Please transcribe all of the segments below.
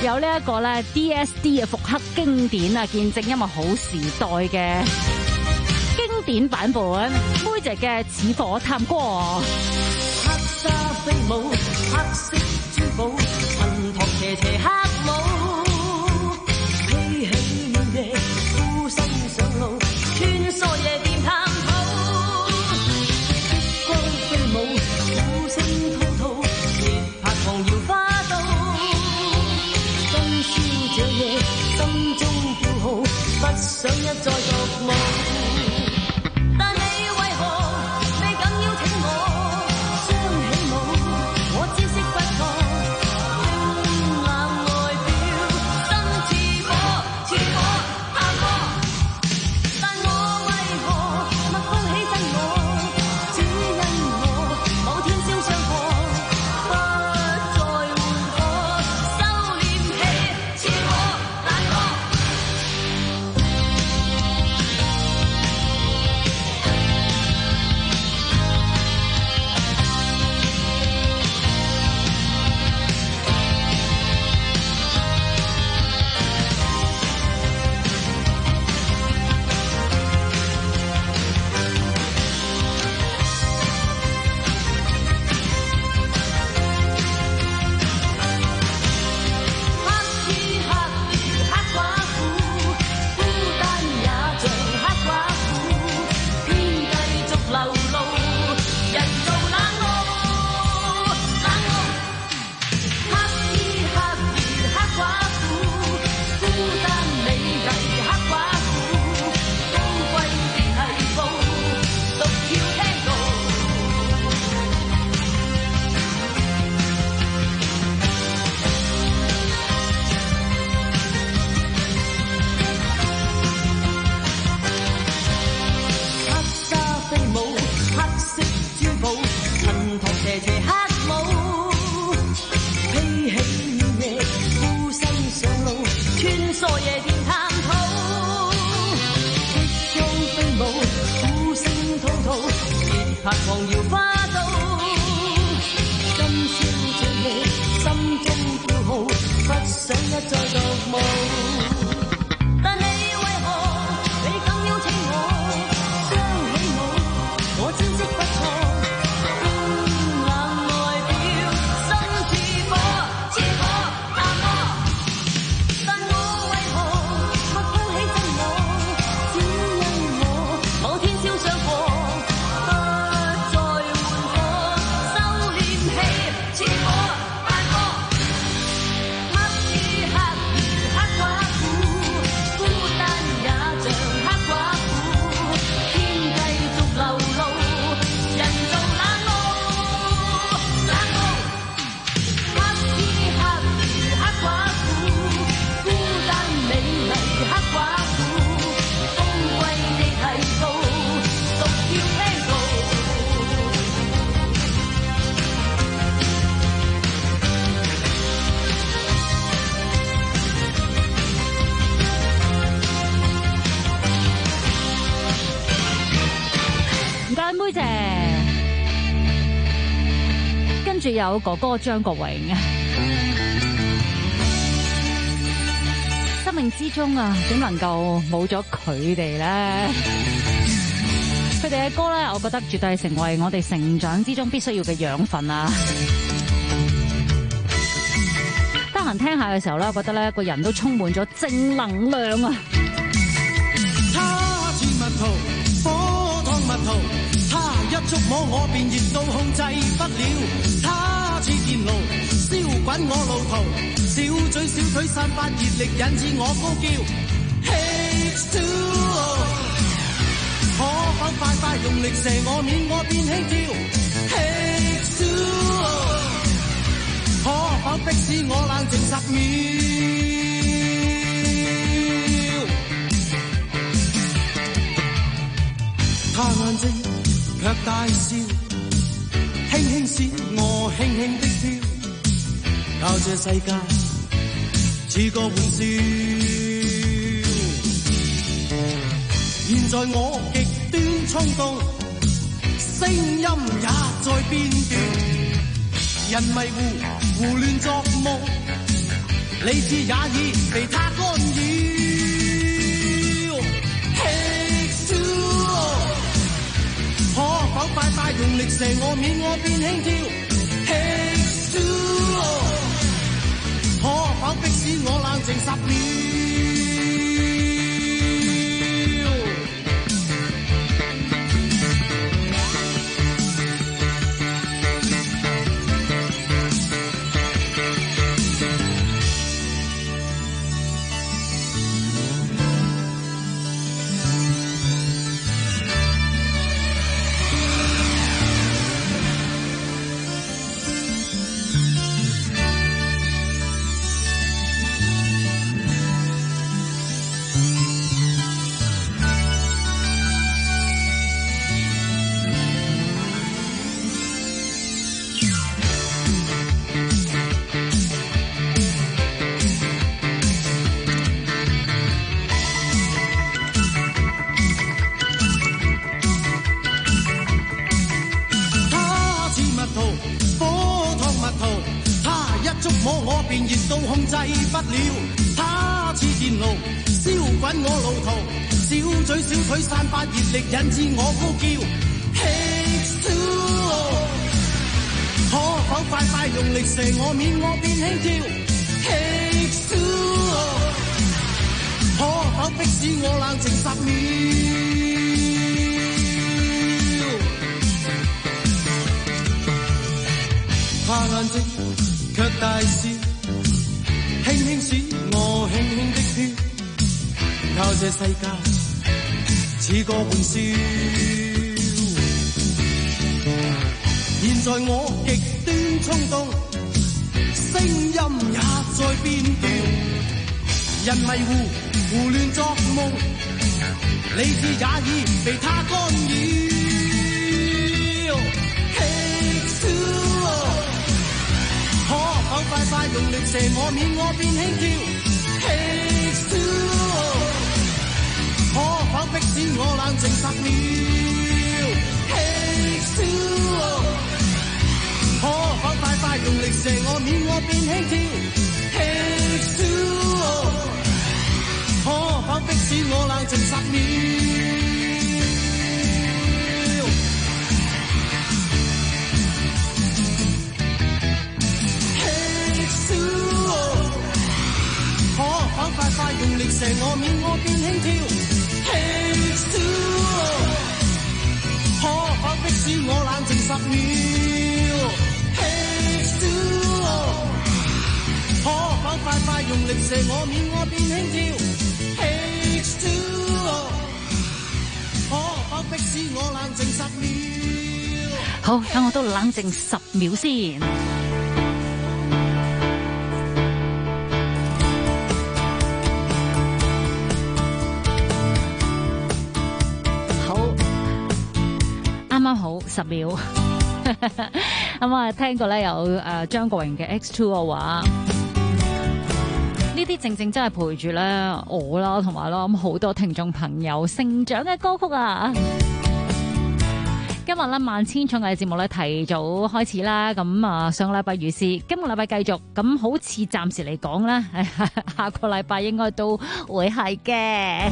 有呢一個咧 DSD 嘅復刻經典啊，見證音樂好時代嘅經典版本，妹姐嘅似火探戈。 黑沙飛舞，黑色珠寶，銀堂斜斜黑舞，披起了夜，孤身上路，穿梭夜店探討，激光飛舞，鼓聲滔滔，節拍狂搖花道，今宵這夜，心中叫號，不想一再獨舞。 仲有哥哥張國榮啊，生命之中啊，點能夠冇咗佢哋咧？佢哋嘅歌咧，我覺得絕對係成為我哋成長之中必須要嘅養分啊！得閒聽下嘅時候咧，覺得咧個人都充滿咗正能量啊！ 他似蜜桃，火燙蜜桃，他一觸摸我便熱到控制不了。他似電爐，燒滾我路途，小嘴小腿散發熱力，引致我高叫。H2O， 可否快快用力射我面，我便輕跳。H2O， 可否迫使我冷靜10秒？他眼睛卻大笑，輕輕使我輕輕的飄，教這世界似個玩笑。現在我極端衝動，聲音也在變調，人迷糊胡亂作夢， 理智也已被他干擾。Takes two， 可否快快用力射我，免我變輕佻。Takes two， 可否迫使我冷靜10秒。小腿散發熱力，引致我高叫。Takes two， 可否快快用力射我，免我變輕佻。Takes two， 可否迫使我冷靜10秒。他眼睛卻大笑，輕輕使我輕輕的飄，靠這世界似個玩笑，現在我極端衝動，聲音也在變調，人迷糊胡亂作夢，理智也已被他干擾。Takes two， 可否快快用力射我，免我變輕佻。Takes two，可否迫使我冷靜10秒 ？Takes two， 可否快快用力射我，免我變輕佻 ？Takes two， 可否迫使我冷靜10秒 ？Takes two， 可否快快用力射我，免我變輕佻？Takes two， 可否迫使我冷靜10秒 ？Takes two， 可否快快用力射我，免我變輕佻 ？Takes two， 可否迫使我冷靜10秒？ 好，等我都冷靜10秒先。啱啱好10秒，咁啊聽過咧有張國榮嘅 X2 嘅話，呢啲正正真係陪住咧我啦，同埋啦咁好多聽眾朋友成長嘅歌曲啊！今日咧萬千寵愛節目咧提早開始啦，咁啊上個禮拜如是，今個禮拜繼續，咁好似暫時嚟講咧，下個禮拜應該都會係嘅。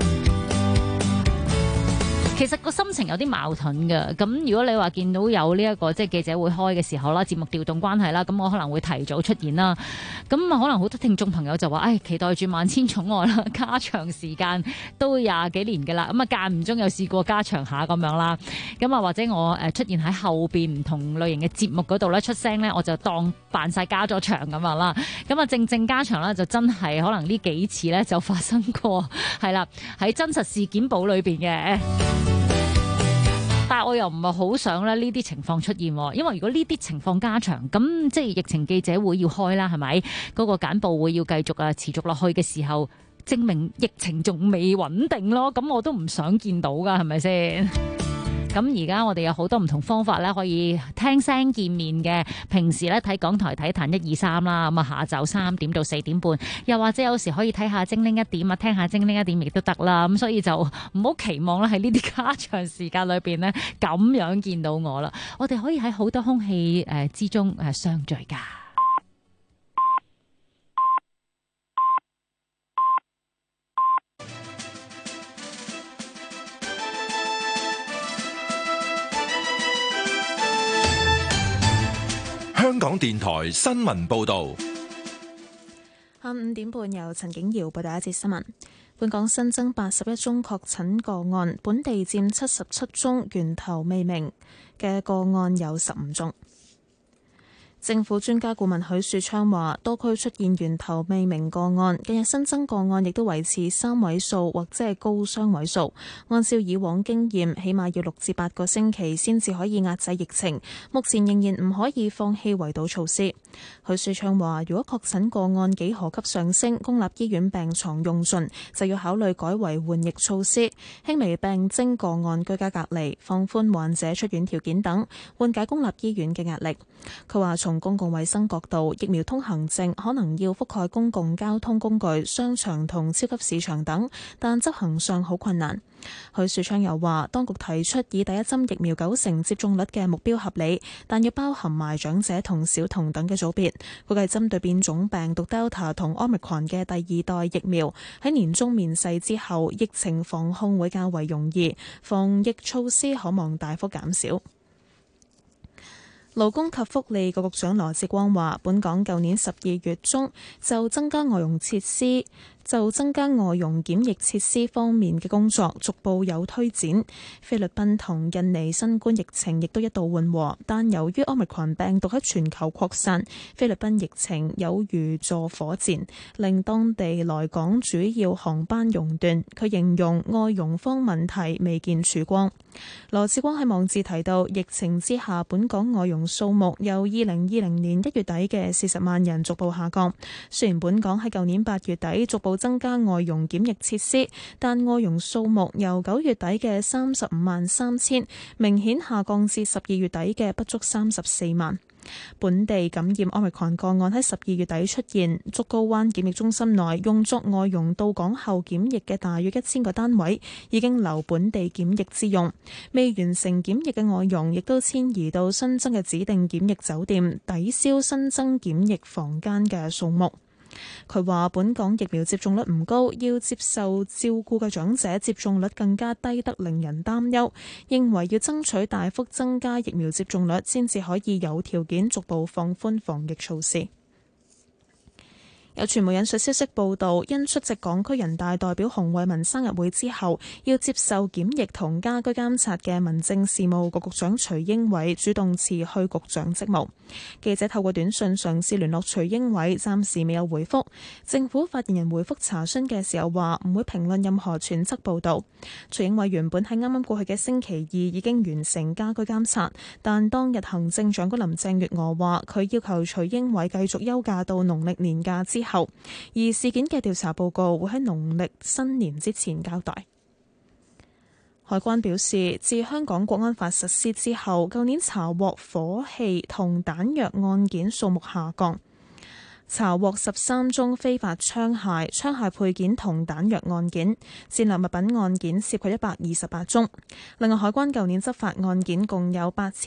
其實個心情有啲矛盾嘅，咁如果你話見到有呢一個即係記者會開嘅時候啦，節目調動關係啦，咁我可能會提早出現啦。咁啊，可能好多聽眾朋友就話，期待住萬千寵愛啦，加長時間都20幾年嘅啦，咁啊間唔中有試過加長下咁樣啦。咁啊或者我出現喺後邊唔同類型嘅節目嗰度咧出聲咧，我就當扮晒加咗場咁樣啦。咁啊正加長咧就真係可能呢幾次咧就發生過，係啦喺真實事件簿裏邊嘅。但係我又唔係好想咧呢啲情況出現，因為如果呢啲情況加長，咁即係疫情記者會要開啦，係咪？嗰個簡報會要繼續持續落去嘅時候，證明疫情仲未穩定咯，咁我都唔想見到噶，係咪先？咁而家我哋有好多唔同方法咧，可以聽聲見面嘅。平時咧睇港台體壇123啦，咁啊下晝3點到4點半，又或者有時可以睇下精靈一點啊，聽下精靈一點亦都得啦。咁所以就唔好期望啦，喺呢啲加長時間裏邊咧咁樣見到我啦。我哋可以喺好多空氣之中相聚噶。 電台新聞報道。 下午5點半由陳景瑤報道一節新聞。本港新增81宗確診個案，本地佔77宗，源頭未明嘅個案有15宗。政府專家顧問許樹昌話，多區出現源頭未明個案，近日新增個案亦都維持3位數或者係高雙位數。按照以往經驗，起碼要6至8個星期先至可以壓制疫情。目前仍然唔可以放棄圍堵措施。許樹昌話，如果確診個案幾何級上升，公立醫院病床用盡，就要考慮改為換疫措施，輕微病徵個案居家隔離，放寬患者出院條件等，緩解公立醫院嘅壓力。佢話從公共衛生角度，疫苗通行證可能要覆蓋公共交通工具、商場同超級市場等，但執行上好困難。許樹昌又話，當局提出以第一針疫苗90%接種率嘅目標合理，但要包含埋長者同小童等嘅組別。估計針對變種病毒 Delta 同 Omicron 嘅第二代疫苗喺年中面世之後，疫情防控會較為容易，防疫措施可望大幅減少。勞工及福利局局長羅致光話，本港舊年12月中就增加外傭檢疫設施方面嘅工作逐步有推展。菲律賓同印尼新冠疫情亦都一度緩和，但由於 Omicron 病毒喺全球擴散，菲律賓疫情有如坐火箭，令當地來港主要航班熔斷。佢形容外傭方問題未見曙光。羅致光喺網誌提到，疫情之下本港外傭數目由2020年1月底嘅40萬人逐步下降。雖然本港喺舊年8月底逐步增加外傭檢疫設施，但外傭數目由9月底嘅35.3萬明顯下降至12月底嘅不足34萬。本地感染 Omicron 個案喺12月底出現，竹篙灣檢疫中心內用作外傭到港後檢疫嘅大約1000個單位已經留本地檢疫之用，未完成檢疫嘅外傭亦都遷移到新增嘅指定檢疫酒店，抵消新增檢疫房間嘅數目。佢話本港疫苗接種率唔高，要接受照顧嘅長者接種率更加低得令人擔憂，認為要爭取大幅增加疫苗接種率先至可以有條件逐步放寬防疫措施。有傳媒引述消息報道，因出席港區人大代表洪為民生日會之後要接受檢疫同家居監察嘅民政事務局局長徐英偉主動辭去局長職務。記者透過短信嘗試聯絡徐英偉，暫時未有回覆。政府發言人回覆查詢嘅時候話唔會評論任何揣測報道。徐英偉原本喺啱啱過去嘅星期二已經完成家居監察，但當日行政長官林鄭月娥話佢要求徐英偉繼續休假到農曆年假之後，而事件嘅調查報告會喺農曆新年之前交代。海關表示，自香港國安法實施之後，舊年查獲火器同彈藥案件數目下降，查獲13宗非法槍械、槍械配件同彈藥案件，戰略物品案件涉及128宗。另外，海關舊年執法案件共有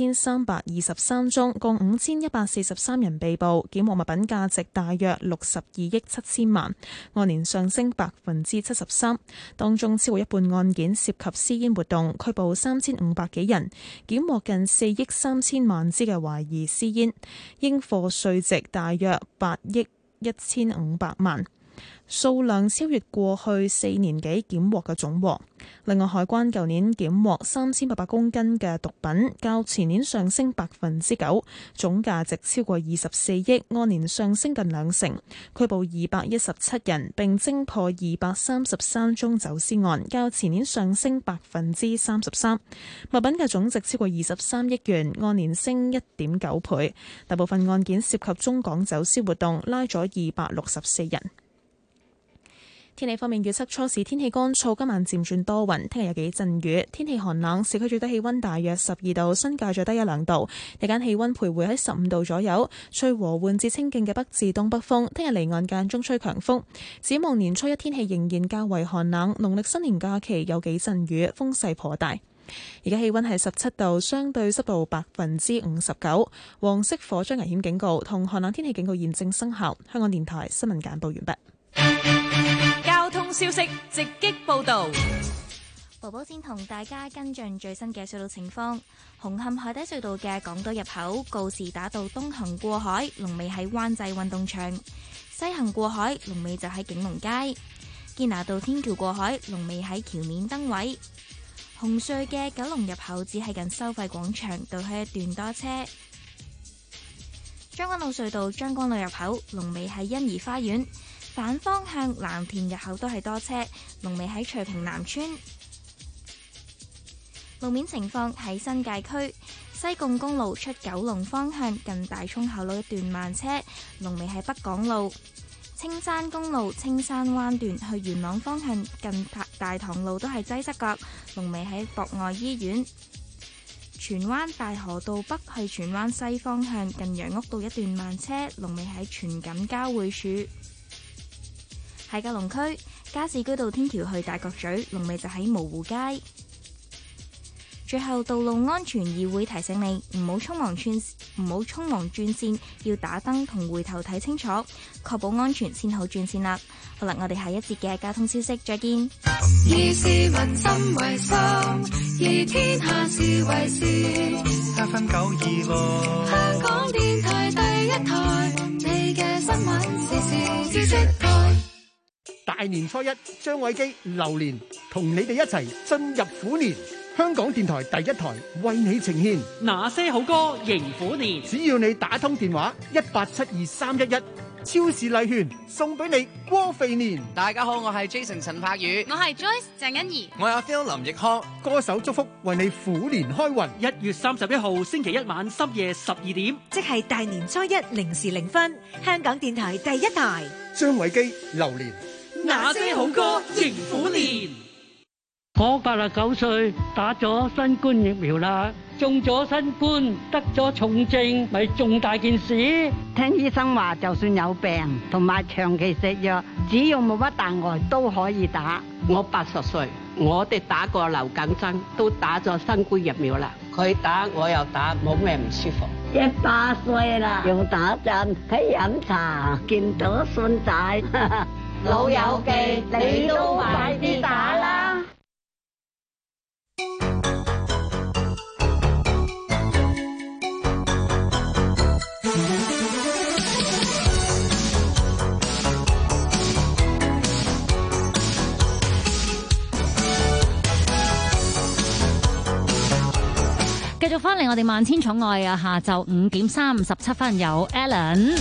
8323宗，共5143人被捕，檢獲物品價值大約62億7千萬，按年上升73%。當中超過一半案件涉及私煙活動，拘捕3500幾人，檢獲近4億3千萬支嘅懷疑私煙，應課稅值大約8億1500萬，數量超越過去4年幾檢獲嘅總獲。另外，海關舊年檢獲3800公斤嘅毒品，較前年上升9%，總價值超過24億，按年上升近20%，拘捕217人，並偵破233宗走私案，較前年上升33%。物品嘅總值超過23億元，按年升1.9倍。大部分案件涉及中港走私活動，拉咗264人。天氣方面，預測初時天氣乾燥，今晚漸轉多雲，聽日有幾陣雨，天氣寒冷，市區最低氣溫大約12度，新界最低1-2度，日間氣溫徘徊喺15度左右，吹和緩至清勁嘅北至東北風，聽日離岸間中吹強風。展望年初一天氣仍然較為寒冷，農曆新年假期有幾陣雨，風勢頗大。而家氣溫係17度，相對濕度59%，黃色火災危險警告同寒冷天氣警告現正生效。香港電台新聞簡報完畢。 交通消息直擊報道。 寶寶先同大家跟進最新嘅隧道情況。紅磡海底隧道嘅港島入口告士打道東行過海，龍尾喺灣仔運動場；西行過海，龍尾就喺景隆街。堅拿道天橋過海，龍尾喺橋面燈位。紅隧嘅九龍入口只係近收費廣場對開一段多車。將軍澳隧道將軍澳入口龍尾喺欣怡花園，反方向藍田入口都係多車，龍尾喺翠屏南村。路面情況喺新界區西貢公路出九龍方向近大涌口路一段慢車，龍尾喺北港路。青山公路青山灣段去元朗方向近大棠路都係擠塞角，龍尾喺博愛醫院。荃灣大河道北去荃灣西方向近楊屋道一段慢車，龍尾喺荃錦交匯處。喺九龍區加士居道天橋去大角咀，龍尾就喺蕪湖街。最後，道路安全議會提醒你唔好匆忙轉線，要打燈同回頭睇清楚，確保安全先好轉線啦。好啦，我哋下一節嘅交通消息再見。 以市民心為心，以天下事為事。7分926，香港電台第一台，你嘅新聞時事知識台。 大年初一，張偉基、榴蓮同你哋一齊進入虎年。香港電台第一台為你呈獻那些好歌迎虎年， 只要你打通電話1872311，超市禮券送俾你過肥年。 大家好，我係 Jason 陳柏宇， 我係 Joyce 鄭欣宜， 我係阿 Phil 林奕匡。 歌手祝福為你虎年開運。 1月31號星期一晚深夜12點， 即係大年初一0時0分，香港電台第一台。 張偉基、榴蓮， 那些好歌迎虎年。 我89歲，打咗新冠疫苗啦，中咗新冠，得咗重症，咪重大件事。 聽醫生話，就算有病同埋長期食藥，只要冇乜大礙都可以打。 我80歲，我哋打過流感針，都打咗新冠疫苗啦。佢打我又打，冇咩唔舒服。 100歲啦，用打針，喺飲茶，見到孫仔， 老友記，你都快啲打啦！ 繼續翻嚟我哋萬千寵愛啊！下晝5點37分有 Alan。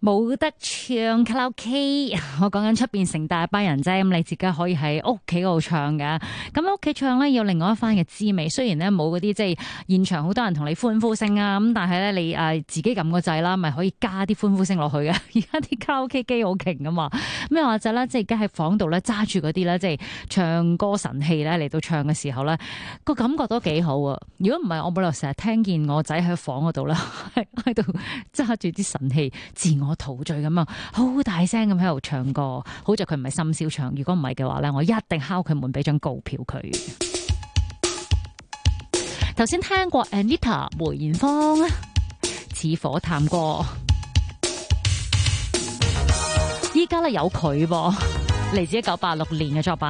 冇得唱卡拉 OK， 我講緊出邊成大班人啫，咁你自己可以喺屋企嗰度唱㗎。咁喺屋企唱咧，有另外一番嘅滋味。雖然咧冇嗰啲即係現場好多人同你歡呼聲啊，咁但係咧你自己撳個掣啦，咪可以加啲歡呼聲落去嘅。而家啲卡拉 OK 機好勁噶嘛，咩或者咧即係而家喺房度咧揸住嗰啲咧即係唱歌神器咧嚟到唱嘅時候咧，個感覺都幾好啊！如果唔係我冇理由成日聽見我仔喺房嗰度啦，喺度揸住啲神器自我陶醉咁啊，好大聲咁喺度唱歌。好在佢唔係深宵唱，如果唔係嘅話咧，我一定敲佢門俾張告票佢。頭先聽過 Anita 梅艷芳似火探歌，依家咧有佢噃，嚟自1986年嘅作品，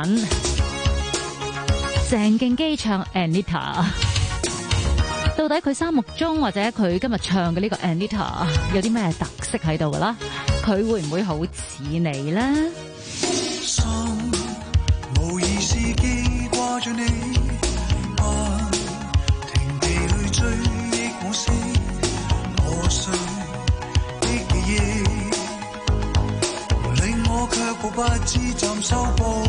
鄭敬基唱 Anita。到底佢心目中或者佢今日唱嘅呢個 Anita 有啲咩特色喺度㗎啦？佢會唔會好似你咧？ 心無意思記掛著你，不停地去追憶往事，破碎的記憶，令我卻步不知怎修補。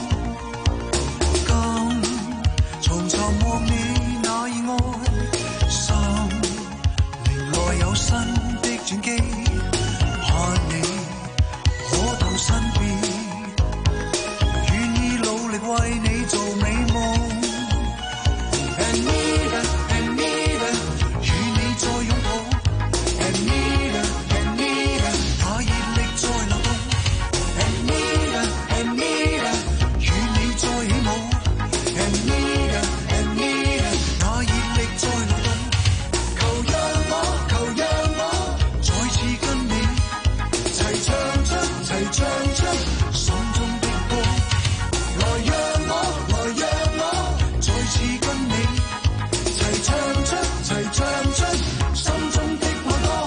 今重尋望你那意外，心靈內有新的轉機，盼你可到身邊，願意努力為你做美夢。Anita Anita， 與你再擁抱。Anita Anita， 那熱力再流動。Anita Anita， 與你再起舞。Anita Anita， 那熱力再流動。求讓我再次跟你齊唱出心中的歌。來讓我再次跟你齊唱出心中的愛歌。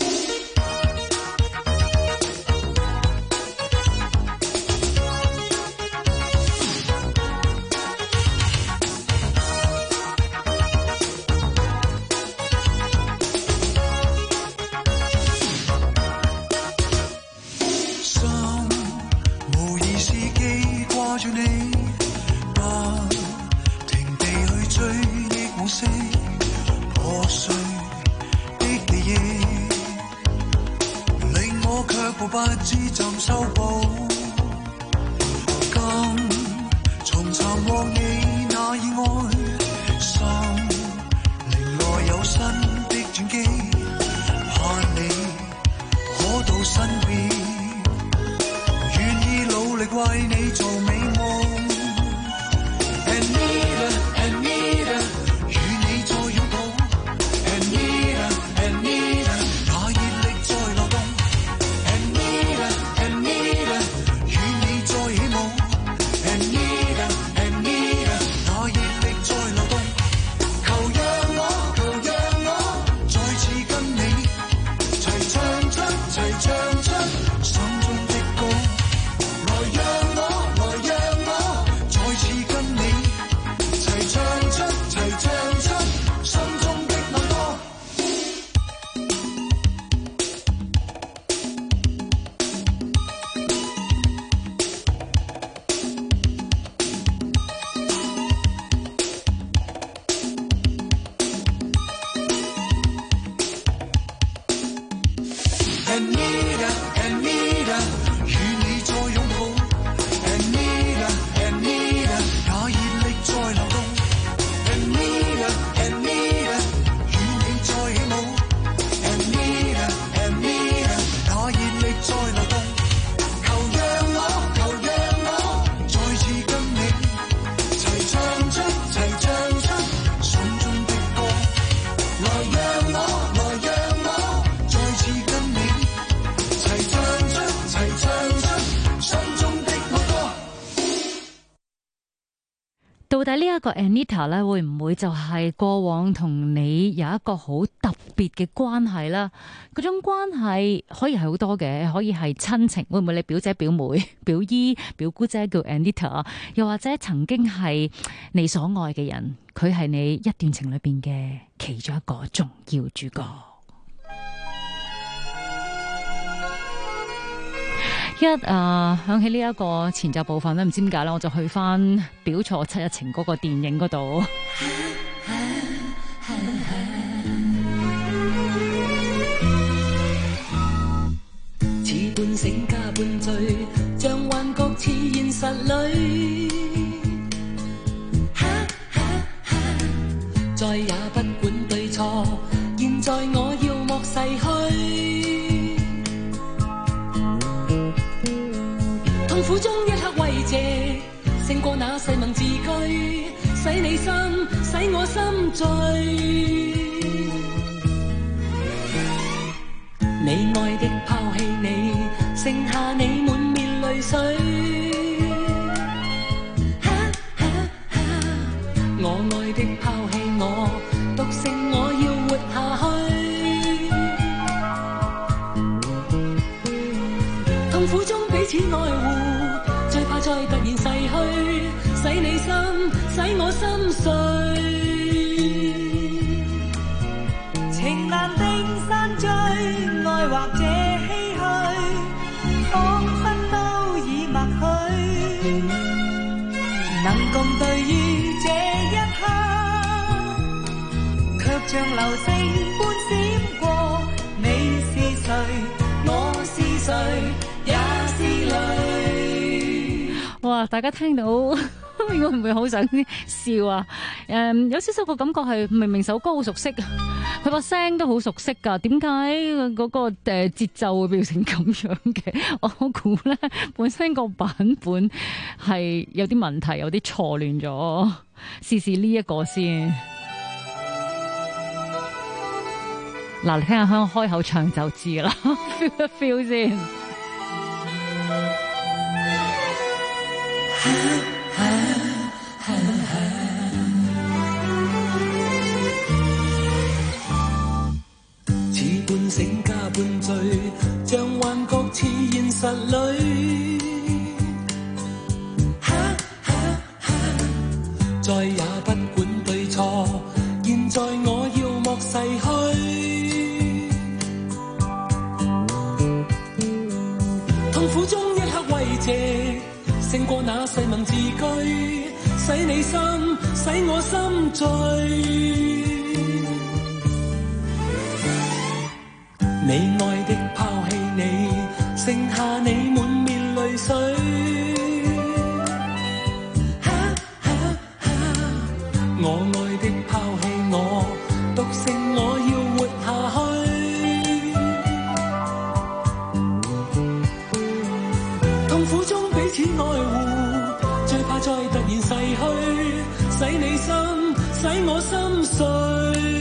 心無意思記掛住你，不停地去追憶往事，破碎的記憶，令我卻步不知怎修補。今重尋望你那意外，心靈內有新的轉機，盼你可到身邊，願意努力為你做美夢。Anita Anita， 與你再擁抱。Anita Anita， 那熱力再流動。Anita Anita， 與你再起舞。Anita Anita， 那熱力再流動。求讓我再次跟你齊唱出心中的歌。來讓我再次跟你齊唱出心中的愛歌。Anita Anita， 與你再擁抱。Anita Anita， 那熱力再流動。Anita Anita， 與你再起舞。Anita Anita， 那熱力再流動。求讓我再次跟你齊唱出心中的歌。來讓我再次跟你齊唱出心中的愛歌。 到底呢一個 Anita 咧，會唔會就係過往同你有一個好特別嘅關係啦？嗰種關係可以係好多嘅，可以係親情，會唔會你表姐、表妹、表姨、表姑姐叫 Anita？ 又或者曾經係你所愛嘅人，佢係你一段情裏邊嘅其中一個重要主角。 響起呢一個前奏部分咧，唔知點解咧，我就去翻表錯七日情嗰個電影嗰度。 似半醒加半醉，像幻覺似現實裏，再也不管對錯，現在我要莫逝去，痛苦中一刻慰藉，勝過那誓盟字句，使你心，使我心醉。你愛的拋棄你，剩下你滿面淚水。我愛的拋棄我，獨剩我要活下去。痛苦中彼此愛護，最怕再突然逝去，使你心，使我心碎。 情難定散聚，愛或者唏噓，彷彿都已默許，能共對於這一刻，卻像流星般閃過。你是誰？我是誰？也是淚。 哇！大家聽到會唔會好想笑啊？有少少個感覺係明明首歌好熟悉，佢把聲都好熟悉㗎，點解嗰個節奏會變成咁樣嘅？我估咧本身個版本係有啲問題，有啲錯亂咗。試試呢一個先。嗱，你聽下香開口唱就知啦，feel 一 feel 先。 似半醒加半醉，像幻覺似現實裏，再也不管對錯，現在我要莫逝去，痛苦中一刻慰藉，勝過那誓盟字句，使你心，使我心醉。你愛的拋棄你，剩下你滿面淚水。我愛的拋棄我，獨剩我要活下去。痛苦中彼此愛護，最怕再突然逝去，使你心，使我心碎。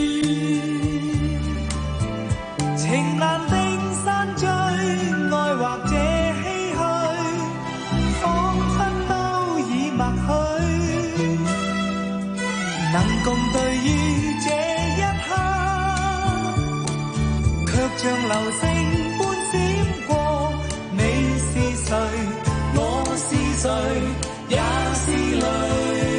情難定散聚，愛或者唏噓，彷彿都已默許，能共對於這一刻，卻像流星般閃過。你是誰？我是誰？也是淚。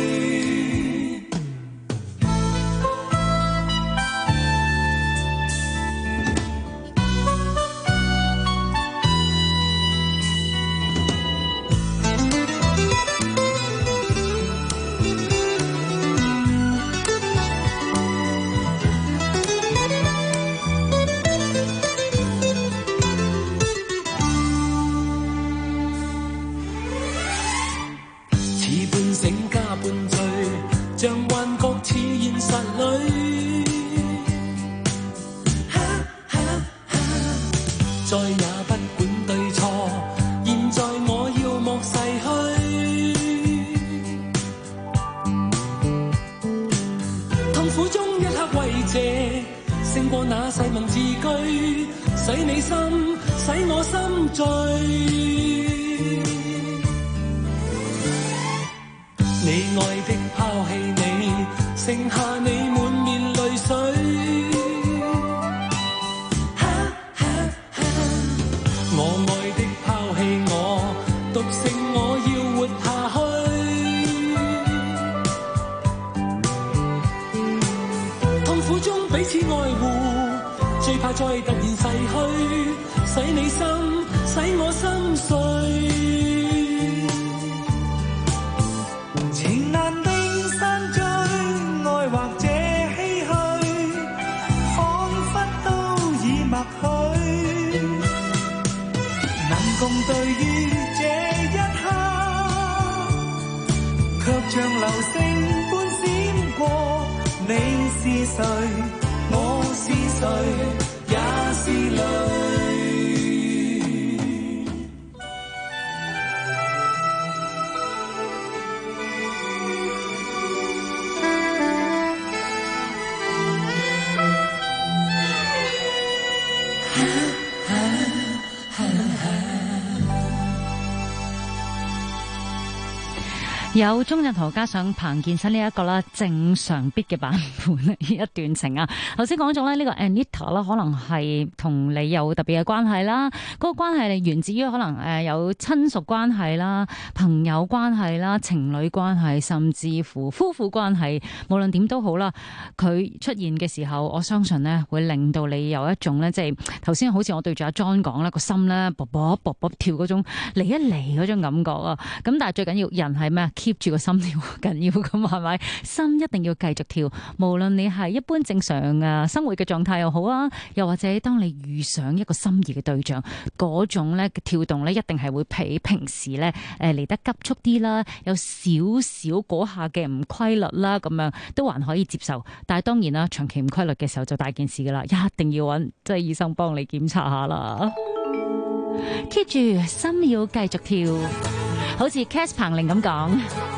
再也不管對錯，現在我要莫逝去。痛苦中一刻慰藉，勝過那誓盟字句，使你心，使我心醉。你愛的拋棄你，剩下你滿面淚水。再突然逝去，使你心，使使我心碎。情難定散聚，愛或者唏噓，彷彿都已默許，能共對於這一刻，卻像流星般閃過。你是誰？我是誰？也是淚。 有鍾鎮濤加上彭健新呢一個啦，正常必嘅版本一段情啊！頭先講咗咧，呢個 Anita 啦，可能係同你有特別嘅關係啦。嗰個關係係源自於可能有親屬關係啦、朋友關係啦、情侶關係，甚至乎夫婦關係。無論點都好啦，佢出現嘅時候，我相信呢會令到你有一種咧，即係頭先好似我對住阿 John 講啦，個心咧卜卜卜卜跳嗰種嚟一嚟嗰種感覺啊！咁但係最緊要人係咩？keep 住個心跳緊要咁係咪？心一定要繼續跳，無論你係一般正常生活嘅狀態又好啊，又或者當你遇上一個心儀嘅對象，嗰種咧跳動咧一定係會比平時咧嚟得急促啲啦，有少少嗰下嘅唔規律啦，咁樣都還可以接受。但係當然啦，長期唔規律嘅時候就大件事噶啦，一定要揾即係醫生幫你檢查下啦。keep 住心要繼續跳，好似 Cass 彭玲咁講。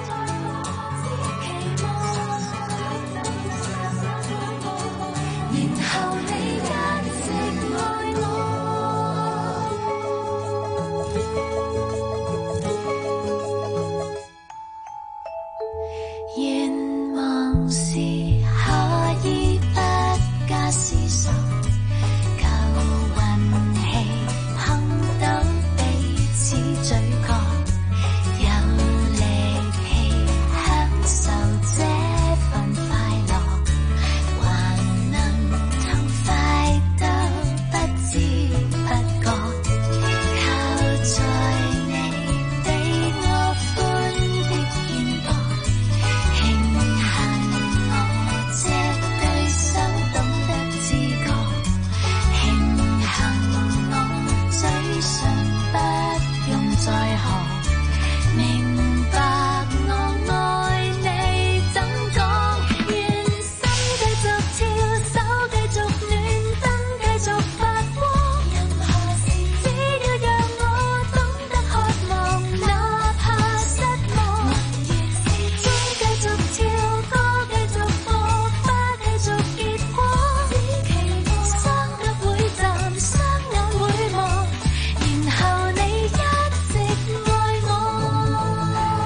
願望是可以不加思索，夠運氣碰到彼此嘴角，有力氣享受這份快樂，還能痛快到不知不覺，靠在你比我寬的肩膊。慶幸我這對手懂得自覺，慶幸我嘴唇不用再學，明白我愛你怎講，願心繼續跳，手繼續暖，燈繼續發光，任何事只要讓我懂得渴望，哪怕失望，願始終繼續跳，歌繼續播，花繼續結果，只期望雙腳會站，雙眼會望，然後你一直愛我。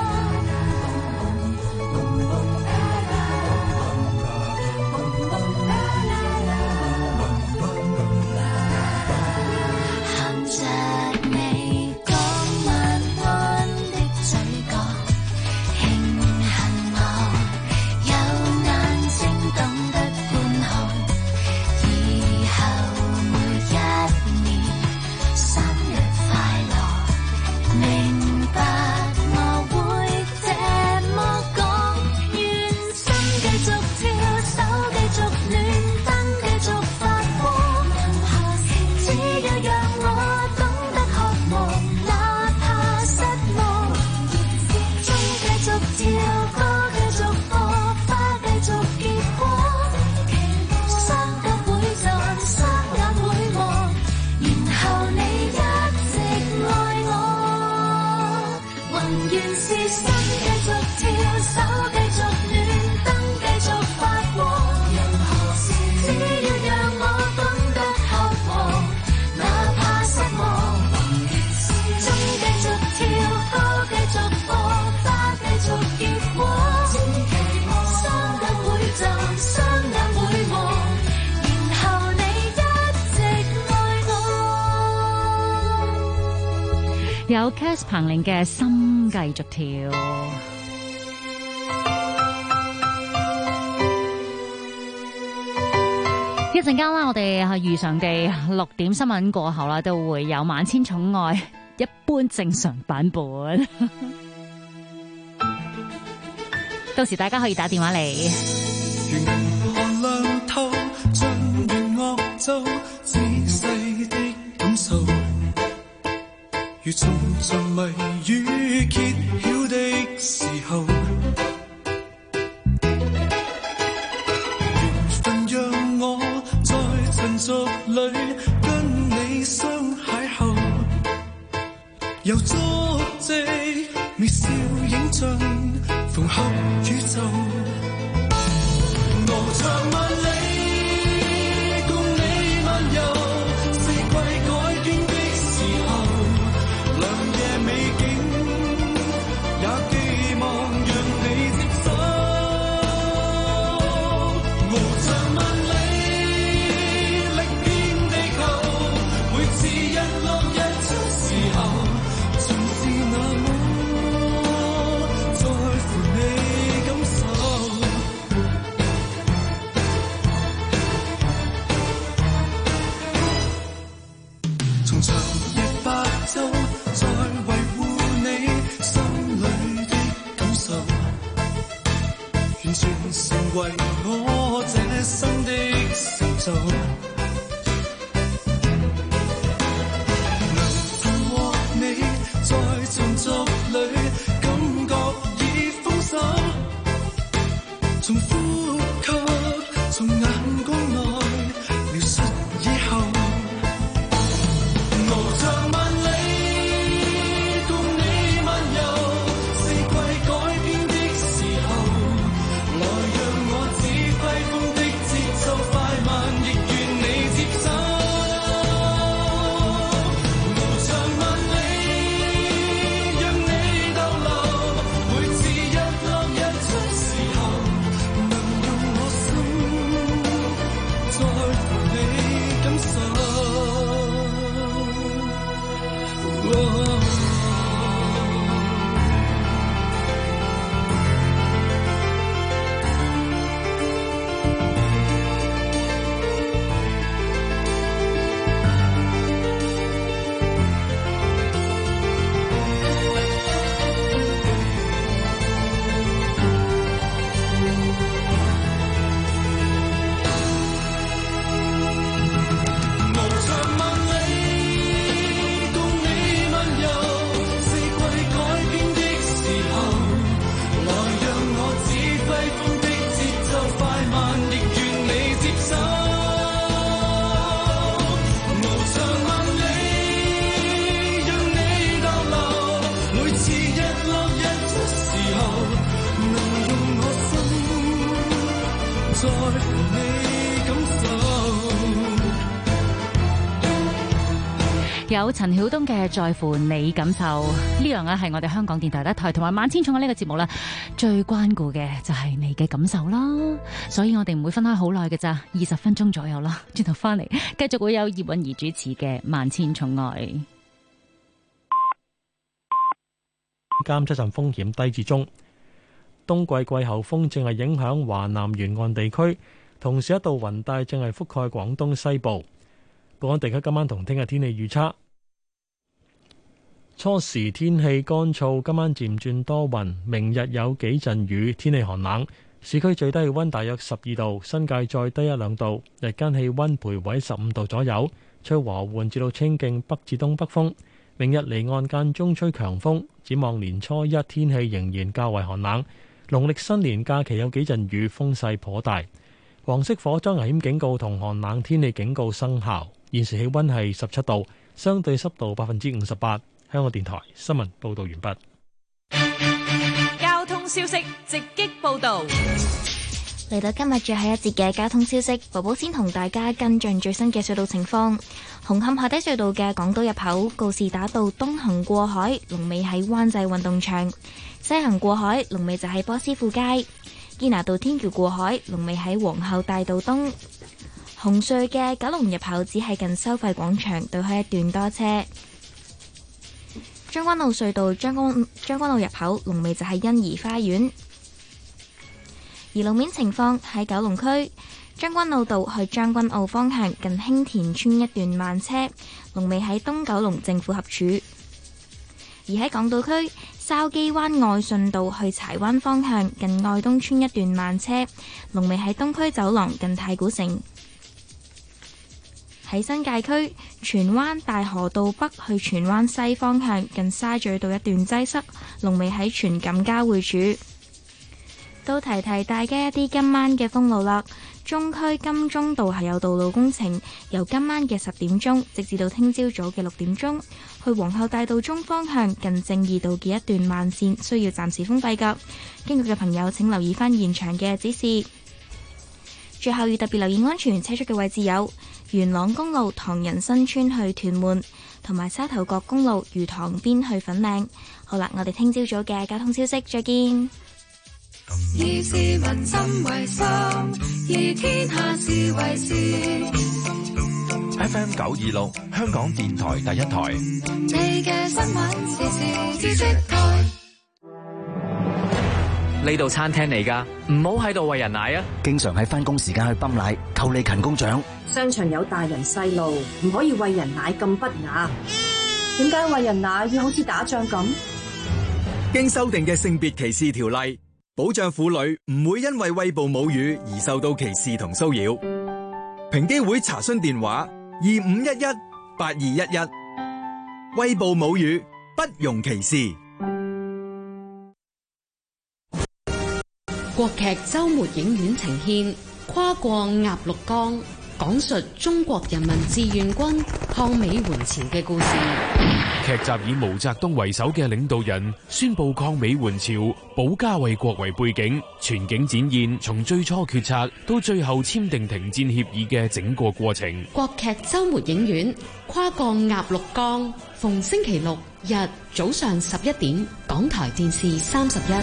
含着你講晚安的嘴角，慶幸我有眼睛懂得觀看，以後每一年生日快樂，明白我會這麼講，願心繼續跳，手繼續暖，燈繼續發光，任何事只要讓我懂得渴望，哪怕失望，願始終繼續跳，歌繼續播，花繼續結果，雙腳會站，雙眼會望，然後你一直愛我，宏願是心繼續跳，手繼續暖，燈繼續發光，任何事只要讓我懂得渴望，哪怕失望，始終繼續跳，歌繼續播，花繼續結果，雙腳會站，雙眼會望，然後你一直愛我。 有 Cass 彭玲嘅心繼續跳。 一陣間啦，我哋係如常地6點新聞過後啦，都會有萬千寵愛一般正常版本。到時大家可以打電話嚟。 寒亮透，像弦樂奏，仔細的感受，如重重迷語揭曉的時候，緣分讓我在塵俗裏跟你相邂逅，由足跡微笑影像縫合宇宙，翱翔萬里，共你漫遊，四季改變的時候，良夜美景也寄望讓你接手，翱翔萬里，歷遍地球，每次日落日出時候，盡是那麼在乎你感受。從長夜白晝，再維護你心裏的感受，完全成為我這生的成就。能尋獲你，在塵俗裏，感覺已豐收。從呼吸，從眼光內描述以後。翱翔萬里，共你漫遊，四季改變的時候，來讓我指揮風的節奏，快慢亦願你接手。翱翔萬里，讓你逗留，每次日落日出時候，能用我心在乎你感受。 有陳曉東嘅在乎你感受，呢樣咧係我哋香港電台第一台同埋萬千寵愛呢個節目咧最關顧嘅就係你嘅感受啦，所以我哋唔會分開好耐嘅咋，20分鐘左右啦，轉頭翻嚟繼續會有葉韻儀主持嘅萬千寵愛。 監測站風險低至中，冬季季候風正係影響華南沿岸地區，同時一道雲帶正係覆蓋廣東西部。本港地區今晚同聽日天氣預測：初時天氣乾燥，今晚漸轉多雲，明日有幾陣雨，天氣寒冷。市區最低氣溫大約12度，新界再低1-2度。日間氣溫徘徊15度左右，吹和緩至到清勁北至東北風。明日離岸間中吹強風。展望年初一天氣仍然較為寒冷。農曆新年假期有幾陣雨，風勢頗大。黃色火災危險警告同寒冷天氣警告生效。現時氣溫係17度，相對濕度58%。香港電台新聞報道完畢。 交通消息直擊報道。 嚟到今日最後一節嘅交通消息，寶寶先同大家跟進最新嘅隧道情況。紅磡海底隧道嘅港島入口告士打道東行過海，龍尾喺灣仔運動場；西行過海，龍尾就喺波斯富街。堅拿道天橋過海，龍尾喺皇后大道東。紅隧嘅九龍入口只係近收費廣場對開一段多車。將軍澳隧道將軍澳入口龍尾就係欣怡花園。而路面情況喺九龍區將軍澳道去將軍澳方向近興田村一段慢車，龍尾喺東九龍政府合署。而喺港島區，筲箕灣愛順道去柴灣方向近愛東村一段慢車，龍尾喺東區走廊近太古城。喺新界區，荃灣大河道北去荃灣西方向近沙咀道一段擠塞，龍尾喺荃錦交匯處。都提提大家一啲今晚嘅封路啦。中區金鐘道係有道路工程，由今晚嘅10點鐘直至到聽朝早嘅6點鐘，去皇后大道中方向近正義道嘅一段慢線需要暫時封閉㗎。經過嘅朋友請留意返現場嘅指示。最後要特別留意安全車速嘅位置有元朗公路唐人新村去屯門，同埋沙頭角公路魚塘邊去粉嶺。好啦，我哋聽朝早嘅交通消息再見。 以市民心為心，以天下事為事。 FM 926，香港電台第一台。 你嘅新聞時事知識台。 呢度餐廳嚟㗎，唔好喺度餵人奶啊！ 經常喺返工時間去泵奶，扣你勤工獎。 商場有大人細路，唔可以餵人奶咁不雅。點解餵人奶要好似打仗咁？ 經修訂嘅性別歧視條例，保障婦女唔會因為餵哺母乳而受到歧視同騷擾。平機會查詢電話25118211。餵哺母乳不容歧視。 國劇周末影院呈獻《跨過鴨綠江》，講述中國人民志願軍抗美援朝嘅故事。 劇集以毛澤東為首嘅領導人宣布抗美援朝、保家衛國為背景，全景展現從最初決策到最後簽訂停戰協議嘅整個過程。 國劇周末影院《跨過鴨綠江》，逢星期六日早上11點，港台電視31。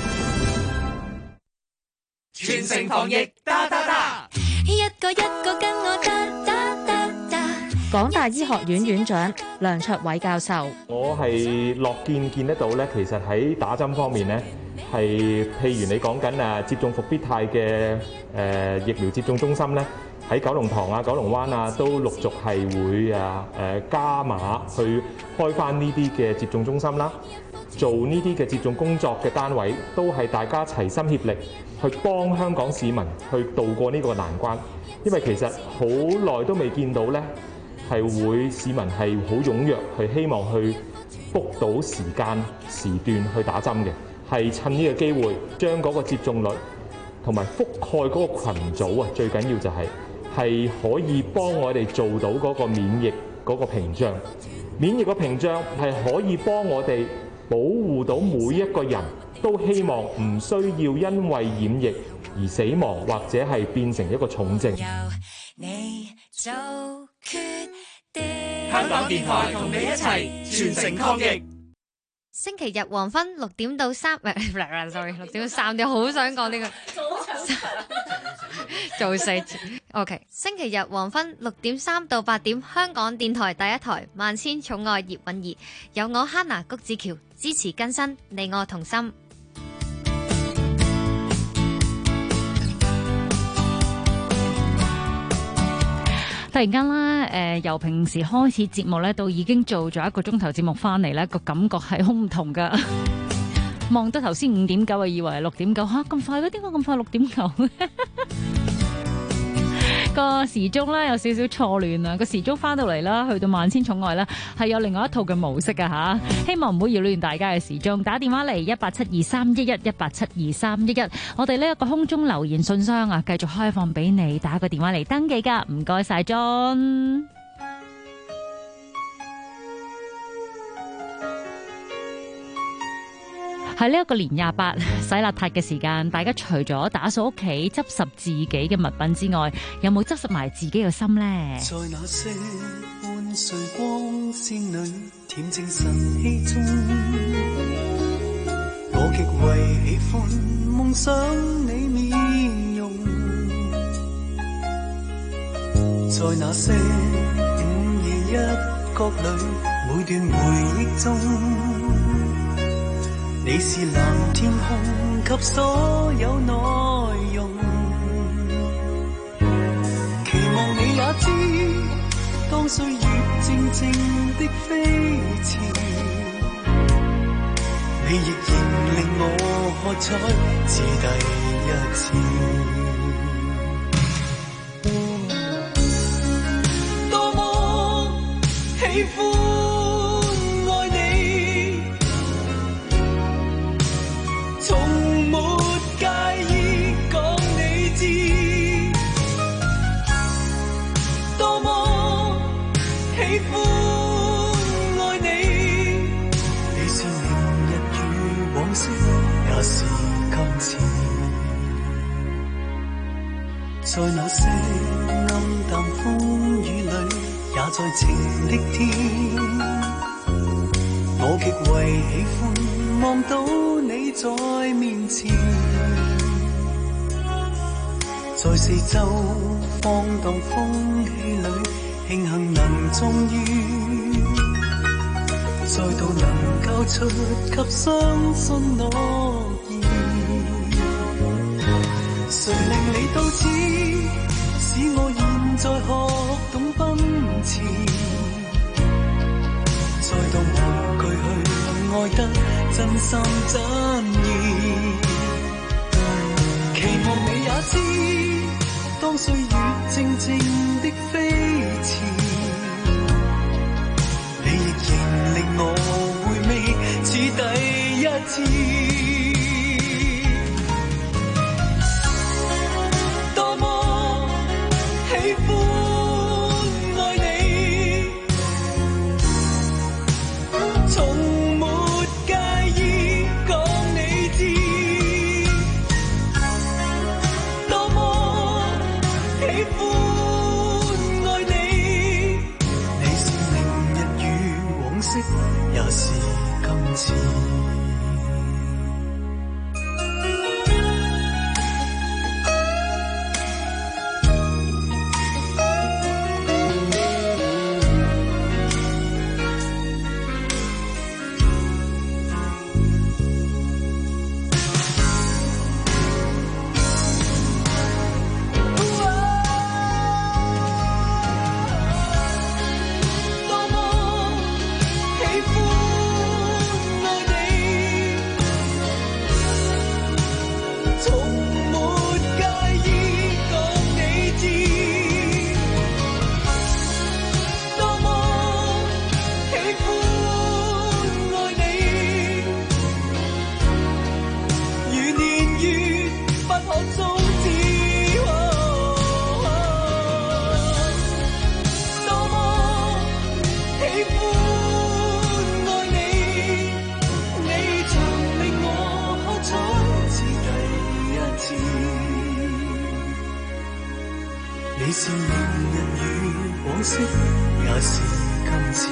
全城防疫，打打打！ 一個一個跟我打打打打。 港大醫學院院長梁卓偉教授， 我係樂見得到咧，其實喺打針方面咧，係譬如你講緊接種復必泰嘅疫苗接種中心咧，喺九龍塘啊、九龍灣啊，都陸續係會加碼去開返呢啲嘅接種中心啦。做呢啲嘅接種工作嘅單位，都係大家齊心協力去幫香港市民去渡過呢個難關。因為其實好耐都未見到呢，係會市民係好踴躍去希望去 book 到時間時段去打針嘅，係趁呢個機會將嗰個接種率同埋覆蓋嗰個群組啊，最緊要就係可以幫我哋做到嗰個免疫嗰個屏障。免疫個屏障係可以幫我哋保護到每一個人，都希望唔需要因為染疫而死亡，或者係變成一個重症。 香港電台同你一齊全城抗疫。 星期日黃昏6點到3，唔係，sorry， 6點到3點，好想講呢個做細節。OK， 星期日黃昏6點3到8點，香港電台第一台萬千寵愛葉韻儀，有我 Hannah 谷子喬支持更新，你我同心。 突然間咧，由平時開始節目咧，到已經做咗1個鐘頭節目翻嚟咧，個感覺係好唔同噶。望到頭先5點9啊，以為係6點9，咁快嘅？點解咁快6點9咧？個時鐘咧有少少錯亂啊！個時鐘翻到嚟啦，去到萬千寵愛啦，係有另外一套嘅模式㗎吓。希望唔好擾亂大家嘅時鐘。打電話嚟1872311，1872311，我哋呢一個空中留言信箱啊，繼續開放俾你打個電話嚟登記㗎。唔該晒 John。喺呢一個年28洗邋遢嘅時間，大家除咗打掃屋企、執拾自己嘅物品之外，有冇執拾埋自己嘅心呢？ 在那些半睡光仙女恬靜晨曦中，我極為喜歡夢想你面容。在那些午夜一角裏，每段回憶中，你是藍天空及所有內容， 當歲月靜靜的飛馳，你亦仍令我喝彩似第一次。多麼喜歡愛你，從沒介意講你知，多麼喜歡愛你，你是明日與往昔，也是今次。在那些暗淡風雨裏，也在晴的天，我極為喜歡望到你在面前，在四周放蕩風氣裏，慶幸能終於再度能交出給相信諾言。誰令你到此，使我現在學懂奔馳，再度無懼去愛得真心真意。期望你也知，當歲月靜靜的飛馳，你亦仍令我回味似第一次。多麼喜歡愛你，從沒介意講你知，多麼喜歡愛你，你是明日與往昔，也是今次。你是明日與往昔，也是今次。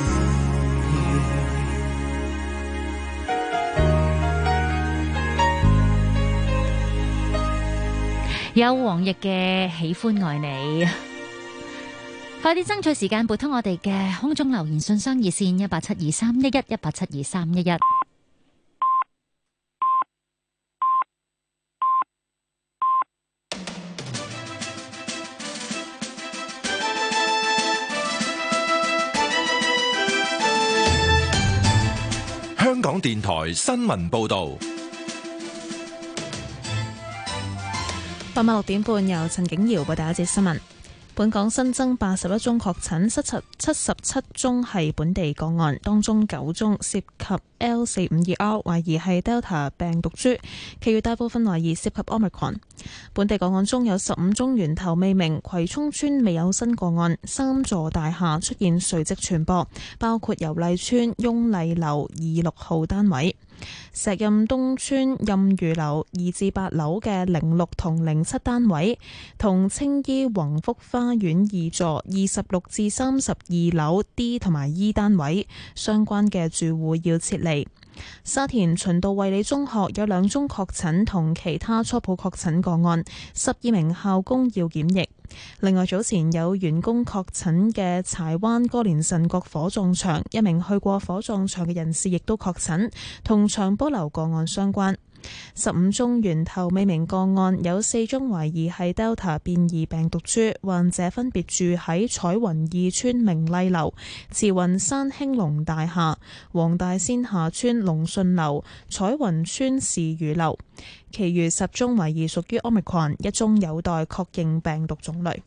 有黃奕嘅喜歡愛你，快啲爭取時間撥通我哋嘅空中留言信箱熱線1872311 1872311。 香港電台新聞報道。 傍晚6點半，由陳景瑤報第一節新聞。本港新增81宗確診，77宗係本地個案，當中9宗涉及 L452R， 懷疑係 Delta 病毒株，其餘大部分懷疑涉及 Omicron。本地個案中有15宗源頭未明，葵涌村未有新個案，3座大廈出現垂直傳播，包括油麗邨雍麗樓26號單位、石蔭東村蔭裕樓2至8樓嘅06同07單位，同青衣宏福花園2座26至32樓 D 同埋 E 單位，相關嘅住戶要撤離。沙田循道衛理中學有2宗確診同其他初步確診個案，12名校工要檢疫。另外，早前有員工確診嘅柴灣歌連臣角火葬場，1名去過火葬場嘅人士亦都確診，同長波樓個案相關。 15宗源頭未明個案，有4宗懷疑係 Delta 變異病毒株，患者分別住喺彩雲2村明麗樓、慈雲山興隆大廈、黃大仙下村龍順樓、彩雲村士宇樓。其餘10宗懷疑屬於 Omicron， 1宗有待確認病毒種類。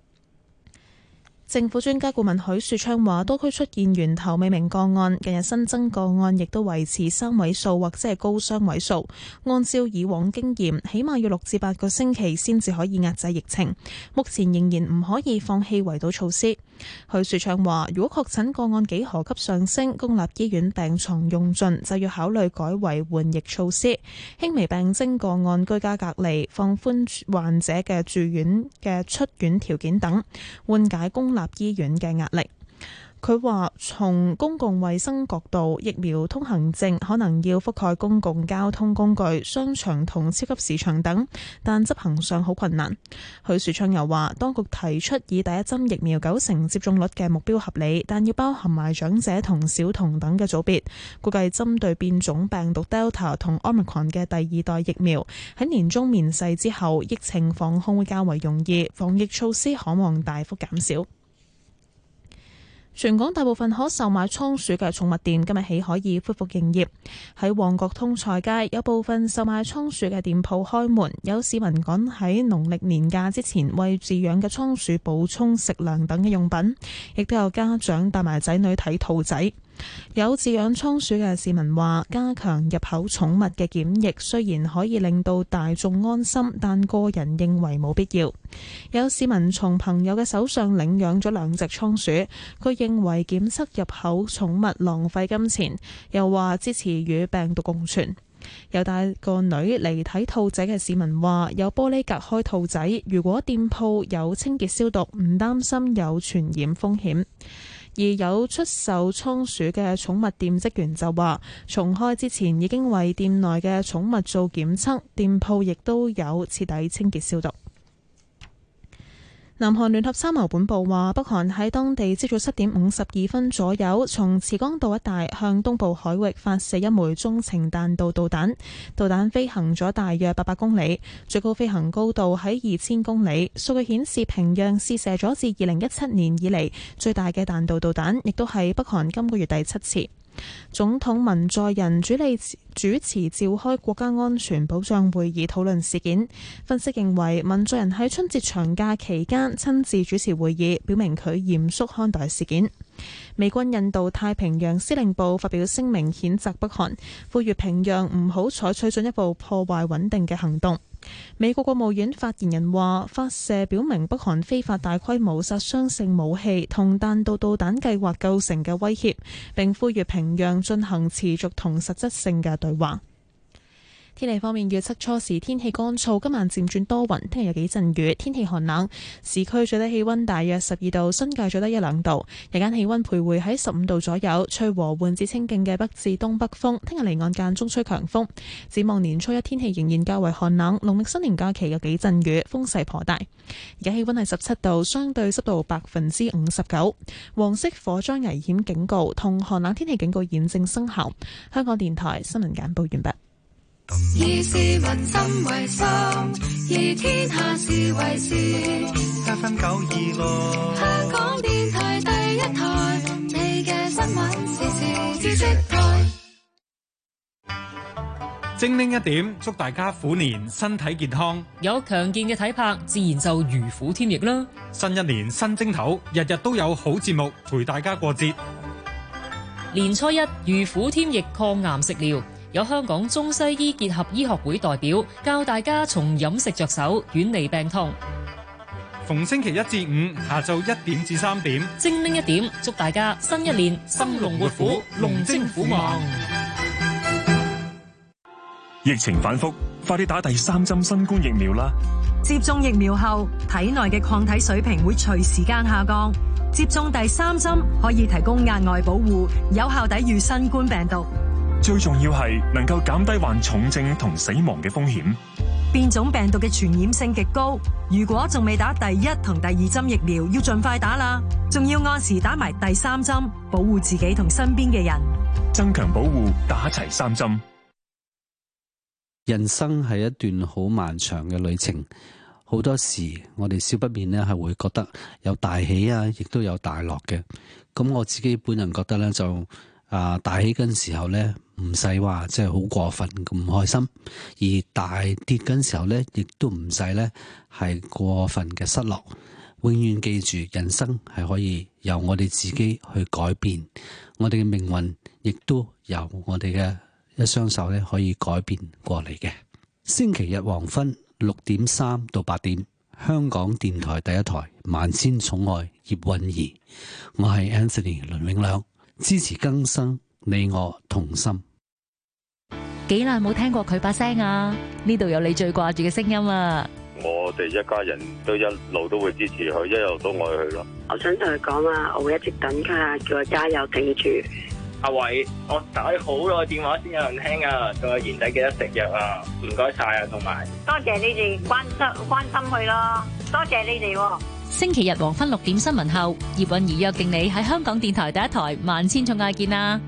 政府專家顧問許樹昌話，多區出現源頭未明個案，近日新增個案亦都維持3位數或者係高雙位數。按照以往經驗，起碼要6至8個星期先至可以壓制疫情。目前仍然唔可以放棄圍堵措施。許樹昌話，如果確診個案幾何級上升，公立醫院病床用盡，就要考慮改為緩疫措施。輕微病徵個案居家隔離，放寬患者嘅住院嘅出院條件等，緩解公立醫院嘅壓力。佢話從公共衛生角度，疫苗通行證可能要覆蓋公共交通工具、商場同超級市場等，但執行上好困難。許樹昌又話，當局提出以第一針疫苗90%接種率嘅目標合理，但要包含埋長者同小童等嘅組別。估計針對變種病毒 Delta 同 Omicron 嘅第2代疫苗喺年中面世之後，疫情防控會較為容易，防疫措施可望大幅減少。全港大部分可售賣倉鼠嘅寵物店今日起可以恢復營業。喺旺角通菜街，有部分售賣倉鼠嘅店鋪開門，有市民趕喺農曆年假之前為飼養嘅倉鼠補充食糧等嘅用品，亦都有家長帶埋仔女睇兔仔。有飼養倉鼠嘅市民話，加強入口寵物嘅檢疫雖然可以令到大眾安心，但個人認為冇必要。有市民從朋友嘅手上領養咗2隻倉鼠，佢認為檢測入口寵物浪費金錢，又話支持與病毒共存。有帶個女嚟睇兔仔嘅市民話，有玻璃隔開兔仔，如果店鋪有清潔消毒，唔擔心有傳染風險。而有出售倉鼠嘅寵物店職員就話，重開之前已經為店內嘅寵物做檢測，店鋪亦都有徹底清潔消毒。南韓聯合參謀本部話，北韓喺當地朝早7點52分左右，從慈江道一帶向東部海域發射一枚中程彈道導彈，導彈飛行咗大約800公里，最高飛行高度喺2000公里。數據顯示，平壤試射咗自2017年以嚟最大嘅彈道導彈，亦都係北韓今個月第7次。總統文在寅主持召開國家安全保障會議討論事件。分析認為，文在寅喺春節長假期間親自主持會議，表明佢嚴肅看待事件。美軍印度太平洋司令部發表聲明譴責北韓，呼籲平壤唔好採取進一步破壞穩定嘅行動。美國國務院發言人話，發射表明北韓非法大規模殺傷性武器同彈道導彈計劃構成嘅威脅，並呼籲平壤進行持續同實質性嘅對話。天氣方面，預測初時天氣乾燥，今晚漸轉多雲，聽日有幾陣雨，天氣寒冷。市區最低氣溫大約12度，新界最低1-2度。日間氣溫徘徊喺15度左右，吹和緩至清勁嘅北至東北風。聽日離岸間中吹強風。展望年初一天氣仍然較為寒冷，農曆新年假期有幾陣雨，風勢頗大。而家氣溫係17度，相對濕度59%。黃色火災危險警告同寒冷天氣警告現正生效。香港電台新聞簡報完畢。 以市民心為心，以天下事為事。 FM 926， 香港電台第一台，你嘅新聞時事知識台。 精靈一點，祝大家虎年身體健康， 有強健嘅體魄，自然就如虎添翼啦。 新一年新蒸頭，日日都有好節目陪大家過節。 年初一，如虎添翼抗癌食療。有香港中西醫結合醫學會代表教大家從飲食着手，遠離病痛。 逢星期1至5下晝1點至3點， 精靈一點，祝大家新一年生龍活虎，龍精虎猛。 疫情反覆，快啲打第3針新冠疫苗啦！ 接種疫苗後，體內嘅抗體水平會隨時間下降。接種第3針可以提供額外保護，有效抵禦新冠病毒。 最重要係能夠減低患重症同死亡嘅風險。 變種病毒嘅傳染性極高，如果仲未打第1同第2針疫苗，要盡快打啦。仲要按時打埋第3針，保護自己同身邊嘅人。 增強保護，打齊3針。 人生係一段好漫長嘅旅程，好多時我哋少不免咧係會覺得有大喜啊，亦都有大落嘅。咁我自己本人覺得咧就大喜嗰陣時候咧唔使話即係好過分咁唔開心，而大跌嗰陣時候咧亦都唔使咧係過分嘅失落。永遠記住，人生係可以由我哋自己去改變，我哋嘅命運亦都由我哋嘅一雙手咧可以改變過嚟嘅。星期日黃昏6:3到8點，香港電台第一台萬千寵愛葉韻儀，我係 Anthony 倫永亮，支持更生，你我同心。 幾耐冇聽過佢把聲啊？呢度有你最掛住嘅聲音啊！ 我哋一家人都一路都會支持佢，一路都愛佢咯。 我想同佢講啊，我會一直等佢啊，叫佢加油頂住。 阿偉，我打好耐電話先有人聽啊，仲有賢仔記得食藥啊，唔該晒啊，同埋多謝你哋關心佢咯，多謝你哋。 星期日黃昏6點新聞後，葉韻儀約定你喺香港電台第一台萬千寵愛見啊！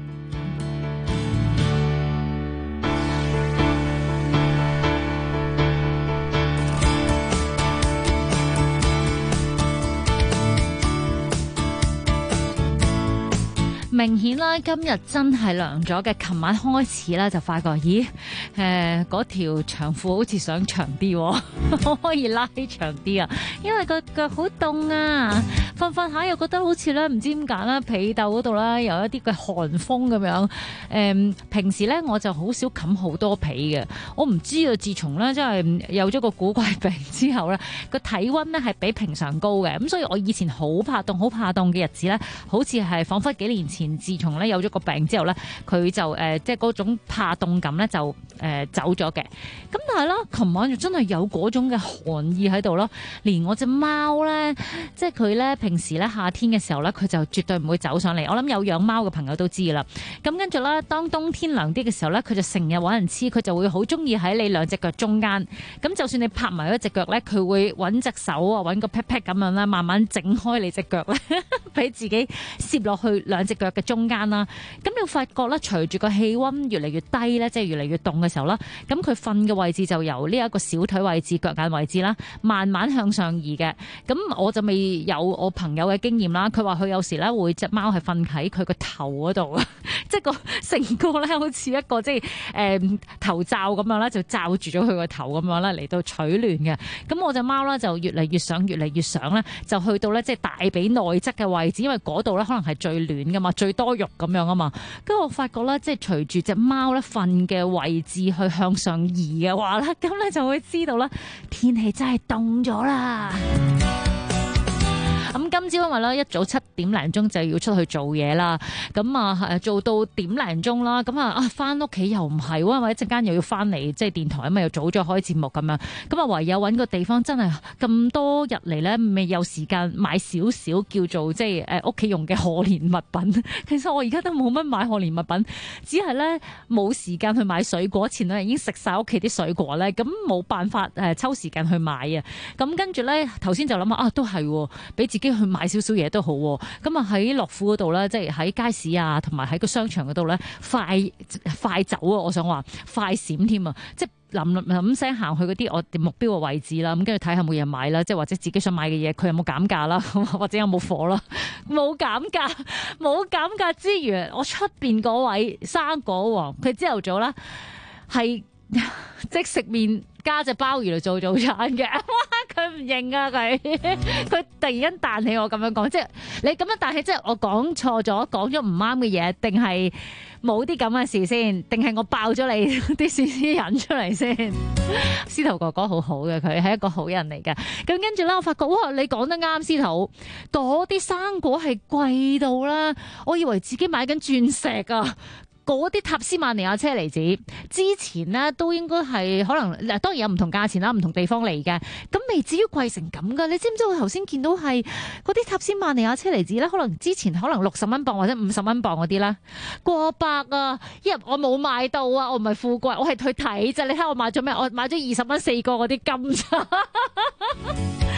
明顯啦，今日真係涼咗嘅。琴晚開始咧就發覺，咦，嗰條長褲好似想長啲，可唔可以拉長啲啊？因為個腳好凍啊，瞓瞓下又覺得好似咧唔知點解啦，被竇嗰度咧有一啲嘅寒風咁樣。平時咧我就好少冚好多被嘅，我唔知啊。自從咧真係有咗個古怪病之後咧，個體温咧係比平常高嘅，咁所以我以前好怕凍嘅日子咧，好似係彷彿幾年前。自從咧有咗個病之後咧，佢就即係嗰種怕凍感咧就走咗嘅。咁但係咧，琴晚就真係有嗰種嘅寒意喺度咯。連我隻貓咧，即係佢咧平時咧夏天嘅時候咧，佢就絕對唔會走上嚟。我諗有養貓嘅朋友都知啦。咁跟住咧，當冬天涼啲嘅時候咧，佢就成日揾人黐，佢就會好中意喺你兩隻腳中間。咁就算你拍埋一隻腳咧，佢會揾隻手啊，揾個 pat pat 咁樣咧，慢慢整開你隻腳咧，俾自己攝落去兩隻腳嘅中間啦。咁你會發覺咧，隨住個氣溫越嚟越低咧，即係越嚟越凍嘅時候啦，咁佢瞓嘅位置就由呢一個小腿位置、腳眼位置啦，慢慢向上移嘅。咁我就未有我朋友嘅經驗啦。佢話佢有時咧會隻貓係瞓喺佢個頭嗰度啊，即係個成個咧好似一個即係頭罩咁樣啦，就罩住咗佢個頭咁樣啦，嚟到取暖嘅。咁我隻貓咧就越嚟越想咧，就去到咧即係大髀內側嘅位置，因為嗰度咧可能係最暖噶嘛，最多肉咁樣啊嘛。跟住我發覺咧，即係隨住隻貓咧瞓嘅位置去向上移嘅話咧，咁咧就會知道啦，天氣真係凍咗啦。咁今朝因為咧一早7點零鐘就要出去做嘢啦，咁啊做到點零鐘啦，咁啊翻屋企又唔係喎，因為一陣間又要翻嚟即係電台啊嘛，又早咗開節目咁樣，咁啊唯有揾個地方真係咁多日嚟咧，未有時間買少少叫做即係屋企用嘅賀年物品。其實我而家都冇乜買賀年物品，只係咧冇時間去買水果，前兩日已經食晒屋企啲水果咧，咁冇辦法抽時間去買啊。咁跟住咧頭先就諗下都係俾自己去買少少嘢都好。咁啊喺樂富嗰度咧，即係喺街市啊，同埋喺個商場嗰度咧，快走啊！我想話快閃添啊！即係冧聲行去嗰啲我目標嘅位置啦，咁跟住睇下冇嘢買啦，即係或者自己想買嘅嘢，佢有冇減價啦，或者有冇貨啦？冇減價之餘，我出邊嗰位生果王，佢朝頭早啦係即食麵加隻鮑魚嚟做早餐嘅，哇！佢唔認啊，佢突然間彈起我咁樣講，即係你咁樣彈起，即係我講錯咗，講咗唔啱嘅嘢，定係冇啲咁嘅事先，定係我爆咗你啲私隱出嚟先？司徒哥哥好好嘅，佢係一個好人嚟嘅。咁跟住咧，我發覺哇，你講得啱，司徒嗰啲生果係貴到啦，我以為自己買緊鑽石啊！嗰啲塔斯曼尼亞車厘子之前呢都應該係可能當然有唔同價錢啦，唔同地方嚟嘅，咁未至於貴成咁噶。你知唔知我頭先見到係嗰啲塔斯曼尼亞車厘子咧，可能之前可能60蚊磅或者50蚊磅嗰啲啦，過百啊！我冇買到啊，我唔係富貴，我係去睇啫。你睇我買咗咩？我買咗20蚊4個嗰啲金咋。唔係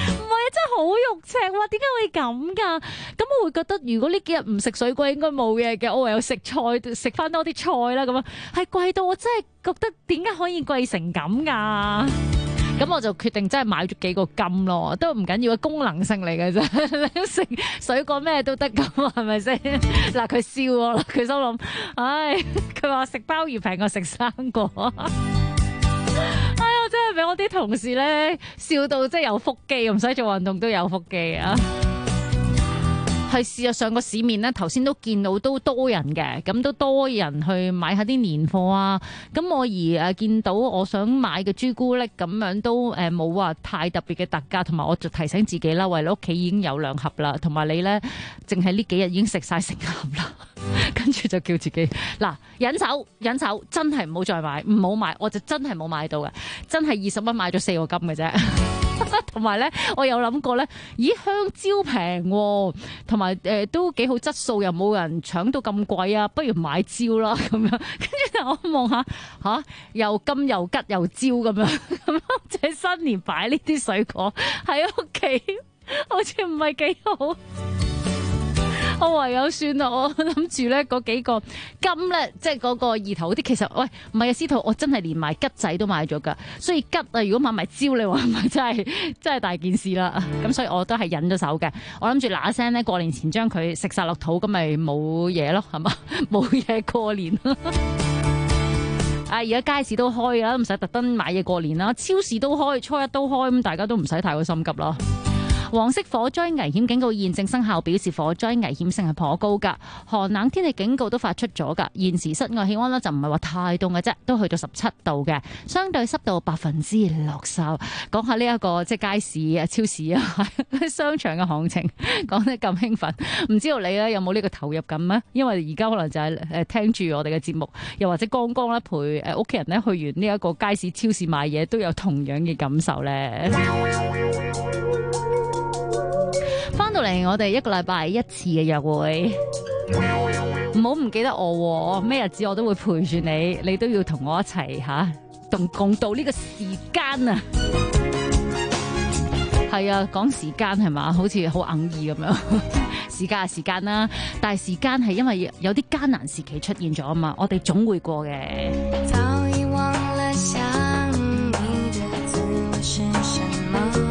真係好肉赤喎！點解會咁㗎？咁我會覺得，如果呢幾日唔食水果應該冇嘢嘅，我唯有食菜，食翻多啲菜啦。咁樣係貴到我真係覺得點解可以貴成咁㗎？咁我就決定真係買咗幾個金咯，都唔緊要嘅，功能性嚟嘅啫。你食水果咩都得㗎嘛，係咪先？嗱，佢笑我啦，佢心諗，唉，佢話食鮑魚平過食生果。哎呀，真係俾我啲同事咧笑到真係有腹肌，唔使做運動都有腹肌啊！係事實上個市面咧，頭先都見到都多人嘅，咁都多人去買下啲年貨啊。咁我而見到我想買嘅朱古力咁樣都冇話太特別嘅特價，同埋我就提醒自己啦，為你屋企已經有2盒啦，同埋你咧淨係呢幾日已經食晒成盒啦，跟住就叫自己嗱忍手，真係唔好再買，唔好買，我就真係冇買到嘅，真係20蚊買咗4個金嘅啫。同埋咧，我有諗過咧，咦，香蕉平喎，同埋都幾好質素，又冇人搶到咁貴啊，不如買蕉啦咁樣。跟住我望下又金又桔又蕉咁樣，即係新年擺呢啲水果喺屋企，好似唔係幾好。我唯有算啦，我諗住咧嗰幾個金咧，即係嗰個意頭嗰啲，其實喂唔係啊，司徒，我真係連埋桔仔都買咗噶，所以桔啊，如果買埋蕉，你話係咪真係大件事啦？咁所以我都係忍咗手嘅，我諗住嗱一聲咧，過年前將佢食晒落肚，咁咪冇嘢咯，係嘛，冇嘢過年咯。啊！而家街市都開啦，唔使特登買嘢過年啦，超市都開，初一都開，咁大家都唔使太過心急啦。黃色火災危險警告現正生效，表示火災危險性係頗高㗎。寒冷天氣警告都發出咗㗎。現時室外氣溫呢就唔係話太凍嘅啫，都去到17度嘅，相對濕度60%。講下呢一個即係街市啊、超市啊、商場嘅行情，講得咁興奮，唔知道你咧有冇呢個投入感呢？因為而家可能就係聽住我哋嘅節目，又或者剛剛咧陪屋企人咧去完呢一個街市、超市買嘢，都有同樣嘅感受咧。翻到嚟，我哋一個禮拜1次嘅約會，唔好唔記得我，咩日子我都會陪住你，你都要同我一齊共度呢個時間啊！係啊，講時間係嘛，好似好硬意咁樣。時間係時間啦，但係時間係因為有啲艱難時期出現咗啊嘛，我哋總會過嘅。早已忘了想你的自我是什麼。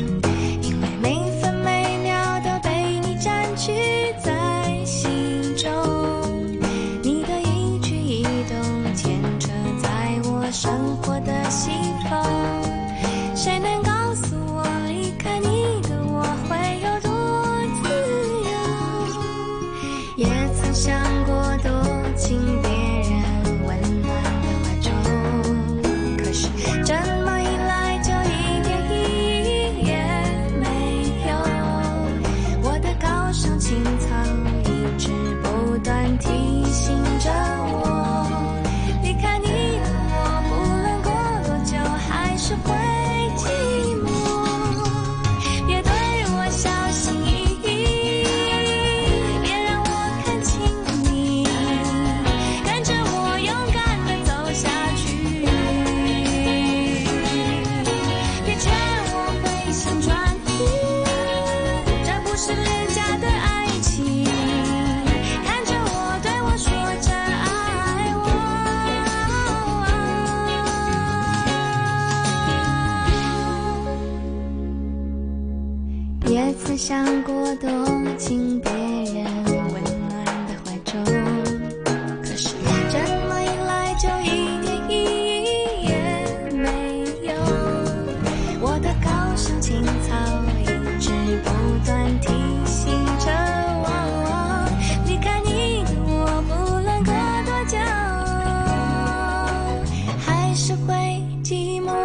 生活的西風，誰能告訴我離開你的我會有多自由？也曾想過躲進別人溫暖的懷中，可是這麼一來就一點意義也沒有。我的高尚情操一直不斷提醒着我，離開你的是會寂寞，別對我小心翼翼，別讓我看清你，跟着我勇敢地走下去，別勸我回心轉意，這不是廉價的愛情，看着我對我說着愛我。也曾想過躲進別人溫暖的懷中，可是這麼一來就一點意義也沒有。我的高尚情操一直不斷提醒着我，離開你的我不論過多久，還是會寂寞。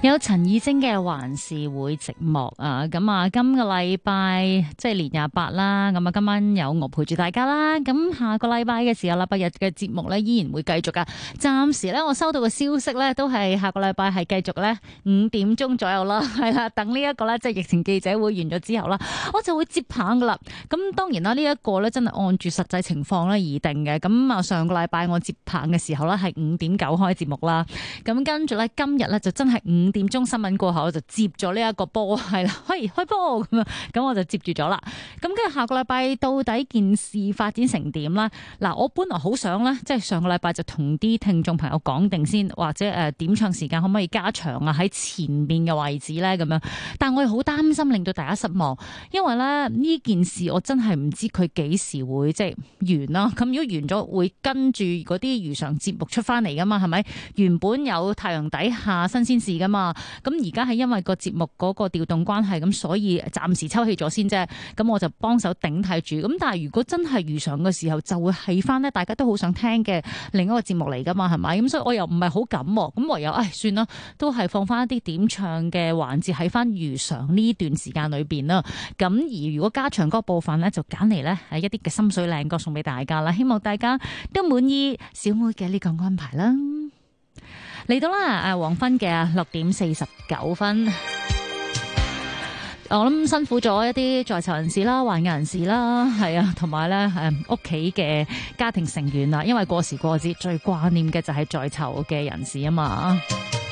有陳以貞嘅還是會寂寞啊！咁啊，今個禮拜即係年28啦，咁啊今晚有我陪住大家啦。咁下個禮拜嘅時候，禮拜日嘅節目咧依然會繼續噶。暫時咧我收到嘅消息咧都係下個禮拜係繼續咧5點鐘左右啦，係啦。等呢一個咧即係疫情記者會完咗之後啦，我就會接棒噶啦。咁當然啦，呢一個咧真係按住實際情況咧而定嘅。咁啊上個禮拜我接棒嘅時候咧係5點9開節目啦。咁跟住咧今日咧就真係5點鐘新聞過後，我就接咗呢一個波，係啦，可以開波咁啊，咁我就接住咗啦。咁跟住下個禮拜到底件事發展成點啦？嗱，我本來好想咧，即係上個禮拜就同啲聽眾朋友講定先，或者點唱時間可唔可以加長啊？喺前面嘅位置咧咁樣，但我又好擔心令到大家失望，因為咧呢件事我真係唔知佢幾時會即係完啦。咁如果完咗，會跟住嗰啲如常節目出翻嚟噶嘛？係咪？原本有太陽底下新鮮事噶嘛？咁而家係因為個節目嗰個調動關係，咁所以暫時抽起咗先啫。咁我就幫手頂替住。咁但係如果真係如常嘅時候，就會係翻咧，大家都好想聽嘅另一個節目嚟噶嘛，係咪？咁所以我又唔係好敢，咁唯有算啦，都係放翻一啲點唱嘅環節喺翻如常呢段時間裏邊啦。咁而如果加長嗰部分咧，就揀嚟咧係一啲嘅心水靚歌送俾大家啦。希望大家都滿意小妹嘅呢個安排啦。嚟到啦，黃昏嘅6點49分，我諗辛苦咗一啲在囚人士啦、患癌人士啦，係啊，同埋咧屋企嘅家庭成員啦，因為過時過節最掛念嘅就係在囚嘅人士啊嘛。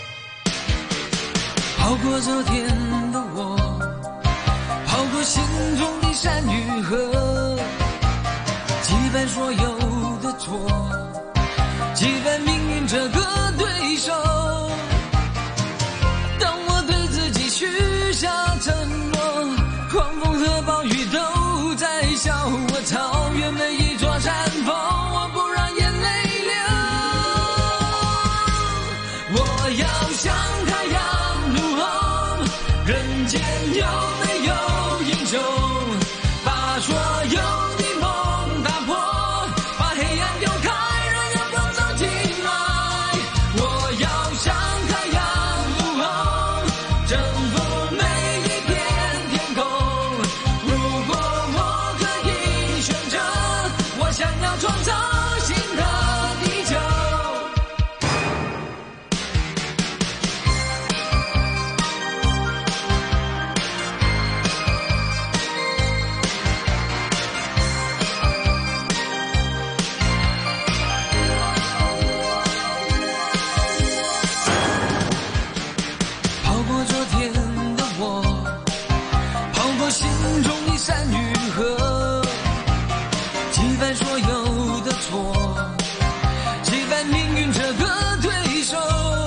跑過昨天的我，跑過心中的山與河，擊敗所有的錯，擊敗命運這個對手。當我對自己許下承諾，狂風和暴雨都在笑我，超越每一座山峰，我不讓眼淚流。我要像太陽怒吼，人間有沒有英雄，把所有的夢打破，把黑暗丟開，讓陽光照進來。我要像太陽怒吼，征服每一片天空。如果我可以選擇，我想要創造新的地球。跑過昨天的我，跑過心中的山與河，擊敗所有的錯，擊敗命運這個對手。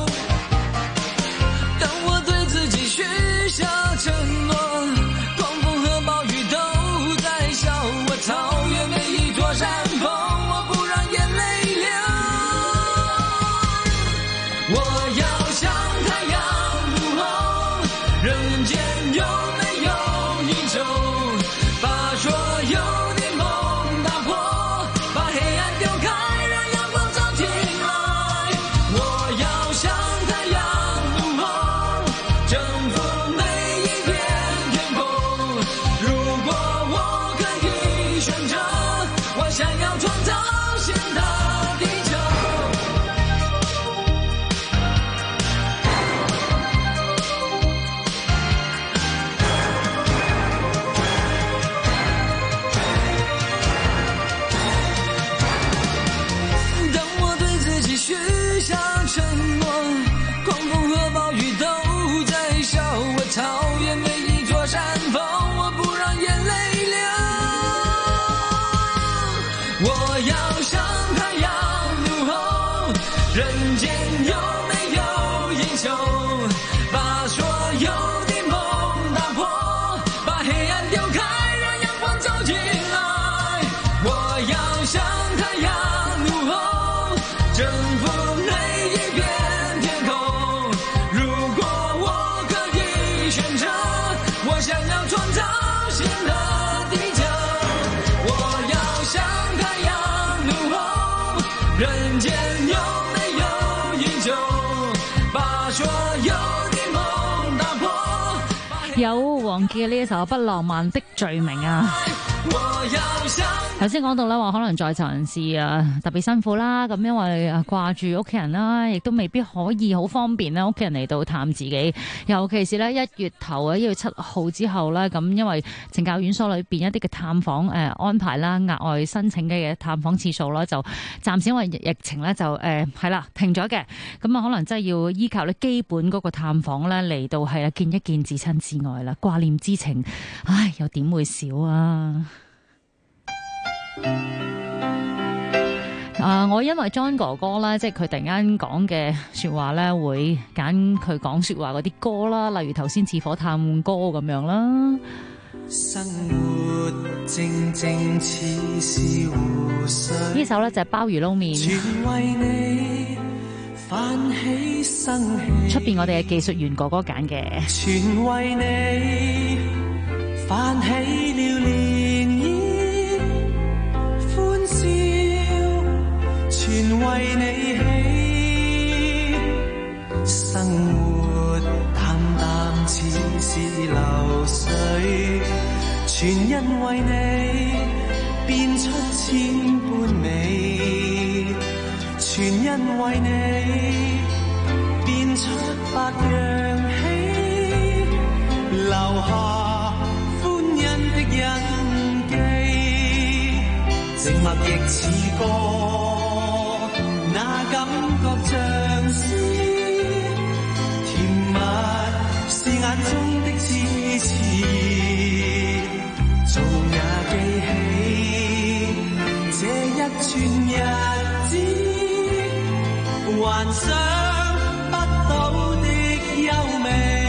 當我對自己許下承諾，狂風和暴雨都在笑我，超越每一座山峰，我不讓眼淚流。我要像太陽怒吼，人間有沒有英雄，把所有的夢打破，把黑暗丟開，讓陽光照進來。我要像太陽怒吼，征服每一片天空。如果我可以選擇，我想要創造新的地球。 王傑嘅呢一首《不浪漫的罪名》啊。頭先講到啦，話可能在囚人士啊特別辛苦啦，咁因為掛住屋企人啦，亦都未必可以好方便啦，屋企人嚟到探自己。尤其是咧1月頭啊，1月7號之後咧，咁因為懲教院所裏邊一啲嘅探訪安排啦，額外申請嘅探訪次數啦，就暫時因為疫情咧就係啦停咗嘅。咁啊，可能真係要依靠咧基本嗰個探訪咧嚟到係啊見一見至親之外啦，掛念之情，唉又點會少啊！我因為 John 哥哥啦，即係佢突然間講嘅說話咧，會揀佢講說話嗰啲歌啦，例如頭先似火探歌咁樣啦。生活靜靜似是湖水，呢首咧就係鮑魚撈麵。全為你泛起生氣，出邊我哋嘅技術員哥哥揀嘅。全為你泛起了漣漪，歡笑，全為你起，生活淡淡似是流水，全因為你變出千般美，全因為你變出百樣喜，留下歡欣的印記，靜默亦似歌，那感覺像詩，甜蜜是眼中的痴痴，做夢也記起這一串日子，幻想不到的優美。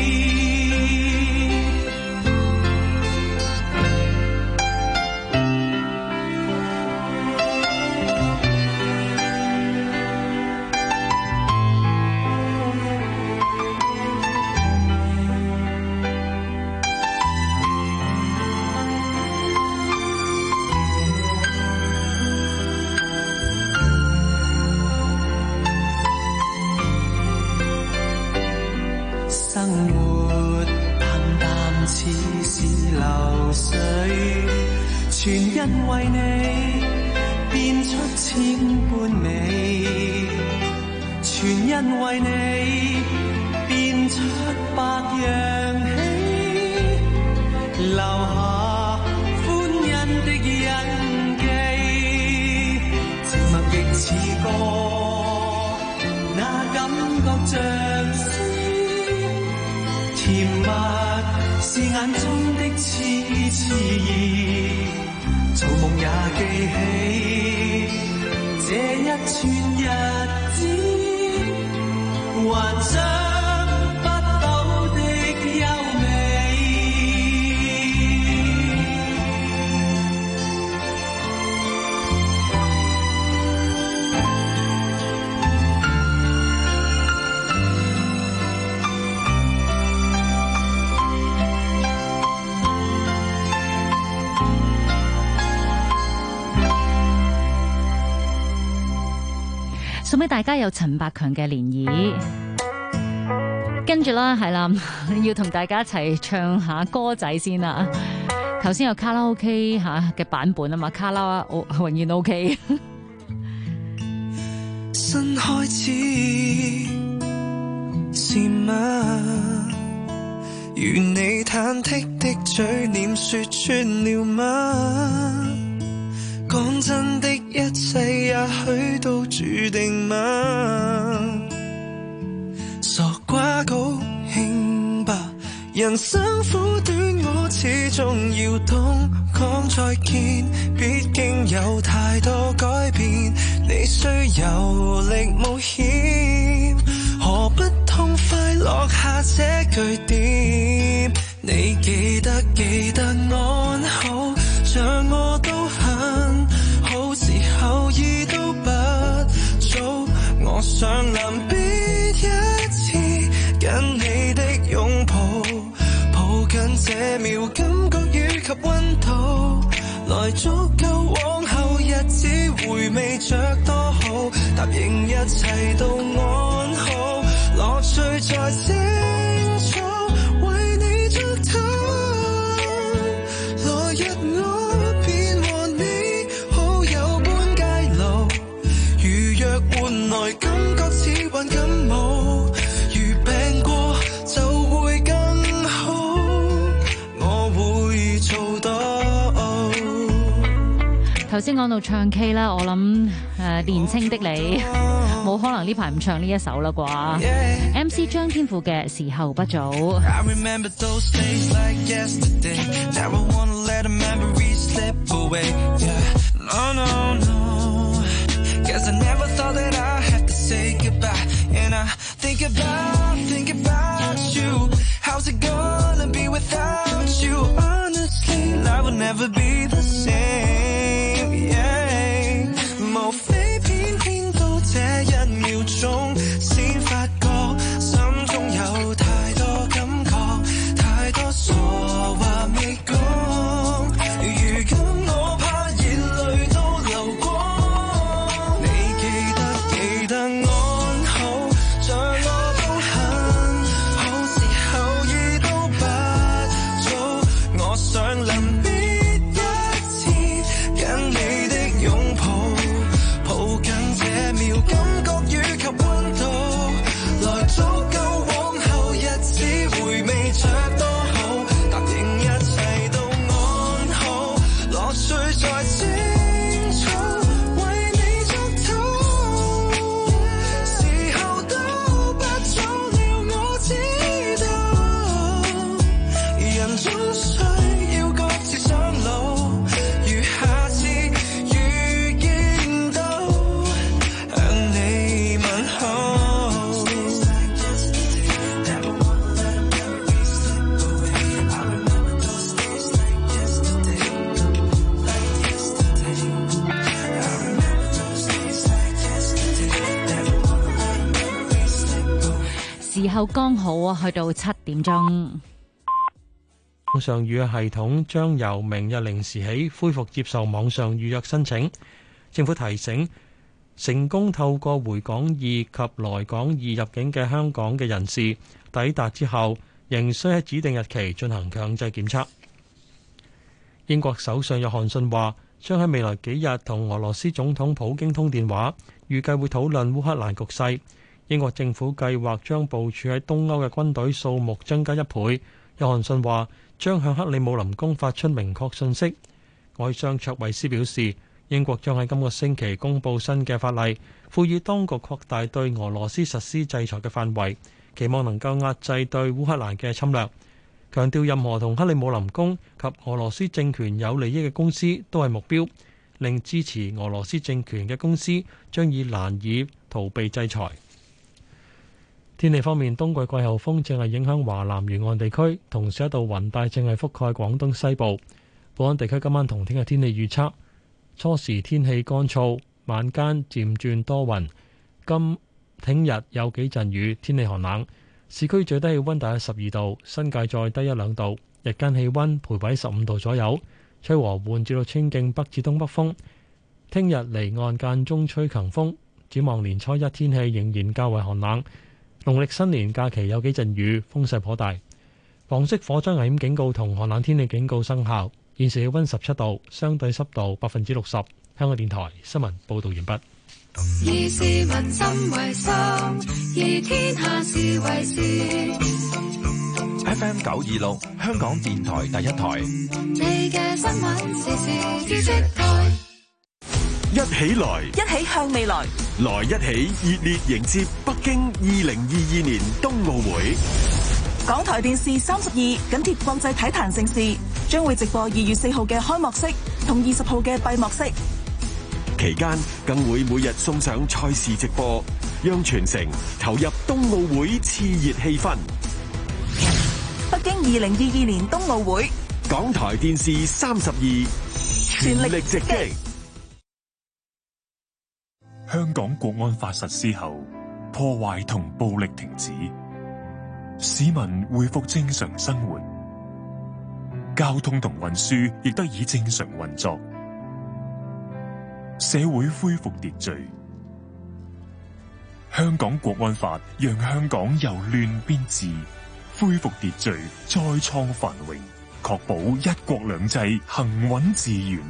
生活淡淡似是流水，全因為你變出千般美，全因為你變出百樣喜，留下歡欣的印記，靜默亦似歌，那感覺像詩，甜蜜是眼中的痴痴，做夢也記起這一串日子，幻想不到的優美。送俾大家有陳百強嘅《漣漪》，跟住啦，係啦，要同大家一齊唱下歌仔先啦。頭先有卡拉 OK 嘅版本啊嘛，卡拉永遠 OK。 新開始是嗎？如你忐忑的嘴臉說穿了嗎？講真的一切也許都注定嗎？傻瓜高興吧，人生苦短，我始終要懂講再見，畢竟有太多改變，你需有力冒險，何不痛快落下這句點？你記得安好，像我都很好，時候已都不早，我想臨別一次跟你的擁抱，抱緊這秒感覺與及溫度，來足夠往後日子回味着多好，答應一切都安好，樂趣在清楚，為你祝禱。 頭先講到唱 K 啦，我諗年青的你冇可能呢排唔唱呢一首啦啩。MC 張天賦嘅時候不早。 無非偏偏到這一秒鐘，先發覺心中有太多感覺，太多傻話未講。如今我怕熱淚都流光。你記得安好，像我都很好，時候已都不早。我想臨別一次，跟你的擁抱。感覺與及溫度，來足夠往後日子回味着多好，答應一切都安好，樂趣在清楚，為你作禱，時候都不早了，我知道，人終須要各自上路，如下次遇見到。 時候剛好啊，去到7點鐘。 網上預約系統將由明日零時起恢復接受網上預約申請。政府提醒，成功透過回港易及來港易入境嘅香港嘅人士，抵達之後仍需喺指定日期進行強制檢測。英國首相約翰遜話，將喺未來幾日同俄羅斯總統普京通電話，預計會討論烏克蘭局勢。英國政府計劃將部署喺東歐嘅軍隊數目增加1倍。約翰遜話將向克里姆林宮發出明確信息。外相卓慧斯表示，英國將喺今個星期公布新嘅法例，賦予當局擴大對俄羅斯實施制裁嘅範圍，期望能夠壓制對烏克蘭嘅侵略。強調任何同克里姆林宮及俄羅斯政權有利益嘅公司都係目標，令支持俄羅斯政權嘅公司將以難以逃避制裁。天氣方面，冬季季候風正係影響華南沿岸地區，同時一道雲帶正係覆蓋廣東西部。本港地區今晚同聽日天氣預測：初時天氣乾燥，晚間漸轉多雲。聽日有幾陣雨，天氣寒冷。市區最低氣溫大約12度，新界再低1-2度。日間氣溫徘徊15度左右，吹和緩至到清勁北至東北風。聽日離岸間中吹強風。展望年初一天氣仍然較為寒冷。農曆新年假期有幾陣雨，風勢頗大。黃色火災危險警告同寒冷天氣警告生效。現時氣溫17度，相對濕度60%。香港電台新聞報道完畢。 以市民心為心，以天下事為事。 FM 926，香港電台第一台。 你嘅新聞時事知識台。 一起來， 一起向未來， 來一起熱烈迎接北京2022年冬奧會。 港台電視32緊貼國際體壇盛事，將會直播2月4號嘅開幕式同20號嘅閉幕式。 期間更會每日送上賽事直播，讓全城投入冬奧會熾熱氣氛。 北京2022年冬奧會， 港台電視32全力直擊。 香港國安法實施後，破壞同暴力停止，市民恢復正常生活，交通同運輸亦得以正常運作，社會恢復秩序。香港國安法讓香港由亂變治，恢復秩序，再創繁榮，確保一國兩制行穩致遠。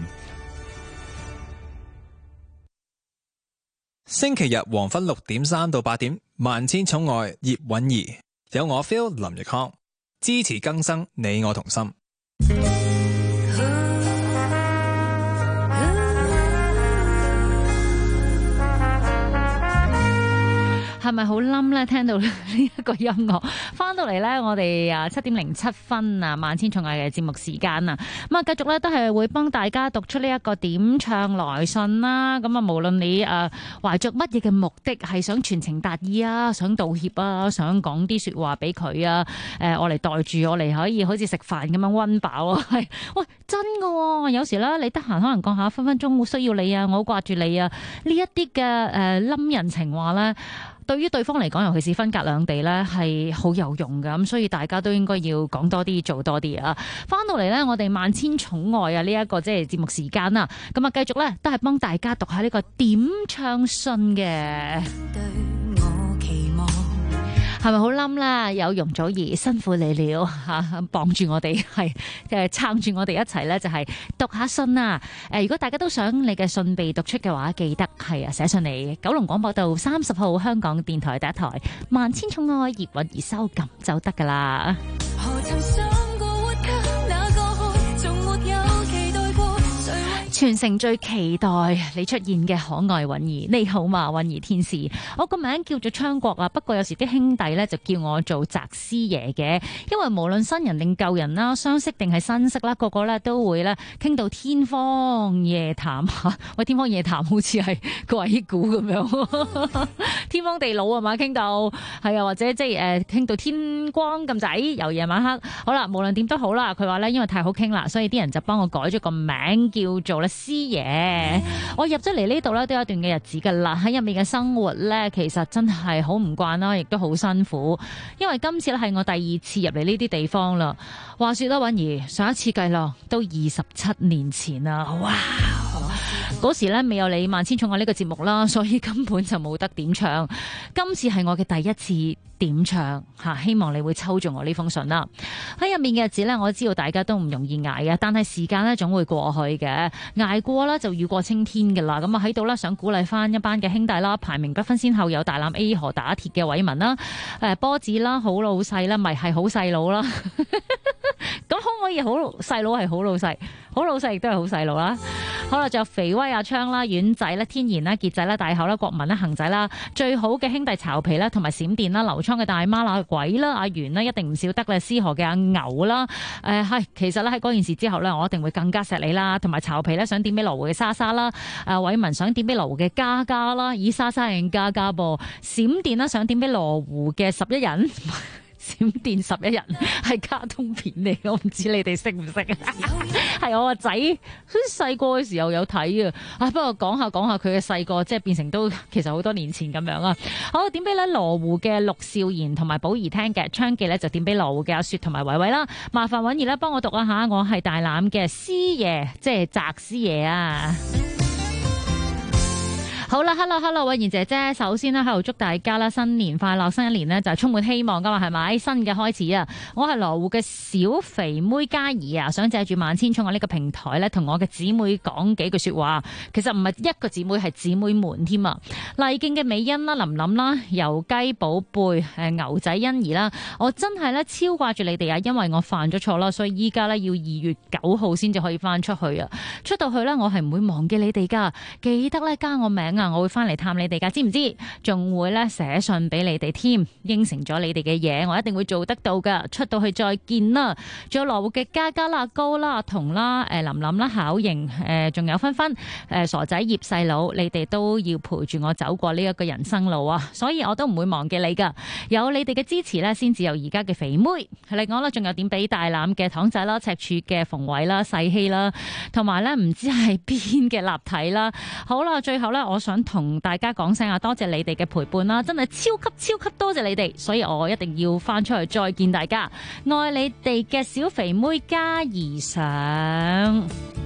星期日黃昏6點3到8點，萬千寵愛葉韻儀，有我 Phil 林奕康，支持更生，你我同心。 係咪好冧咧？聽到呢一個音樂，翻到嚟咧，我哋7:07啊，萬千寵愛嘅節目時間啊，咁啊，繼續咧都係會幫大家讀出呢一個點唱來信啦。咁啊，無論你懷着乜嘢嘅目的，係想傳情達意啊，想道歉啊，想講啲說話俾佢啊，我嚟袋住，我嚟可以好似食飯咁樣溫飽啊，係喂真㗎喎，有時咧你得閒可能講下，分分鐘會需要你啊，我好掛住你啊，呢一啲嘅冧人情話咧，對於對方嚟講，尤其是分隔兩地咧，係好有用㗎。咁所以大家都應該要講多啲，做多啲啊！翻到嚟咧，我哋萬千寵愛啊，呢一個即係節目時間啦。咁啊，繼續咧都係幫大家讀下呢個點唱信嘅。係咪好冧啦？有容祖兒辛苦你了吓，綁住我哋係撐住我哋一齊咧，就係讀下信啊！如果大家都想你嘅信被讀出嘅話，記得係寫信嚟九龍廣播道30號香港電台第一台萬千寵愛葉韻儀收咁就得噶啦。全城最期待你出現嘅可愛韻儀，你好嘛，韻儀天使。我個名叫做昌國啊，不過有時啲兄弟咧就叫我做澤師爺嘅，因為無論新人定舊人啦，相識定係新識啦，個個咧都會咧傾到天方夜譚嚇。喂，天方夜譚好似係鬼故咁樣，天荒地老啊嘛，傾到係啊，或者即係傾到天光咁滯，由夜晚黑。好啦，無論點都好啦，佢話咧因為太好傾啦，所以啲人就幫我改咗個名叫做咧師爺。我入咗嚟呢度咧都有一段嘅日子噶啦，喺入面嘅生活咧其實真係好唔慣啦，亦都好辛苦，因為今次咧係我第2次入嚟呢啲地方啦。話說啦，韻儀上一次計落都27年前啦，哇！嗰時咧未有你萬千寵愛呢個節目啦，所以根本就冇得點唱。今次係我嘅第1次點唱吓，希望你會抽中我呢封信啦。喺入面嘅日子咧，我知道大家都唔容易捱嘅，但係時間咧總會過去嘅，捱過啦就雨過青天嘅啦。咁啊喺度啦，想鼓勵翻一班嘅兄弟啦，排名不分先後，有大欖 A 河打鐵嘅偉文啦，波子啦，好老細啦，咪係好細佬啦。咁可唔可以好細佬係好老細，好老細亦都係好細佬啦？好啦，仲有肥威阿昌啦、丸仔啦、天然啦、傑仔啦、大口啦、國民啦、恒仔啦，最好嘅兄弟巢皮啦，同埋閃電啦、劉倉嘅大媽啦、鬼啦、阿元啦，一定唔少得啦，思河嘅阿牛啦，係其實咧喺嗰件事之後咧，我一定會更加錫你啦，同埋巢皮咧想點俾羅湖嘅莎莎啦，偉文想點俾羅湖嘅嘉嘉啦，以莎莎定嘉嘉噃，閃電啦想點俾羅湖嘅11人。閃電11人係卡通片嚟，我唔知你哋識唔識啊？係我個仔細個嘅時候有睇啊，不過講下佢嘅細個，即係變成都其實好多年前咁樣啊。好，點俾咧羅湖嘅陸少賢同埋寶儀聽嘅，昌記咧就點俾羅湖嘅阿雪同埋偉偉啦。麻煩韻儀咧幫我讀啊吓，我係大欖嘅師爺，即係澤師爺啊。好啦 ，hello， 韻儀姐姐，首先咧喺度祝大家啦新年快樂，新一年呢就係充滿希望噶嘛，係咪？新嘅開始啊！我係羅湖嘅小肥妹嘉怡啊，想借住萬千寵愛呢個平台咧，同我嘅姊妹講幾句說話。其實唔係一個姊妹，係姊妹們添啊！麗徑嘅美欣啦、琳琳啦、油雞寶貝、牛仔欣怡啦，我真係咧超掛住你哋啊！因為我犯咗錯啦，所以依家咧要2月9號先至可以翻出去啊！出到去咧，我係唔會忘記你哋噶，記得咧加我名。我會翻嚟探你哋噶，知唔知？仲會咧寫信俾你哋添，應承咗你哋嘅嘢，我一定會做得到噶。出到去再見啦！仲有羅湖嘅嘉嘉啦、高啦、彤啦、琳琳啦、巧瑩，仲有芬芬、傻仔葉細佬，你哋都要陪住我走過呢一個人生路啊！所以我都唔會忘記你噶。有你哋嘅支持咧，先至有而家嘅肥妹。另外啦，仲有點俾大欖嘅糖仔啦、赤柱嘅馮偉啦、細希啦，同埋咧唔知係邊嘅立體啦。好啦，最後咧，我想同大家講聲啊，多謝你哋嘅陪伴啦，真係超級多謝你哋，所以我一定要翻出去再見大家，愛你哋嘅小肥妹嘉怡上。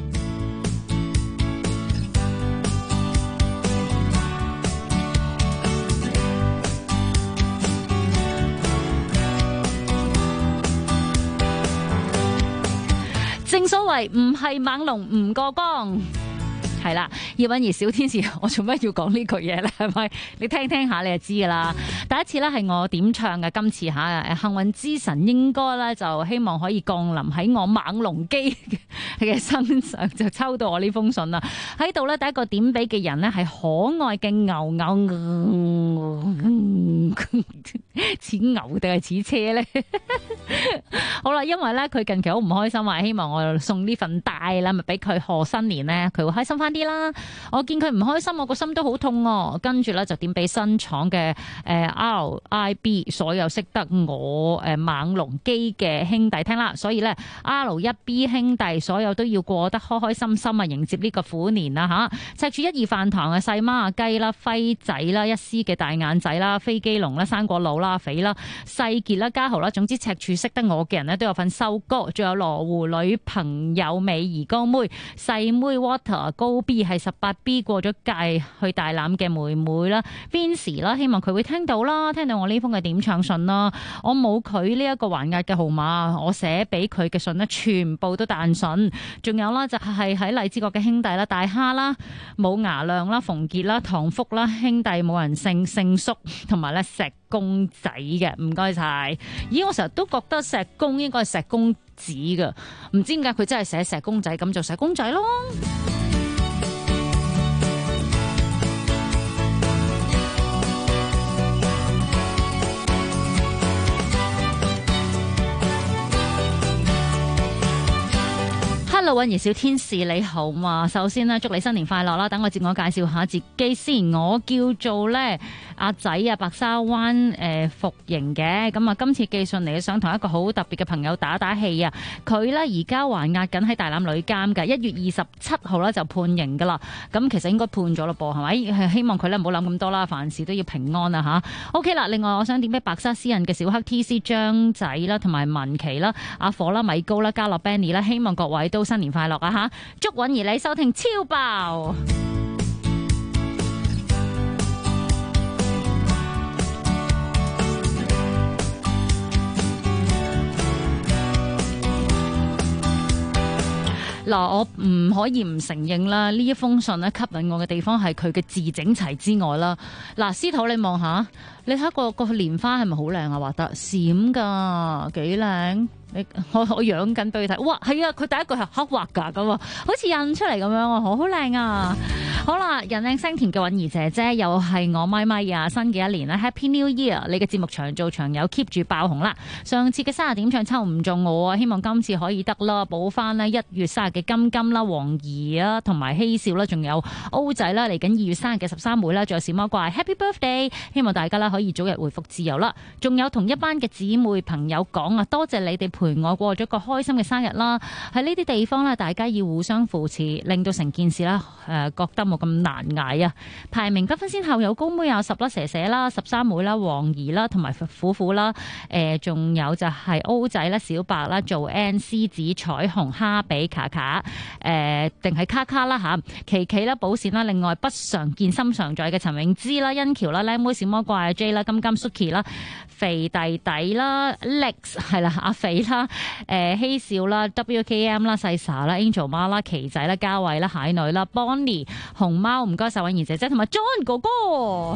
正所謂唔係猛龍唔過江。係啦，葉韻儀小天使，我做咩要講呢句嘢咧？係咪？你聽聽下你就知噶啦。第一次咧係我點唱嘅，今次吓幸運之神應該咧就希望可以降臨喺我猛龍機嘅身上就抽到我呢封信啦。喺度咧，第一個點俾嘅人咧係可愛嘅牛，似牛定係似車咧？好啦，因為咧佢近期好唔開心，話希望我送呢份大禮物俾佢賀新年咧，佢會開心翻啲啦。我見佢唔開心，我個心都好痛哦。跟住咧就點俾新廠嘅RIB 所有識得我猛龍機嘅兄弟聽啦。所以咧 R1B 兄弟所有都要過得開開心心啊，迎接呢個虎年啦吓。赤柱一二飯堂啊，細媽啊雞啦，輝仔啦，一絲嘅大眼仔啦，飛機龍啦，生果佬啦，肥啦，細傑啦，家豪啦，總之赤柱識得我嘅人咧都有份收歌。仲有羅湖女朋友美儀高妹，細妹 Water 高 B 係18B 過咗界去大欖嘅妹妹啦 Vincy 啦，希望佢會聽到啦，聽到我呢封嘅點唱信啦。我冇佢呢一個還押嘅號碼，我寫俾佢嘅信呢全部都彈信。仲有啦就係喺荔枝角嘅兄弟啦，大蝦啦，冇牙亮啦，馮傑啦，唐福啦，兄弟冇人姓姓叔，同埋咧石公仔嘅，唔該晒。咦，我成日都覺得石公應該係石公子噶，唔知點解佢真係寫石公仔，咁就石公仔咯。Hello， 韻兒小天使你好嘛？首先呢，祝你新年快樂啦！等我自我介紹下自己先，我叫做咧阿仔啊，白沙灣服刑嘅。咁啊，今次寄信嚟想同一個好特別嘅朋友打氣啊！佢咧而家還押緊喺大欖女監嘅，1月27號咧就判刑噶啦。咁其實應該判咗咯噃，係咪？希望佢咧唔好諗咁多啦，凡事都要平安啊吓。OK 啦，另外我想點俾白沙私人嘅小黑 TC 張仔啦，同埋文琪啦、阿火啦、米高啦、嘉樂 Benny 啦，希望各位都新年快樂啊吓！祝韻兒你收聽超爆！嗱，我唔可以唔承認啦，呢一封信咧吸引我嘅地方係佢嘅字整齊之外啦。嗱，司徒你望下，你睇個蓮花係咪好靚啊？畫得閃噶，幾靚。我養緊俾佢睇，哇，係啊！佢第一句係刻畫㗎，咁好似印出嚟咁樣，好靚啊！好啦，人靚聲甜嘅韻兒姐姐，又係我咪咪啊！新嘅一年咧 ，Happy New Year！你嘅節目長做長有 keep 住爆紅啦！上次嘅生日點唱抽唔中我啊，希望今次可以得啦，補翻呢1月生日嘅金金啦、黃怡啊，同埋希少啦，仲有 O 仔啦，嚟緊2月生日嘅13妹啦，仲有小魔怪 Happy Birthday！ 希望大家啦可以早日回復自由啦！仲有同一班嘅姊妹朋友講啊，多謝你哋陪我過咗個開心嘅生日啦！喺呢啲地方咧，大家要互相扶持，令到成件事啦覺得冇咁難捱啊！排名不分先後有高妹啊、10啦、蛇蛇啦、13妹啦、黃怡啦，同埋虎虎啦，仲有就係 O 仔啦、小白啦、做 N 獅子、彩虹、哈比、卡卡，定係卡卡啦吓，琪琪啦、寶善啦，另外不常見心常在嘅陳永之啦、欣喬啦、靚妹小魔怪 J 啦、金金 Suki 啦、肥弟弟啦、Lex 係啦、阿肥啦、希少啦、WKM 啦、細 Sa 啦、Angel 媽啦、奇仔啦、嘉慧啦、蟹女啦、Bonnie、熊貓，唔該晒韻兒姐姐同埋 John 哥哥。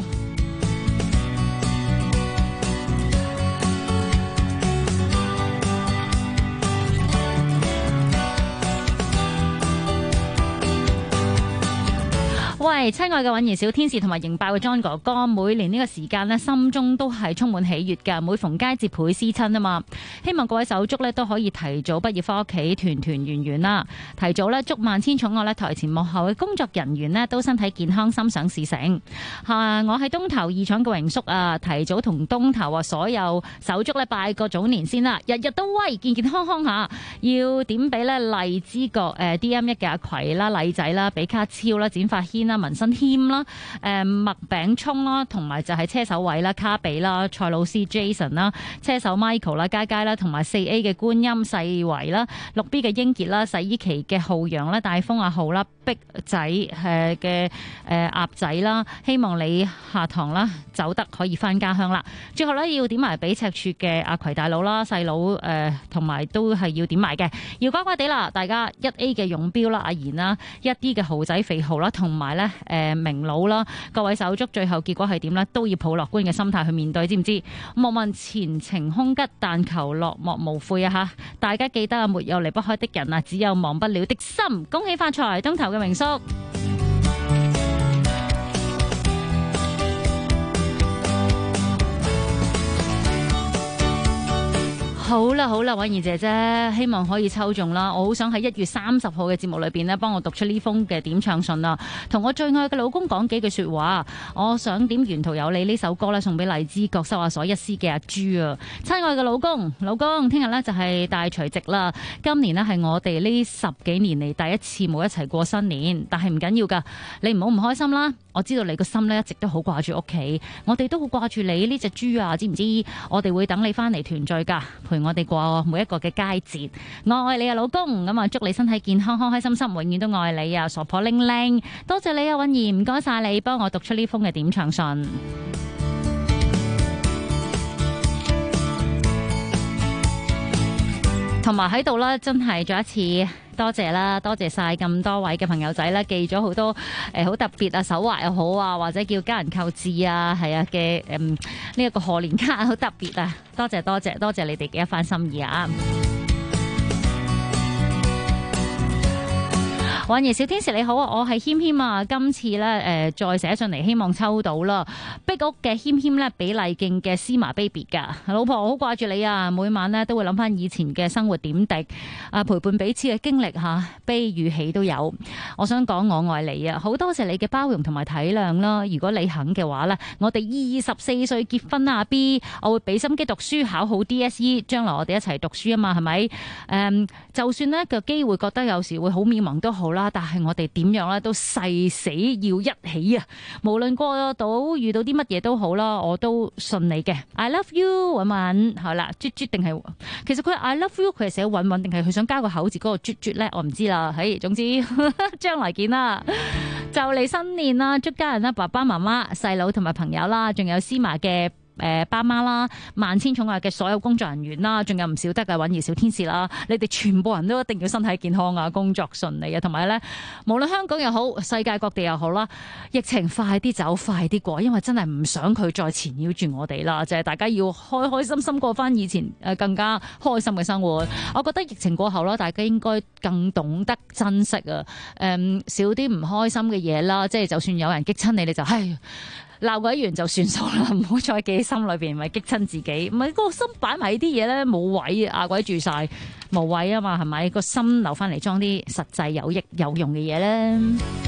喂，親愛嘅韻兒小天使同埋迎爆嘅 John 哥哥，每年呢個時間呢，心中都係充滿喜悅㗎。每逢佳節倍思親啊嘛，希望各位手足呢都可以提早畢業翻屋企，團團圓圓啦。提早呢，祝萬千寵愛呢台前幕後嘅工作人員呢都身體健康，心想事成。我係東頭二廠嘅榮叔啊，提早同東頭啊所有手足呢拜個早年先啦，日日都威，健健康康下。要點俾呢荔枝角DM1嘅阿葵啦、麗仔啦、比卡超啦、剪髮軒啦、紋身謙啦、麥餅葱啦，同埋就係車手位啦、卡比啦、蔡老師 Jason 啦、車手 Michael 啦、佳佳啦，同埋4A 嘅觀音細維啦、6B 嘅英傑啦、洗衣期嘅浩洋啦、大風阿浩啦、碧仔嘅鴨仔啦，希望你下堂啦走得可以翻家鄉啦。最後咧要點埋俾赤柱嘅阿葵大佬啦、細佬同埋都係要點埋嘅，要乖乖地啦，大家1A 嘅勇標啦、阿賢啦、1D 嘅豪仔肥豪啦，同埋咧明佬啦，各位手足最後結果係點呢？都要抱樂觀嘅心態去面對，知唔知？莫問前程凶吉，但求落寞無悔啊！嚇，大家記得啊，沒有離不開的人啊，只有忘不了的心。恭喜發財，東頭嘅明叔。好啦，婉儀姐姐，希望可以抽中啦！我好想喺1月30號嘅節目裏邊呢，幫我讀出呢封嘅點唱信啊，同我最愛嘅老公講幾句說話。我想點沿途有你呢首歌呢，送俾荔枝角收下所一絲嘅阿朱啊！親愛嘅老公，聽日呢就係大除夕啦。今年呢係我哋呢10幾年嚟第一次冇一齊過新年，但係唔緊要噶，你唔好唔開心啦。我知道你個心呢一直都好掛住屋企，我哋都好掛住你呢隻豬啊！知唔知？我哋會等你翻嚟團聚噶，陪我哋過每一個嘅佳節。我愛你啊，老公！咁啊，祝你身體健康，開開心心，永遠都愛你啊，傻婆玲玲！多謝你啊，允兒，唔該晒你幫我讀出呢封嘅點唱信。同埋喺度啦，真係再一次多謝啦，多謝晒咁多位嘅朋友仔啦，寄咗好多好特別啊，手畫又好啊，或者叫家人購置啊，係啊嘅呢一個賀年卡好特別啊，多謝你哋嘅一番心意啊！婉兒小天使你好啊，我係謙謙啊，今次咧再寫上嚟，希望抽到啦。壁屋嘅謙謙咧，比麗徑嘅司馬 baby 噶，老婆我好掛住你啊，每晚咧都會諗翻以前嘅生活點滴啊，陪伴彼此嘅經歷吓，悲與喜都有。我想講我愛你啊，好多謝你嘅包容同埋體諒啦。如果你肯嘅話咧，我哋24歲結婚啊 B， 我會俾心機讀書，考好 DSE， 將來我哋一齊讀書啊嘛，係咪？就算呢個機會覺得有時會好渺茫都好啦，但係我哋點樣咧都誓死要一起啊！無論過到遇到啲乜嘢都好啦，我都信你嘅。I love you， 允允，好啦，啜啜定係，其實佢 I love you 佢係寫允允定係佢想加個口字嗰個啜啜咧？我唔知啦。嘿，總之將來見啦，就嚟新年啦，祝家人啦，爸爸媽媽、細佬同埋朋友啦，仲有司馬嘅爸媽啦，萬千寵愛嘅所有工作人員啦，仲有唔少得嘅允兒小天使啦，你哋全部人都一定要身體健康啊，工作順利啊，同埋咧，無論香港又好，世界各地又好啦，疫情快啲走，快啲過，因為真係唔想佢再纏繞住我哋啦，就係大家要開開心心過翻以前更加開心嘅生活。我覺得疫情過後啦，大家應該更懂得珍惜啊，少啲唔開心嘅嘢啦，即係就算有人激親你，你就鬧鬼完就算數啦，唔好再記喺心裏邊，咪激親自己。唔係個心擺埋啲嘢咧，冇位啊，鬼住晒，無謂啊嘛，係咪？個心留翻嚟裝啲實際有益有用嘅嘢咧。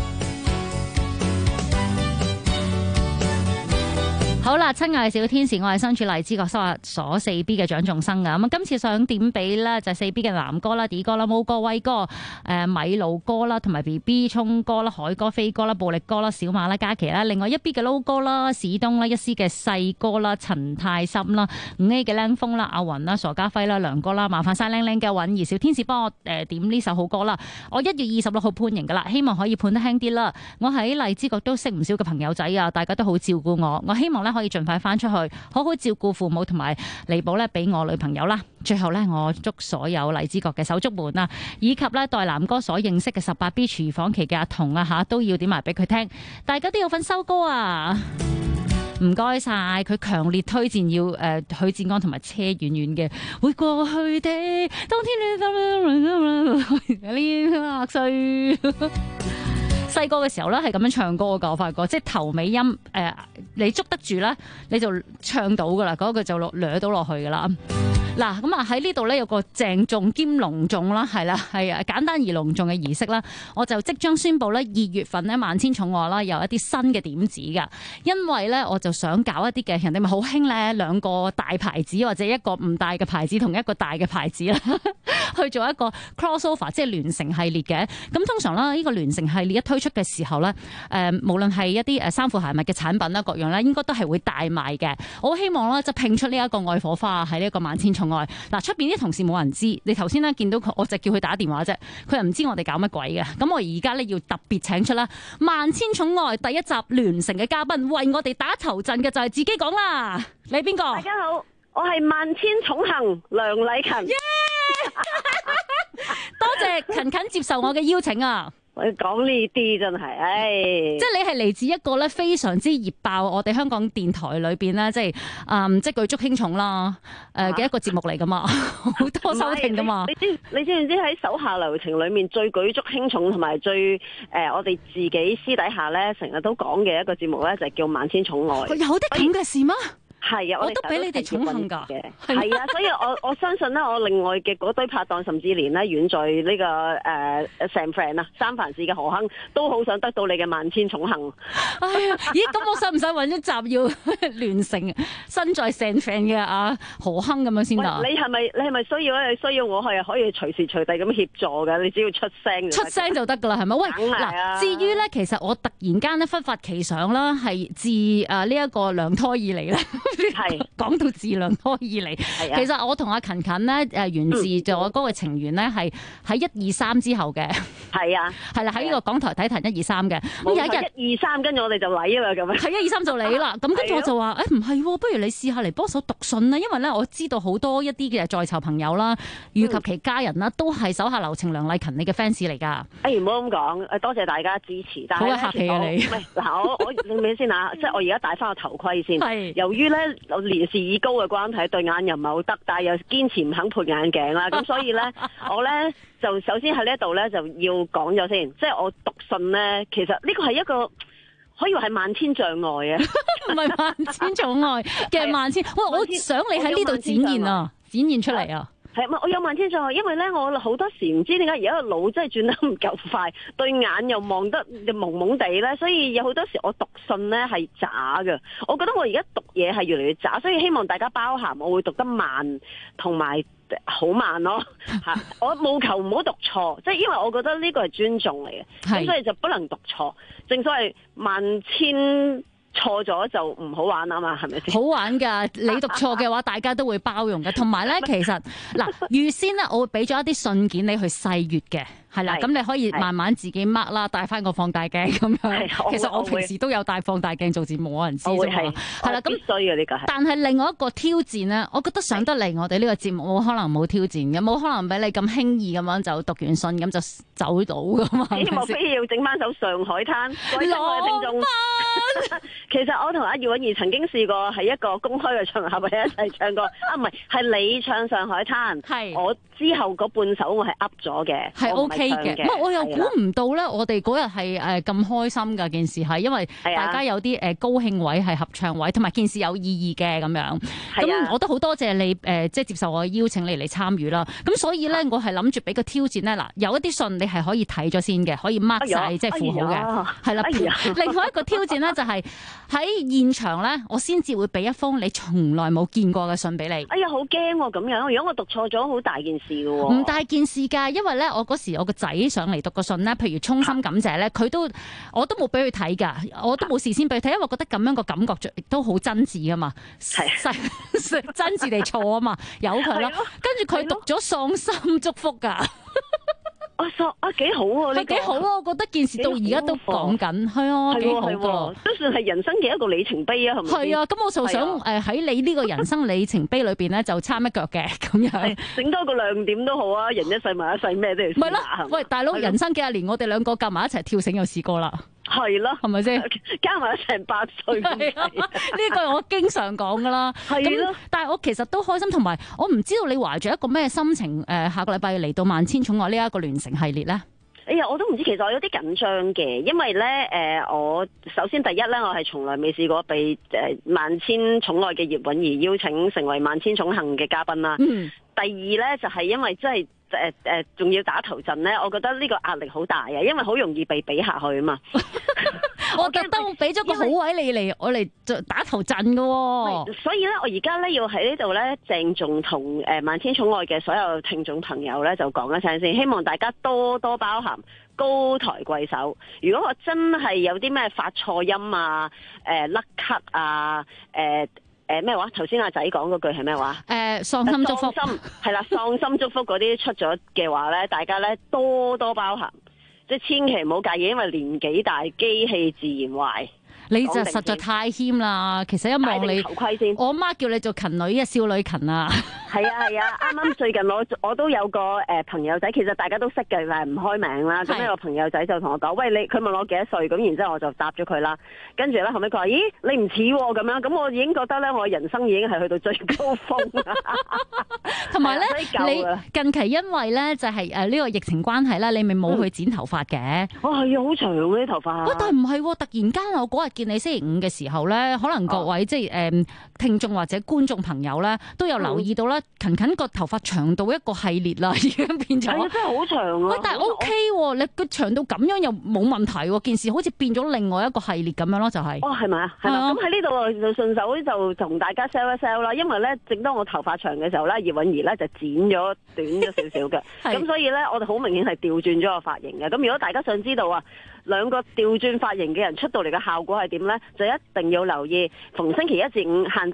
好啦，親愛嘅小天使，我係身處荔枝角收押所 4B 嘅蔣仲生噶。咁今次想點俾咧就係 4B 嘅南哥啦、D 哥啦、毛哥、威哥、米露哥啦，同埋 BB 聰哥啦、海哥、飛哥啦、暴力哥啦、小馬啦、嘉琪啦，另外1B 嘅撈哥啦、史東啦、1C 嘅細哥啦、陳太深啦、5A 嘅靚峰啦、阿雲啦、傻家輝啦、梁哥啦，麻煩晒靚靚嘅允兒小天使幫我點呢首好歌啦。我1月26號判刑噶啦，希望可以判得輕啲啦。我喺荔枝角都識唔少嘅朋友仔啊，大家都好照顧我，我希望咧可以盡快翻出去，好好照顧父母同埋彌補咧俾我女朋友啦。最後咧，我祝所有荔枝角嘅手足們啊，以及咧代南哥所認識嘅18B 廚房期嘅阿童啊吓，都要點埋俾佢聽，大家都有份收歌啊！唔該晒，佢強烈推薦要許志安同埋車婉婉嘅會過去的當天你呢歲。細個嘅時候咧係咁樣唱歌噶，我發覺即係頭尾音你捉得住咧，你就唱到噶啦，嗰句就掠到落去噶啦。嗱，咁啊喺呢度咧有個鄭重兼隆重啦，係啦，係啊，簡單而隆重嘅儀式啦，我就即將宣布咧2月份咧萬千寵愛啦有一啲新嘅點子噶，因為咧我就想搞一啲嘅人哋咪好興咧2個大牌子或者1個唔大嘅牌子同1個大嘅牌子啦，去做一個 crossover 即係聯乘系列嘅。咁通常啦呢個聯乘系列一推出嘅時候咧，無論係一啲衫褲鞋襪嘅產品啦各樣咧，應該都係會大賣嘅。我希望咧就拼出呢一個愛火花喺呢一個萬千寵愛。嗱，出邊啲同事冇人知，你頭先咧見到佢，我就叫佢打電話啫，佢又唔知我哋搞乜鬼嘅。咁我而家咧要特別請出啦，萬千寵愛第1集聯乘嘅嘉賓，為我哋打頭陣嘅就係自己講啦，你邊個？ 大家好，我係萬千寵幸梁禮勤。 多謝勤勤接受我嘅邀請啊！ 講呢啲真係， 即係你係嚟自一個咧非常之熱爆我哋香港電台裏邊咧，即係即係舉足輕重啦嘅一個節目嚟噶嘛，好多收聽噶嘛。 你知唔知喺手下留情裏面最舉足輕重同埋最我哋自己私底下咧成日都講嘅一個節目咧，就係叫《萬千寵愛》。 有啲咁嘅事咩？ 係啊， 我都俾你哋寵幸㗎。 係啊，所以我相信咧，我另外嘅嗰堆拍檔，甚至連咧遠在呢個San Fran 啊三藩市嘅何亨，都好想得到你嘅萬千寵幸。 哎呀，咦？咁我使唔使揾一集要聯成身在 San Fran 嘅何亨咁樣先得？ 你係咪需要咧？你需要我係可以隨時隨地咁協助嘅，你只要出聲就得㗎啦，係咪？喂，嗱，至於咧，其實我突然間咧忽發奇想啦，係自呢一個娘胎以嚟咧。 係講到自娘胎以嚟，其實我同阿勤勤咧源自咗嗰個情緣咧，係喺123之後嘅。係啊，係啦，喺呢個港台體壇123嘅。咁有一日 123，跟住我哋就嚟啦咁樣。 係123就嚟啦。咁跟住我就話：唔係，不如你試下嚟幫手讀信啦。因為咧，我知道好多一啲嘅在囚朋友啦，以及其家人啦，都係手下留情梁麗勤你嘅 fans 嚟㗎。 唔好咁講，多謝大家支持。但係好客氣啊你。 嗱，我你咪先啊，即係我而家戴翻個頭盔先。係。由於咧年事已高嘅關係，對眼又唔係好得，但係又堅持唔肯配眼鏡啦。咁所以咧，我咧就首先喺呢一度咧就要講咗先，即係我讀信咧，其實呢個係一個可以話係萬千障礙啊， 唔係萬千寵愛嘅萬千。喂，我想你喺呢度展現啊，展現出嚟啊！ 係咪？我有萬千障礙，因為咧我好多時唔知點解而家個腦真係轉得唔夠快，對眼又望得蒙蒙地咧，所以有好多時我讀信咧係渣嘅。我覺得我而家讀嘢係越嚟越渣，所以希望大家包涵，我會讀得慢同埋好慢咯嚇。我務求唔好讀錯，即係因為我覺得呢個係尊重嚟嘅，咁所以就不能讀錯。正所謂萬千錯咗就唔好玩啊嘛，係咪先？ 好玩㗎，你讀錯嘅話，大家都會包容嘅。同埋咧，其實嗱，預先咧，我會俾咗一啲信件你去細閱嘅。係啦，咁你可以慢慢自己 mark 啦，帶翻個放大鏡咁樣。其實我平時都有帶放大鏡做節目，冇人知啫嘛。係啦，咁所以呢個係。 但係另外一個挑戰咧，我覺得上得嚟我哋呢個節目冇可能冇挑戰嘅，冇可能俾你咁輕易咁樣就讀完信咁就走到噶嘛。 莫非要整翻首《上海灘》？各位親愛嘅聽眾，其實我同阿葉韻儀曾經試過喺一個公開嘅場合一齊唱歌。唔係你唱《上海灘》，係我之後嗰半首我係噏咗嘅， 係 OK。我又估唔到咧，我哋嗰日係咁開心㗎件事，係因為大家有啲高興位係合唱位，同埋件事有意義嘅咁樣。咁我都好多謝你即係接受我嘅邀請你嚟參與啦。咁所以咧，我係諗住俾個挑戰咧。嗱，有一啲信你係可以睇咗先嘅，可以 mark 晒即係符號嘅，係啦。另外一個挑戰咧就係喺現場咧，我先至會俾一封你從來冇見過嘅信俾你。 哎呀，好驚喎咁樣！如果我讀錯咗，好大件事㗎喎。 唔大件事㗎，因為咧我嗰時我個仔上嚟讀個信咧，譬如衷心感謝咧，我都冇俾佢睇㗎，我都冇事先俾佢睇，因為覺得咁樣個感覺亦都好真摯㗎嘛，真摯地錯啊嘛，由佢咯。跟住佢讀咗喪心祝福㗎。 幾好喎！ 係幾好啊！我覺得件事到而家都講緊，係啊，幾好㗎， 都算係人生嘅一個里程碑啊，係咪？ 係啊，咁我就想喺你呢個人生里程碑裏邊咧，就參一腳嘅咁樣， 整多個亮點都好啊！人一世物一世，咩都要試下。 咪咯，喂，大佬，人生幾廿年，我哋兩個夾埋一齊跳繩又試過啦。 係咯， 係咪先？ 加埋成8歲，呢個我經常講噶啦。係咯，但係我其實都開心，同埋我唔知道你懷住一個咩心情下個禮拜嚟到萬千寵愛呢一個聯成系列咧。 哎呀，我都唔知，其實我有啲緊張嘅，因為咧我首先第一咧，我係從來未試過被萬千寵愛嘅葉韻儀邀請成為萬千寵幸嘅嘉賓啦。第二咧就係因為真係仲要打頭陣咧，我覺得呢個壓力好大啊，因為好容易被比下去啊嘛。 我特登俾咗個好位你嚟，我嚟打頭陣㗎喎。 所以咧，我而家咧要喺呢度咧鄭重同萬千寵愛嘅所有聽眾朋友咧就講一聲先，希望大家多多包涵，高抬貴手。如果我真係有啲咩發錯音啊、甩咳啊、咩話？頭先阿仔講嗰句係咩話？ 喪心祝福係啦，喪心祝福嗰啲出咗嘅話咧，大家咧多多包涵。即係千祈唔好介意，因為年紀大，機器自然壞。 你就實在太謙啦。其實一望你， 頭盔先。 我阿媽叫你做勤女嘅少女勤啊。 係啊，啱啱最近我都有個朋友仔，其實大家都識嘅，但係唔開名啦。咁呢個朋友仔就同我講：喂，佢問我幾多歲？咁然之後我就答咗佢啦。跟住咧後尾佢話：咦，你唔似喎咁樣。咁我已經覺得咧，我人生已經係去到最高峰啦。 同埋咧，你近期因為咧就係呢個疫情關係啦，你咪冇去剪頭髮嘅。 哦，係啊，好長嗰啲頭髮。 但係唔係，突然間我嗰日見你星期五嘅時候咧，可能各位即係聽眾或者觀眾朋友咧都有留意到咧，勤個頭髮長到一個系列啦，已經變咗。 係啊，真係好長啊！ 喂，但係 OK 喎，你個長到咁樣又冇問題喎，件事好似變咗另外一個系列咁樣咯，就係。 哦，係咪啊？係啦，咁喺呢度就順手就同大家 sell 一 sell 啦，因為咧，正當我頭髮長嘅時候咧，葉韻儀咧就剪咗短咗少少嘅，咁所以咧，我哋好明顯係調轉咗個髮型嘅。咁如果大家想知道啊，兩個調轉髮型嘅人出到嚟嘅效果係點咧，就一定要留意逢星期一至五下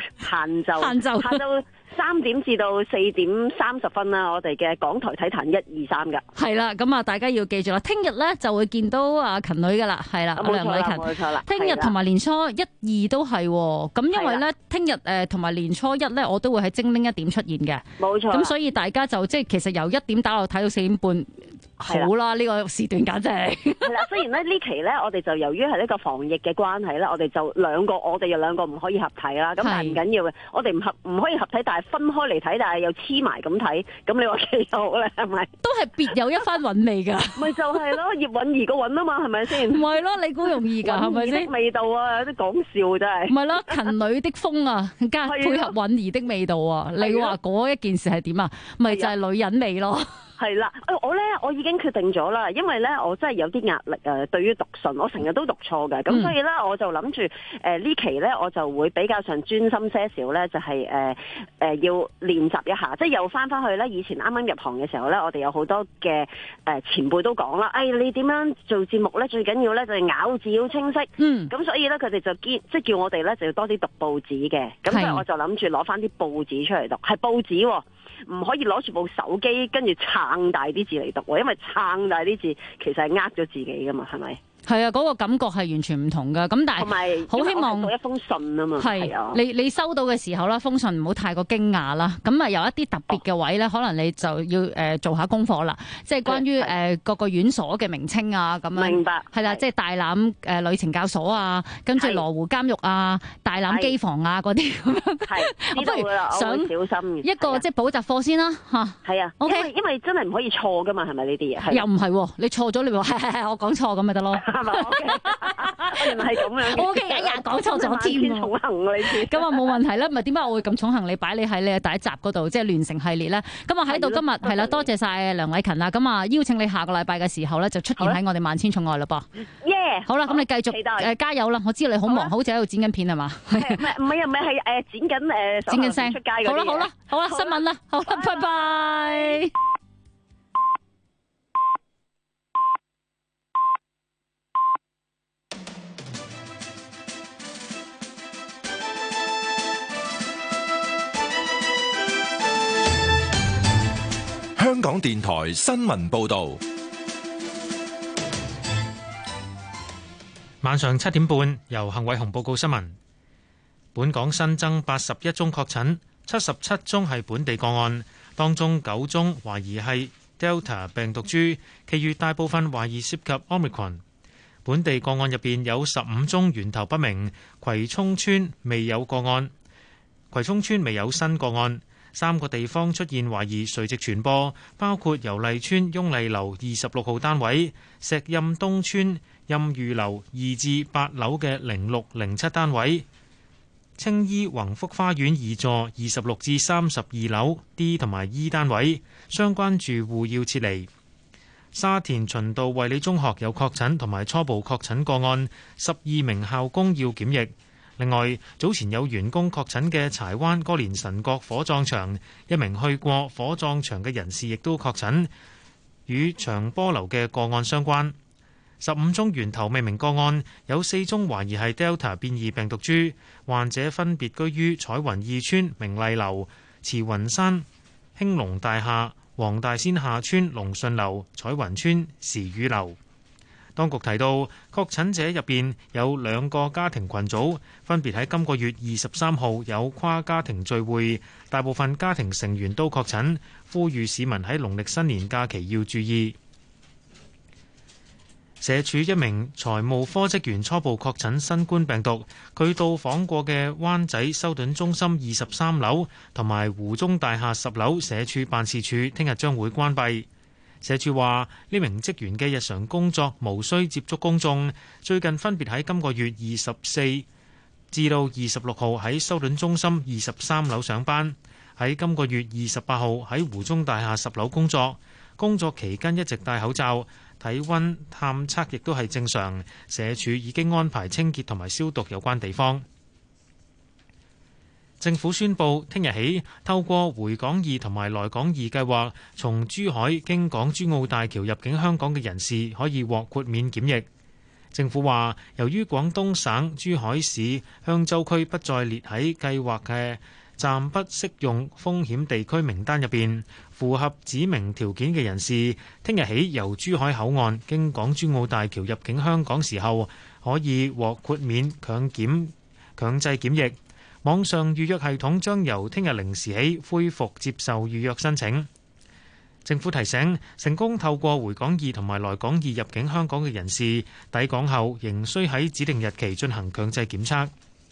晝3點至到4點30分啦，我哋嘅港台體壇1、2、3噶。 係啦，咁啊，大家要記住啦，聽日咧就會見到阿勤女噶啦，係啦，梁偉勤。 冇錯啦。 聽日同埋年初1、2都係，咁因為咧，聽日同埋年初1咧，我都會喺精靈1點出現嘅。 冇錯。 咁所以大家就即係其實由1點打落睇到4點半。好啦，呢個時段簡直係啦。雖然咧呢期咧，我哋就由於係呢個防疫嘅關係咧，我哋就我哋有兩個唔可以合體啦。咁但係唔緊要嘅，我哋唔可以合體，但係分開嚟睇，但係又黐埋咁睇。咁你話幾好咧？係咪？都係別有一番韻味㗎。咪就係咯，葉韻儀個韻啊嘛，係咪先？唔係咯，你估容易㗎？係咪先？味道啊，有啲講笑真係。唔係咯，勤女的風啊，加配合韻儀的味道啊。你話嗰一件事係點啊？咪就係女人味咯。係啦，我已經決定咗啦，因為咧我真係有啲壓力啊，對於讀信，我成日都讀錯嘅，咁所以咧我就諗住呢期咧我就會比較上專心些少咧，就係要練習一下，即係又翻去咧以前啱啱入行嘅時候咧，我哋有好多嘅前輩都講啦，你點樣做節目咧？最緊要咧就係咬字要清晰，咁所以咧佢哋就即係叫我哋咧就要多啲讀報紙嘅，咁所以我就諗住攞翻啲報紙出嚟讀，係報紙喎。唔可以攞住部手機跟住撐大啲字嚟讀，因為撐大啲字其實係呃咗自己噶嘛，係咪？係啊，嗰個感覺係完全唔同噶。咁但係好希望讀一封信啊嘛。係啊，你收到嘅時候啦，封信唔好太過驚訝啦。咁啊有一啲特別嘅位咧，可能你就要做下功課啦。即係關於各個院所嘅名稱啊，咁樣。明白。係啦，即係大欖女懲教所啊，跟住羅湖監獄啊，大欖機房啊嗰啲咁樣。係，知道㗎啦，我會小心嘅。一個即係補習課先啦，嚇。係啊。OK，因為真係唔可以錯㗎嘛，係咪呢啲嘢？又唔係喎，你錯咗你話係我講錯咁咪得咯。係咪？我原來係咁樣。O K， 一日講錯咗添喎。重行你知。咁啊冇問題啦，咪點解我會咁重行你擺你喺你嘅第一集嗰度，即係聯成系列咧？咁啊喺度今日係啦，多謝晒梁偉勤啦。咁啊邀請你下個禮拜嘅時候咧，就出現喺我哋萬千寵愛嘞噃。耶！好啦，咁你繼續加油啦！我知道你好忙，好似喺度剪緊片係嘛？唔係係剪緊聲出街嗰啲嘢。好啦，新聞啦，好啦，拜拜。 香港電台新聞報道， 晚上7點半，由幸偉雄報告新聞。本港新增81宗確診，77宗係本地個案，當中9宗懷疑係 Delta 病毒株，其餘大部分懷疑涉及 Omicron。本地個案入邊有15宗源頭不明，葵涌村未有個案，葵涌村未有新個案。3個地方出現懷疑垂直傳播，包括油麗邨雍麗樓26號單位、石蔭東邨蔭裕樓2至8樓嘅06、07單位、青衣宏福花園2座26至32樓 D 同埋 E 單位，相關住戶要撤離。沙田循道衛理中學有確診同埋初步確診個案，12名校工要檢疫。另外，早前有員工確診嘅柴灣歌連臣角火葬場，一名去過火葬場嘅人士亦都確診，與長波樓嘅個案相關。15宗源頭未明個案，有4宗懷疑係 Delta 變異病毒株，患者分別居於彩雲2村明麗樓、慈雲山興隆大廈、黃大仙下村龍順樓、彩雲村時雨樓。 當局提到，確診者入邊有2個家庭群組，分別喺今個月23號有跨家庭聚會，大部分家庭成員都確診，呼籲市民喺農曆新年假期要注意。社署一名財務科職員初步確診新冠病毒，佢到訪過嘅灣仔修頓中心23樓同埋湖中大廈10樓社署辦事處，聽日將會關閉。社署話，呢名職員嘅日常工作無需接觸公眾，最近分別喺今個月24至到26號喺修頓中心23樓上班，喺今個月28號喺湖中大廈10樓工作，工作期間一直戴口罩，體溫探測亦都係正常。社署已經安排清潔同埋消毒有關地方。政府宣布，聽日起透過回港易同埋來港易計劃，從珠海經港珠澳大橋入境香港嘅人士可以獲豁免檢疫。政府話，由於廣東省珠海市香洲區不再列喺計劃嘅暫不適用風險地區名單入邊，符合指明條件嘅人士，聽日起由珠海口岸經港珠澳大橋入境香港時候，可以獲豁免強制檢疫。網上預約系統將由聽日0時起恢復接受預約申請。政府提醒，成功透過回港易同埋來港易入境香港嘅人士，抵港後仍需喺指定日期進行強制檢測。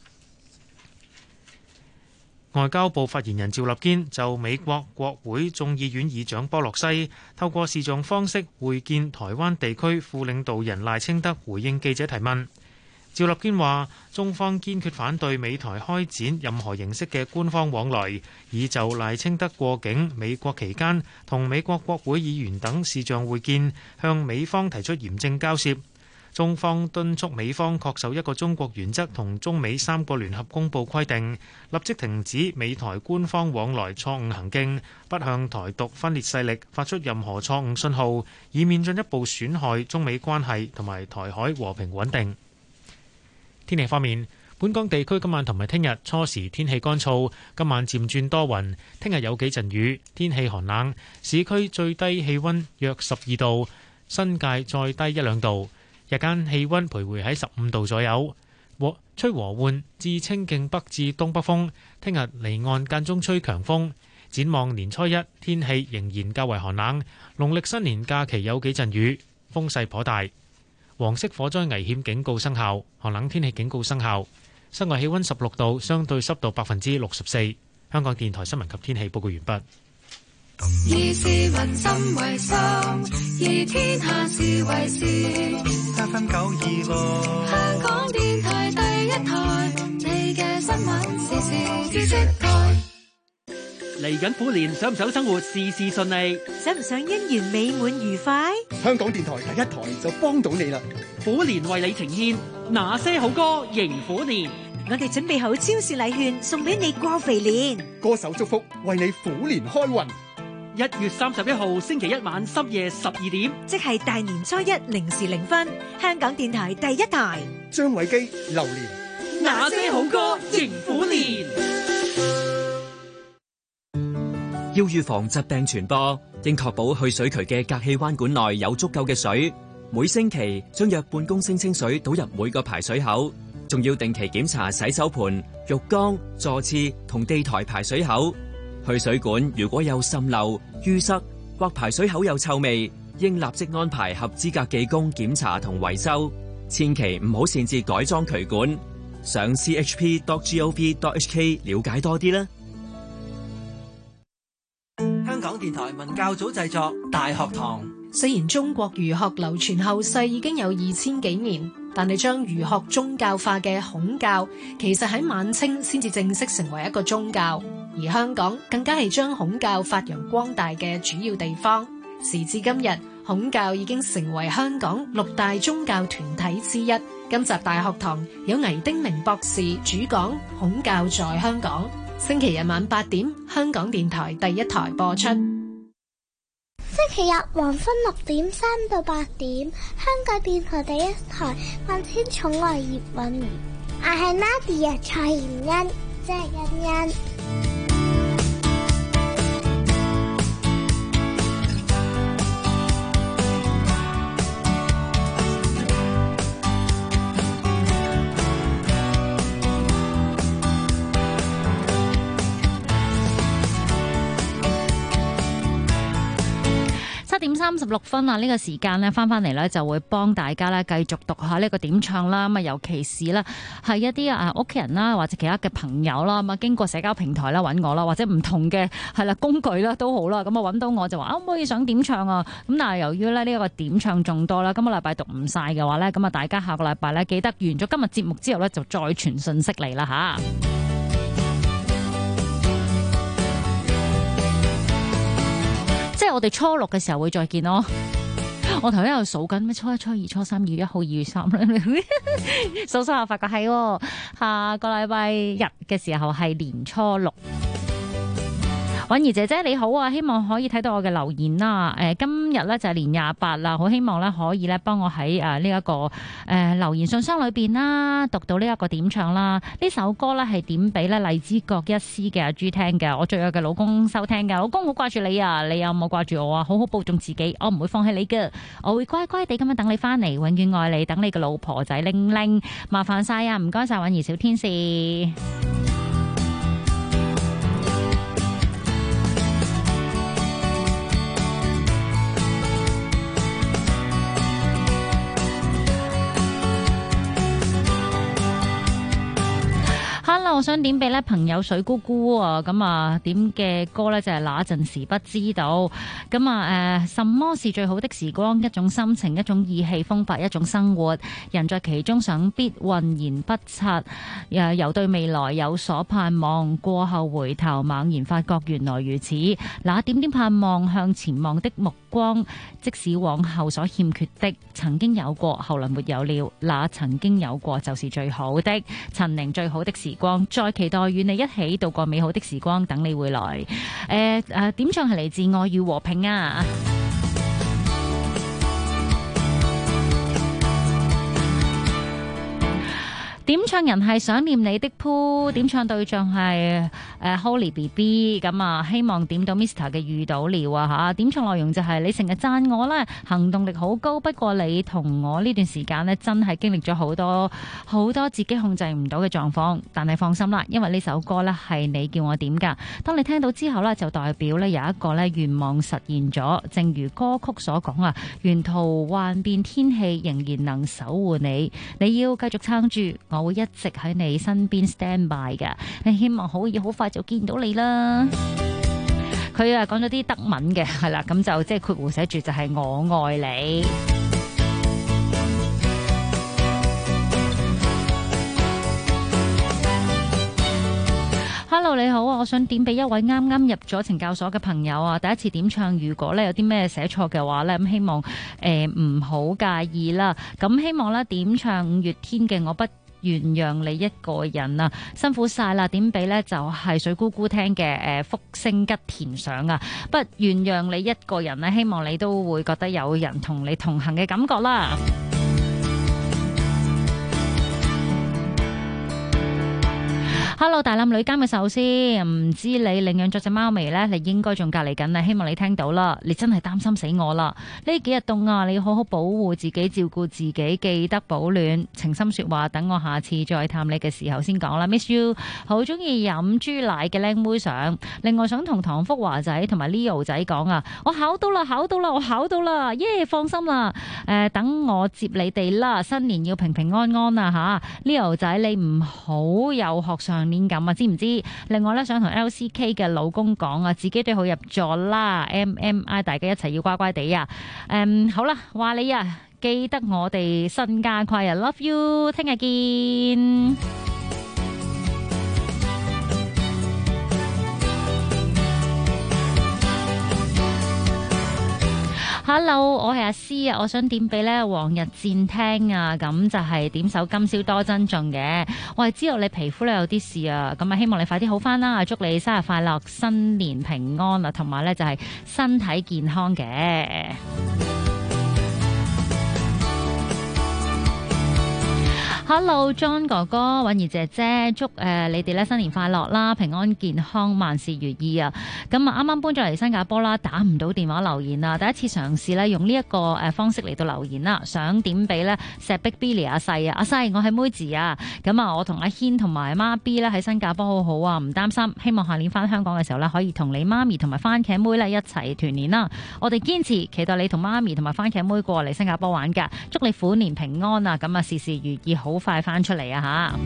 外交部發言人趙立堅就美國國會眾議院議長波洛西透過視像方式會見台灣地區副領導人賴清德，回應記者提問。趙立堅話：中方堅決反對美台開展任何形式嘅官方往來，已就賴清德過境美國期間同美國國會議員等視像會見，向美方提出嚴正交涉。中方敦促美方恪守一個中國原則同中美3個聯合公報規定，立即停止美台官方往來錯誤行徑，不向台獨分裂勢力發出任何錯誤信號，以免進一步損害中美關係同埋台海和平穩定。天氣方面，本港地區今晚同埋聽日初時天氣乾燥，今晚漸轉多雲，聽日有幾陣雨，天氣寒冷，市區最低氣溫約12度，新界再低1-2度。日間氣溫徘徊喺15度左右，吹和緩至清勁北至東北風。聽日離岸間中吹強風。展望年初一，天氣仍然較為寒冷。農曆新年假期有幾陣雨，風勢頗大。黃色火災危險警告生效，寒冷天氣警告生效。室外氣溫16度，相對濕度64%。香港電台新聞及天氣報告完畢。 以市民心為心，以天下事為事。926香港電台第一台，你嘅新聞時事知識台。 嚟緊虎年，想唔想生活事事順利？ 想唔想姻緣美滿愉快？ 香港電台第一台就幫到你啦！ 虎年為你呈現那些好歌迎虎年， 我哋準備好超市禮券送俾你過肥年， 歌手祝福為你虎年開運。 1月31號星期一晚深夜12點， 即係大年初一0時0分，香港電台第一台。 張偉基、榴蓮， 那些好歌迎虎年。 要預防疾病傳播，應確保去水渠嘅隔氣彎管內有足夠嘅水。每星期將約半公升清水倒入每個排水口，仲要定期檢查洗手盆、浴缸、座廁同地台排水口。去水管如果有滲漏、淤塞或排水口有臭味，應立即安排合資格技工檢查同維修。千祈唔好擅自改裝渠管。上 chp.gov.hk 了解多啲啦。 香港電台文教組製作《大學堂》。 雖然中國儒學流傳後世已經有2000幾年，但係將儒學宗教化嘅孔教，其實喺晚清先至正式成為一個宗教，而香港更加係將孔教發揚光大嘅主要地方。時至今日，孔教已經成為香港6大宗教團體之一。今集大學堂有倪丁明博士主講孔教在香港。星期日晚8點，香港電台第一台播出。 星期日黃昏6點3到8點，香港電台第一台萬千寵愛葉韻儀。我係 Nadia 蔡妍恩，即係欣欣。 8:36啊，呢個時間咧翻嚟咧就會幫大家咧繼續讀下呢個點唱啦。咁啊，尤其是咧係一啲屋企人啦，或者其他嘅朋友啦，咁啊經過社交平台啦揾我啦，或者唔同嘅係啦工具啦都好啦，咁啊揾到我就話可唔可以想點唱啊？咁但係由於咧呢一個點唱眾多啦，今個禮拜讀唔晒嘅話咧，咁啊大家下個禮拜咧記得完咗今日節目之後咧就再傳信息嚟啦吓。即係我哋初6嘅時候會再見咯。我頭先喺度數緊咩初1、初2、初3、2月1號、2月3數下發覺係下個禮拜日嘅時候係年初6。允兒姐姐你好啊，希望可以睇到我嘅留言啦。今日咧就係年28啦，好希望咧可以咧幫我喺呢一個留言信箱裏邊啦，讀到呢一個點唱啦。呢首歌咧係點俾咧荔枝角一絲嘅阿朱聽嘅，我最愛嘅老公收聽嘅。老公好掛住你啊，你有冇掛住我啊？好好保重自己，我唔會放棄你嘅，我會乖乖地咁樣等你翻嚟，永遠愛你，等你嘅老婆仔玲玲，麻煩晒啊，唔該晒允兒小天使。Hello， 我想點俾咧朋友水姑姑啊，咁啊點嘅歌咧就係那陣時不知道，咁啊什麼是最好的時光？一種心情，一種意氣風發，一種生活，人在其中想必渾然不察，又對未來有所盼望，過後回頭猛然發覺原來如此，那點點盼望向前望的目光，即使往後所欠缺的曾經有過，後來沒有了，那曾經有過就是最好的。陳寧最好的時光，再期待與你一起度過美好的時光，等你回來。點唱係嚟自愛與和平啊！點唱人係想念你的鋪，點唱對象係Holly BB， 咁啊希望點到 Mr 嘅遇到了啊吓！點唱內容就係你成日讚我啦，行動力好高，不過你同我呢段時間呢，真係經歷咗好多自己控制唔到嘅狀況，但係放心啦，因為呢首歌呢係你叫我點噶，當你聽到之後呢，就代表呢有一個呢願望實現咗，正如歌曲所講啊，沿途幻變天氣仍然能守護你，你要繼續撐住。我會一直喺你身邊 stand by 嘅，希望可以好快就見到你啦。佢講咗啲德文嘅，係啦，咁就即係括弧寫住就係我愛你。Hello， 你好啊！我想點俾一位啱啱入咗懲教所嘅朋友啊，第一次點唱，如果咧有啲咩寫錯嘅話咧，咁希望唔好介意啦。咁希望咧點唱5月天嘅我不原讓你一個人啊，辛苦晒啦！點俾呢就係水姑姑聽嘅福星吉田上啊，不原讓你一個人呢，希望你都會覺得有人同你同行嘅感覺啦。Hello， 大欖女監嘅壽司，唔知你領養咗隻貓未呢？你應該仲隔離緊啦，希望你聽到啦。你真係擔心死我啦！呢幾日凍啊，你要好好保護自己，照顧自己，記得保暖。情深說話，等我下次再探你嘅時候先講啦。Miss you， 好中意飲豬奶嘅靚妹相。另外想同唐福華仔同埋 Leo 仔講啊，我考到啦，我考到啦，耶！放心啦，等我接你哋啦。新年要平平安安啊吓 Leo 仔你唔好有學上年咁啊，知唔知？另外咧，想同 LCK 嘅老公講啊，自己對號入座啦 ，MMI 大家一齊要乖乖地啊。好啦，話你啊，記得我哋新家規啊 ，Love you， 聽日見。Hello， 我係阿詩啊，我想點俾咧黃日戰聽啊，咁就係點首今宵多珍重嘅。我係知道你皮膚咧有啲事啊，咁啊希望你快啲好返啦，祝你生日快樂，新年平安啊，同埋咧就係身體健康嘅。好 Hello John 哥哥、允兒姐姐，祝你哋咧新年快樂啦，平安健康，萬事如意啊！咁啊，啱啱搬咗嚟新加坡啦，打唔到電話留言啊，第一次嘗試咧用呢一個方式嚟到留言啦，想點俾咧石壁 Billy 阿細啊，阿細我係妹字啊，咁啊我同阿軒同埋媽 B 咧喺新加坡好好啊，唔擔心，希望下年翻香港嘅時候咧可以同你媽咪同埋番茄妹咧一齊團年啦，我哋堅持期待你同媽咪同埋番茄妹過嚟新加坡玩㗎，祝你虎年平安啊，咁啊事事如意，好快翻出嚟啊吓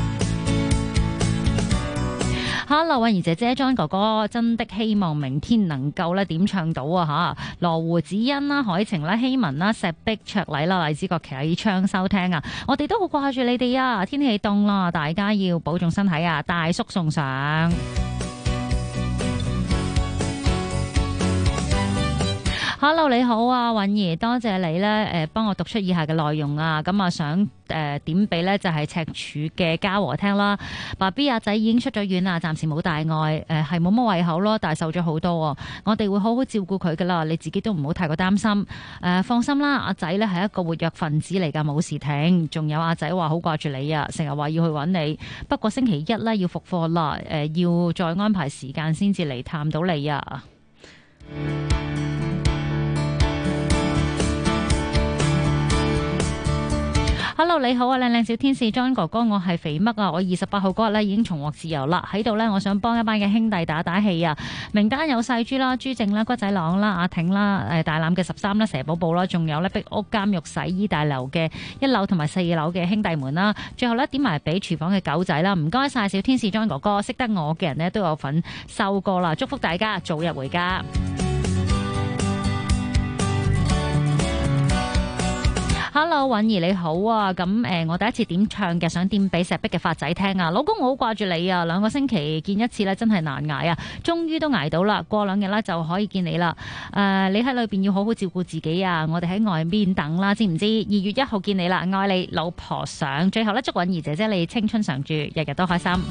Hello 允兒姐姐 John 哥哥，真的希望明天能夠咧點唱到啊吓，羅湖子欣啦、海晴啦、希文啦、石壁卓禮啦、荔枝角啟昌收聽啊，我哋都好掛住你哋啊，天氣凍啦，大家要保重身體啊，大叔送上。Hello 你好啊，允兒，多謝你咧幫我讀出以下嘅內容啊，咁啊想點俾咧就係赤柱嘅嘉禾聽啦。爸 B 阿仔已經出咗院啦，暫時冇大礙，係冇乜胃口咯，但係瘦咗好多。我哋會好好照顧佢噶啦，你自己都唔好太過擔心。放心啦，阿仔咧係一個活躍分子嚟噶，冇時停。仲有阿仔話好掛住你啊，成日話要去揾你。不過星期一咧要復課啦，要再安排時間先至嚟探到你啊。Hello 你好啊，靚靚小天使 John 哥哥，我係肥嘜啊，我28號嗰日咧已經重獲自由啦，喺度咧我想幫一班嘅兄弟打打氣啊，名單有細豬啦、朱正啦、骨仔朗啦、阿挺啦、大欖嘅13啦、蛇寶寶啦，仲有咧壁屋監獄洗衣大樓嘅1樓同埋4樓嘅兄弟們啦，最後咧點埋俾廚房嘅狗仔啦，唔該晒小天使 John 哥哥，識得我嘅人咧都有份收過啦，祝福大家早日回家。Hello 允兒你好啊，咁我第一次點唱嘅，想點俾石壁嘅發仔聽啊，老公我好掛住你啊，2個星期見一次咧真係難捱啊，終於都捱到啦，過2日咧就可以見你啦。你喺裏邊要好好照顧自己啊，我哋喺外面等啦，知唔知？2月1號見你啦，愛你老婆想。最後咧祝允兒姐姐你青春常駐，日日都開心。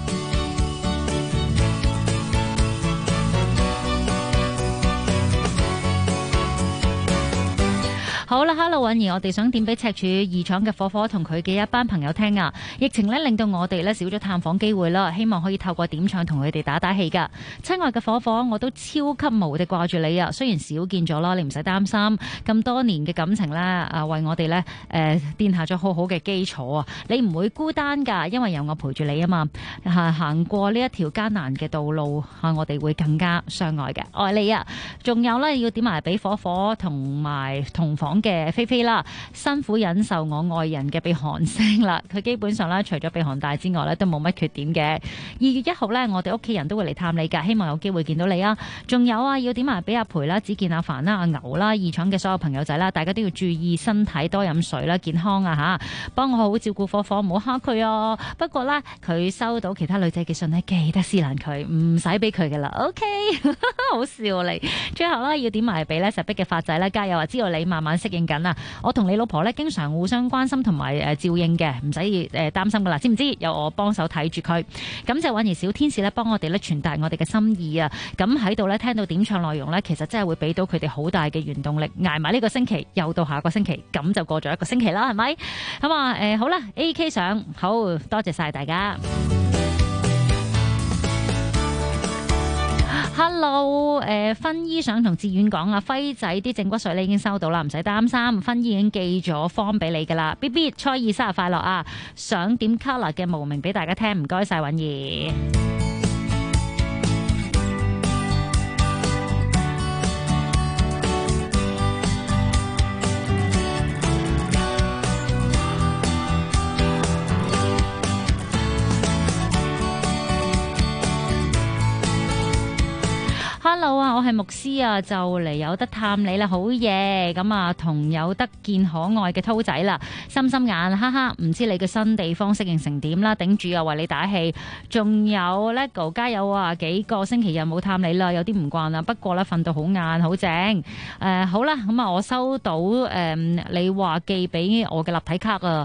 好啦 ，Hello 允兒，我哋想點俾赤柱2廠嘅火火同佢嘅一班朋友聽啊！疫情咧令到我哋咧少咗探訪機會啦，希望可以透過點唱同佢哋打打氣噶。親愛嘅火火，我都超級無敵掛住你啊！雖然少見咗啦，你唔使擔心，咁多年嘅感情咧，為我哋咧奠下咗好好嘅基礎啊！你唔會孤單噶，因為有我陪住你啊嘛！行過呢一條艱難嘅道路，我哋會更加相愛嘅，愛你啊！仲有咧要點埋俾火火同埋同房嘅菲菲啦，辛苦忍受我愛人嘅鼻鼾聲啦，佢基本上咧除咗鼻鼾大之外咧都冇乜缺點嘅。2月1號咧，我哋屋企人都會嚟探你噶，希望有機會見到你啊！仲有啊，要點埋俾阿培啦、子健、阿凡啦、阿牛啦、2廠嘅所有朋友仔啦，大家都要注意身體，多飲水啦，健康啊吓！幫我好好照顧火火，唔好蝦佢哦。不過咧，佢收到其他女仔嘅信咧，記得撕爛佢，唔使俾佢噶啦。OK， 好笑你。最後咧要點埋俾咧石壁嘅發仔啦，加油啊！知道你慢慢適應緊啊！我同你老婆咧經常互相關心同埋照應嘅，唔使擔心噶啦，知唔知？有我幫手睇住佢。咁就允兒小天使咧幫我哋咧傳達我哋嘅心意啊！咁喺度咧聽到點唱內容咧，其實真係會俾到佢哋好大嘅原動力，捱埋呢個星期，又到下個星期，咁就過咗1個星期啦，係咪？咁啊好啦 ，AK 上，好多謝晒大家。Hello， 薰衣想同志遠講啊，輝仔啲正骨水你已經收到啦，唔使擔心，薰衣已經寄咗方俾你噶啦。BB 初二生日快樂啊！想點 Color 嘅無名俾大家聽，唔該晒允兒。Hello 啊，我係牧師啊，就嚟有得探你啦，好嘢！咁啊，同有得見可愛嘅濤仔啦，心心眼，哈哈，唔知你嘅新地方適應成點啦，頂住啊，為你打氣。仲有 Lego 加油啊，幾個星期日冇探你啦，有啲唔慣啦，不過咧瞓到好晏，好正。好啦，咁啊，我收到你話寄俾我嘅立體卡啊。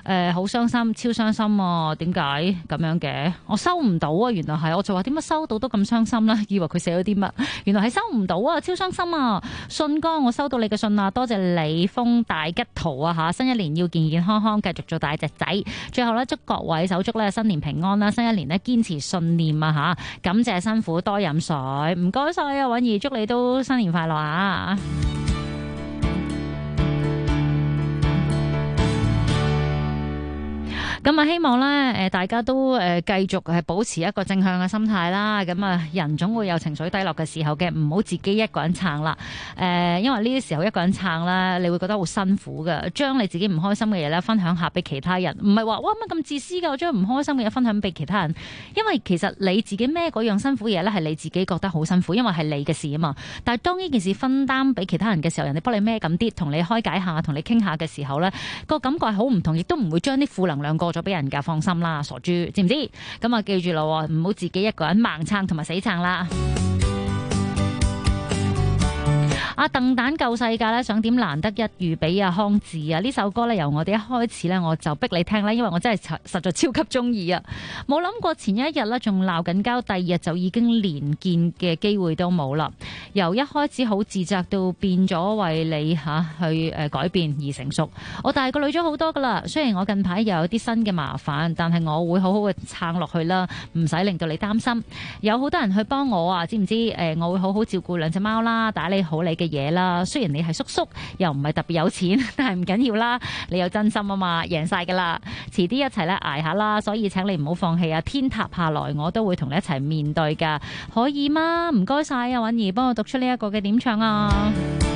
好傷心，超傷心啊！點解咁樣嘅？我收唔到啊！原來係，我就話點解收到都咁傷心啦？以為佢寫咗啲乜？原來係收唔到啊！超傷心啊！信哥，我收到你嘅信啊！多謝你，豐大吉圖啊嚇！新一年要健健康康，繼續做大隻仔。最後咧，祝各位手足咧新年平安啦！新一年咧堅持信念啊嚇！感謝辛苦，多飲水，唔該晒啊！允兒，祝你都新年快樂啊！咁啊，希望咧，大家都繼續係保持一個正向嘅心態啦。咁啊，人總會有情緒低落嘅時候嘅，唔好自己一個人撐啦。因為呢啲時候一個人撐啦，你會覺得好辛苦㗎。將你自己唔開心嘅嘢咧，分享下俾其他人，唔係話哇乜咁自私㗎，我將唔開心嘅嘢分享俾其他人。因為其實你自己孭嗰樣辛苦嘢咧，係你自己覺得好辛苦，因為係你嘅事啊嘛。但係當呢件事分擔俾其他人嘅時候，人哋幫你孭咁啲，同你開解下，同你傾下嘅時候咧，個感覺係好唔同，亦都唔會將啲負能量過咗俾人㗎，放心啦，傻豬，知唔知？咁啊，記住咯，唔好自己一個人盲撐同埋死撐啦。阿鄧蛋救世界咧，想點難得一遇俾阿康志啊！呢首歌咧，由我哋一開始咧，我就逼你聽啦，因為我真係實在超級中意啊！冇諗過前一日咧仲鬧緊交，第二日就已經連見嘅機會都冇啦。由一開始好自責到變咗為你去改變而成熟，我大個女咗好多噶啦。雖然我近排又有啲新嘅麻煩，但係我會好好嘅撐落去啦，唔使令到你擔心。有好多人去幫我啊，知唔知？我會好好照顧兩隻貓啦，打理好你嘅嘢啦。雖然你係叔叔，又唔係特別有錢，但係唔緊要啦，你有真心啊嘛，贏晒噶啦。遲啲一齊咧捱下啦，所以請你唔好放棄啊！天塌下來，我都會同你一齊面對噶，可以嗎？唔該晒啊，允兒，幫我讀出呢一個嘅點唱啊！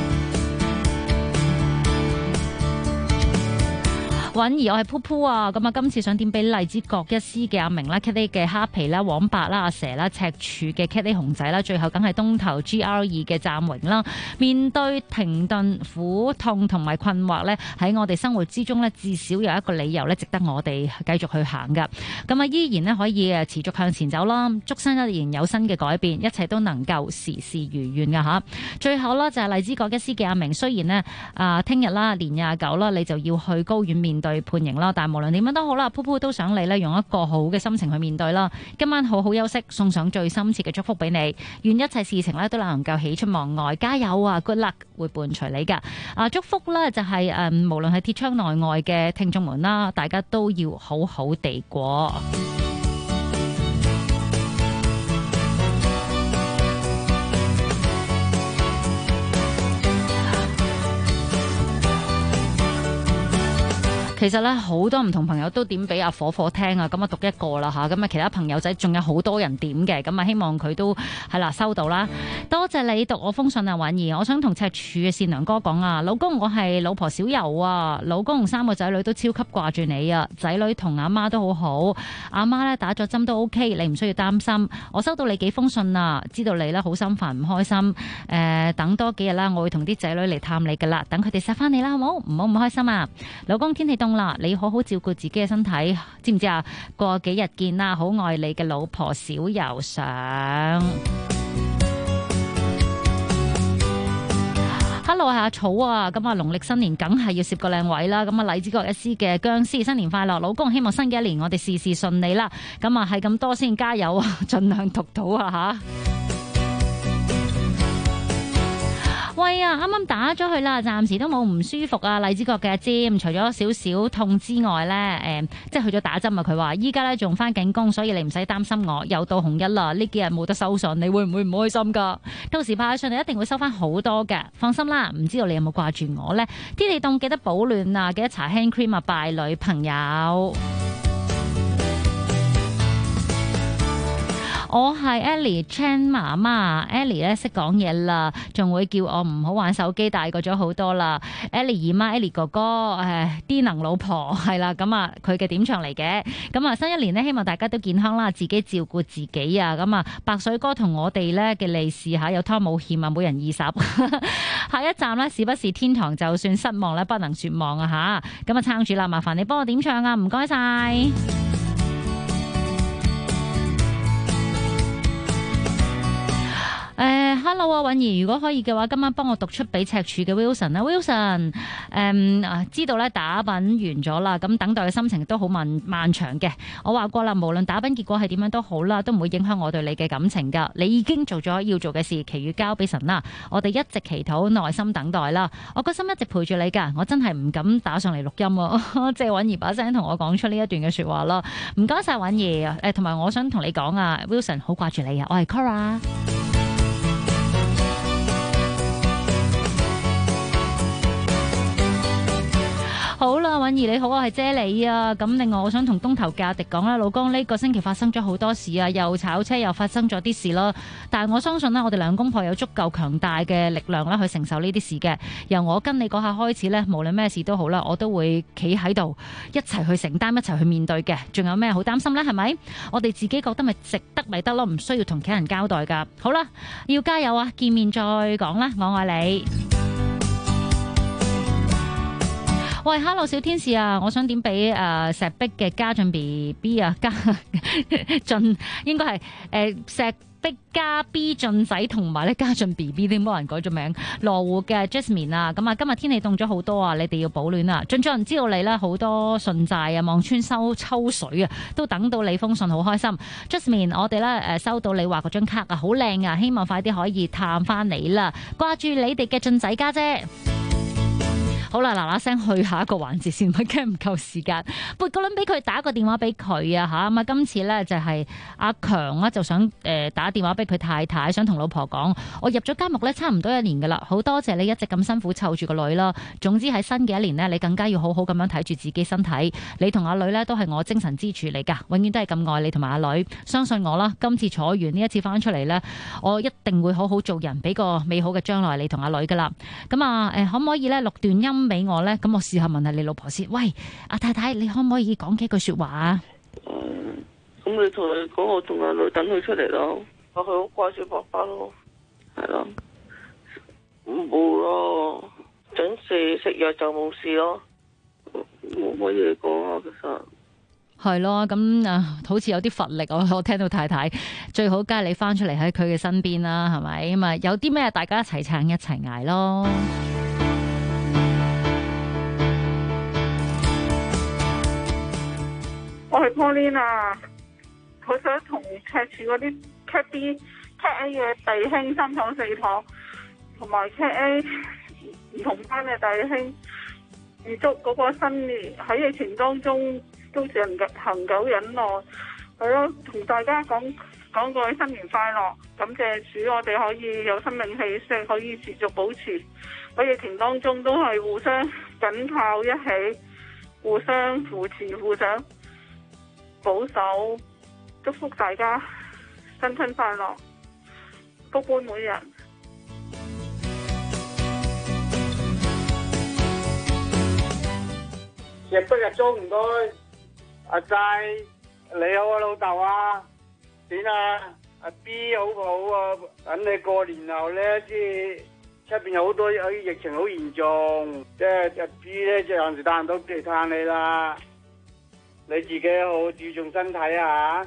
允兒，我係噗噗啊！咁啊，今次想點俾荔枝角一絲嘅阿明啦、Kitty 嘅蝦皮啦、黃白啦、阿蛇啦、赤柱嘅 Kitty 熊仔啦，最後梗係東頭 GR2嘅贊榮啦。面對停頓、苦痛同埋困惑咧，喺我哋生活之中咧，至少有一個理由咧，值得我哋繼續去行噶。咁啊，依然咧可以持續向前走啦。祝新一年有新嘅改變，一切都能夠事事如願噶吓。最後啦，就係荔枝角一絲嘅阿明，雖然呢，聽日啦，年29啦，你就要去高院面對判刑啦，但係無論點樣都好啦，噗噗都想你咧用一個好嘅心情去面對啦。今晚好好休息，送上最深切嘅祝福俾你，願一切事情咧都能夠喜出望外，加油啊 ！Good luck 會伴隨你噶。祝福咧就係無論係鐵窗內外嘅聽眾們啦，大家都要好好地過。其實咧好多唔同朋友都點俾阿火火聽啊，咁啊讀一個啦吓，咁啊其他朋友仔仲有好多人點嘅，咁啊希望佢都係啦收到啦。多謝你讀我封信啊，婉兒，我想同赤柱嘅善良哥講啊，老公，我係老婆小柔啊，老公同3個仔女都超級掛住你啊，仔女同阿媽都好好，阿媽咧打咗針都 OK， 你唔需要擔心。我收到你幾封信啊，知道你咧好心煩唔開心，等多幾日啦，我會同啲仔女嚟探你噶啦，等佢哋錫翻你啦，好冇？唔好唔開心啊，老公，天氣凍啦，你好好照顧自己嘅身體，知唔知啊？過幾日見啦，好愛你嘅老婆小柔上。Hello， 係阿草啊！咁啊，農曆新年梗係要攝個靚位啦。咁啊，荔枝角一絲嘅僵屍新年快樂，老公，希望新嘅一年我哋事事順利啦。咁啊，係咁多先，加油啊！盡量讀到啊吓。喂啊，啱啱打咗去啦，暫時都冇唔舒服啊。荔枝角嘅尖，除咗少少痛之外咧，即係去咗打針啊。佢話依家咧仲翻緊工，所以你唔使擔心我。又到紅一啦，呢幾日冇得收信，你會唔會唔開心噶？到時派信你一定會收翻好多嘅，放心啦。唔知道你有冇掛住我咧？天氣凍記得保暖啊，記得搽 hand cream 啊，拜女朋友。我係 Ellie Chan 媽媽 ，Ellie 咧識講嘢啦，仲會叫我唔好玩手機，大個咗好多啦。Ellie 姨媽 ，Ellie 哥哥，啲能老婆係啦，咁啊佢嘅點唱嚟嘅。咁啊新一年呢，希望大家都健康啦，自己照顧自己啊。咁啊白水哥同我哋咧嘅利是吓有湯冇欠啊，每人20。下一站呢，是不是天堂？就算失望咧，不能絕望啊吓。咁啊撐住啦，麻煩你幫我點唱啊，唔該晒。Hello 好啊，允兒，如果可以嘅話，今晚幫我讀出俾赤柱嘅 Wilson 啦，Wilson，知道咧打品完咗啦，咁等待嘅心情都好漫長嘅。我話過啦，無論打品結果係點樣都好啦，都唔會影響我對你嘅感情噶。你已經做咗要做嘅事，其餘交俾神啦。我哋一直祈禱，耐心等待啦。我個心一直陪住你噶，我真係唔敢打上嚟錄音喎。即係允兒把聲同我講出呢一段嘅說話啦。唔該晒允兒，同埋我想同你講啊 ，Wilson 好掛住你啊，我係 Cora。好啦，允兒你好，我係姐你啊。咁另外我想同東頭價迪講啦，老公呢個星期發生咗好多事啊，又炒車又發生咗啲事啦。但係我相信呢，我哋兩公婆有足夠強大嘅力量啦，去承受呢啲事嘅。由我跟你嗰下開始呢，無論咩事都好啦，我都會企喺度一齊去承擔，一齊去面對嘅。仲有咩好擔心呢？係咪？我哋自己覺得咪值得咪得咯，唔需要同其他人交代噶。好啦，要加油啊！見面再講啦，我愛你。喂 ，Hello 小天使啊，我想點俾石壁嘅家俊 BB 啊，家俊應該係石壁加 B 俊仔同埋咧家俊 BB， 點冇人改咗名？羅湖嘅 Jasmine 啊，咁啊今日天氣凍咗好多啊，你哋要保暖啊！俊俊知道你咧好多信債啊，望穿抽水啊，都等到你封信好開心。Jasmine， 我哋咧收到你話嗰張卡啊，好靚啊，希望快啲可以探翻你啦，掛住你哋嘅俊仔家姐。好啦，嗱嗱聲去下一個環節先，我驚唔夠時間。撥個輪俾佢，打個電話俾佢啊嚇。咁啊，今次咧就係阿強啊，就想打電話俾佢太太，想同老婆講，我入咗監獄咧差唔多1年噶啦，好多謝你一直咁辛苦湊住個女啦。總之喺新嘅一年呢，你更加要好好咁樣睇住自己身體。你同阿女呢，都係我精神支柱嚟㗎，永遠都係咁愛你同埋阿女。相信我啦，今次坐完呢一次翻出嚟呢，我一定會好好做人，俾個美好嘅將來你同阿女噶啦。咁啊可唔可以咧錄段音俾我咧？咁我試下問下你老婆先。喂，阿太太，你可唔可以講幾句說話啊？ 咁你同佢講，我同阿女等佢出嚟咯。佢好掛住爸爸咯，係咯，冇咯，準時食藥就冇事咯，冇乜嘢講啊，其實。 係咯，咁好似有啲乏力。我聽到太太最好梗係你翻出嚟喺佢嘅身邊啦，係咪？咁啊，有啲咩大家一齊撐一齊捱咯。 我係 Pauline 啊，好想同赤柱嗰啲 Cat B、Cat A 嘅弟兄三堂四堂，同埋 Cat A 唔同班嘅弟兄，預祝嗰個新年喺疫情當中都恒久忍耐，係咯，同大家講句新年快樂，感謝主，我哋可以有生命氣息，可以持續保持喺疫情當中都係互相緊靠一起，互相扶持，互相保守，祝福大家新春快樂，福杯每人。 日不日中唔該，阿仔你好啊，老豆啊，點啊？阿 B 好唔好啊？等你過年後咧，即係出邊有好多疫情好嚴重，即係阿 B 咧就暫時帶唔到嚟探你啦。你自己好好注重身體啊！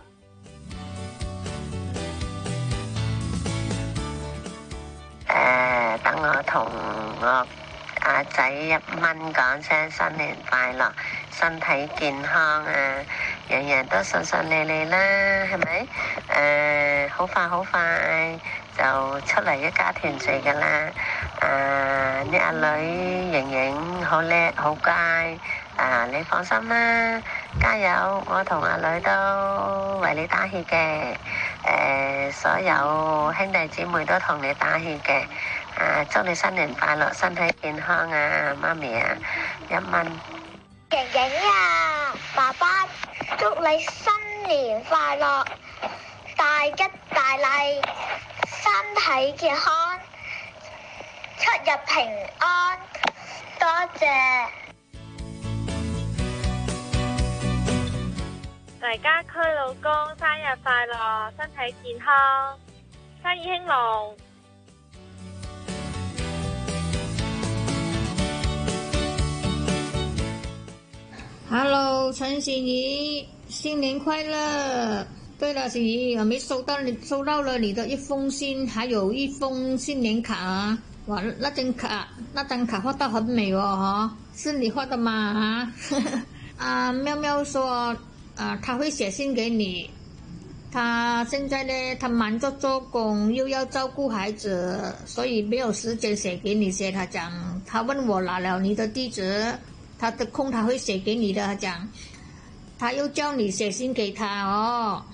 等我同我阿仔1蚊講聲新年快樂，身體健康啊，樣樣都順順利利啦，係咪？好快就出嚟一家團聚噶啦。你阿女瑩瑩好叻好乖，你放心啦，加油！我同阿女都為你打氣嘅，所有兄弟姊妹都同你打氣嘅。祝你新年快樂，身體健康啊，媽咪啊，1蚊。瑩瑩啊，爸爸祝你新年快樂，大吉大利，身體健康，出入平安，多謝。 大家區老公生日快樂，身體健康，生意興隆。 Hello，陳善儀，新年快樂！ 对了，心怡，我没收到了你的一封信，还有一封新年卡啊！哇，那张卡画到很美哦，是你画的吗？妙妙说，他会写信给你。他现在呢，他忙着做工，又要照顾孩子，所以没有时间写给你写。他讲，他问我拿了你的地址，他的空他会写给你的。他讲，他又叫你写信给他哦。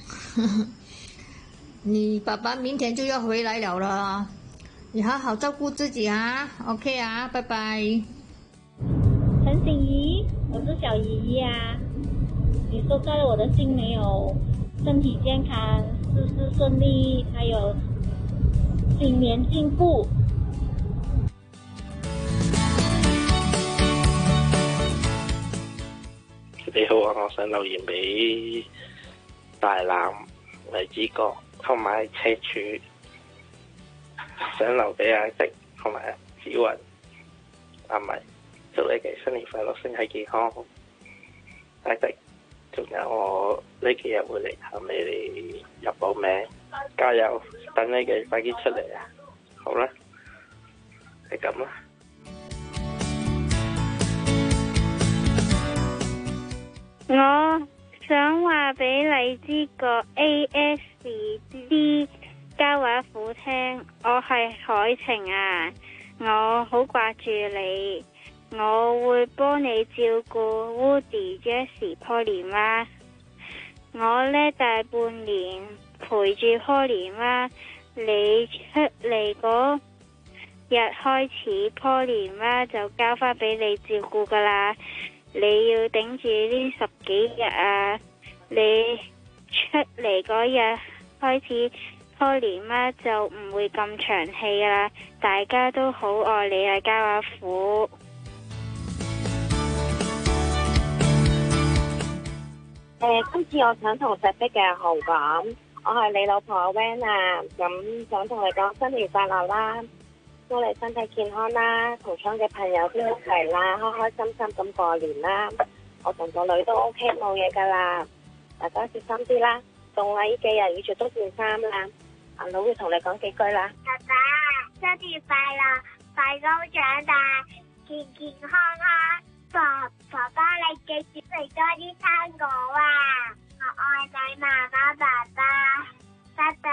你爸爸明天就要回来了，你好好照顾自己啊 ，OK 啊，拜拜。 陈心怡，我是小姨姨啊，你收到了我的信没有？身体健康，事事顺利，还有新年进步。 你好啊，我想留言俾大欖、荔枝角同埋赤柱，想留俾阿迪同埋子雲，咪祝你哋新年快樂，身體健康。阿迪，仲有我呢幾日會嚟探你哋入報名，加油！等你哋快啲出嚟啊！好啦，係咁啦。 我想話俾荔枝角 ASD 嘉華府聽，我係海晴啊，我好掛住你。我會幫你照顧 Woody、Jessie、Polly 媽。我呢大半年陪住 Polly 媽，你出嚟嗰日開始 ，Polly 媽就交翻俾你照顧噶啦。你要頂住呢10幾日啊！你出嚟嗰日開始，Polly 媽就唔會咁長氣啦。大家都好愛你啊，嘉華府。 今次我想同石壁嘅豪講，我係你老婆 Van 啊，咁想同你講新年快樂啦，祝你身體健康啦，同窗嘅朋友都一齊啦，開開心心咁過年啦。我同個女都 OK 冇嘢噶啦，大家小心啲啦。凍啦呢幾日要着多件衫啦。阿佬會同你講幾句啦。 爸爸，新年快樂，快高長大，健健康康。爸爸，你記住食多啲生果啊！我愛你，媽媽爸爸，拜拜。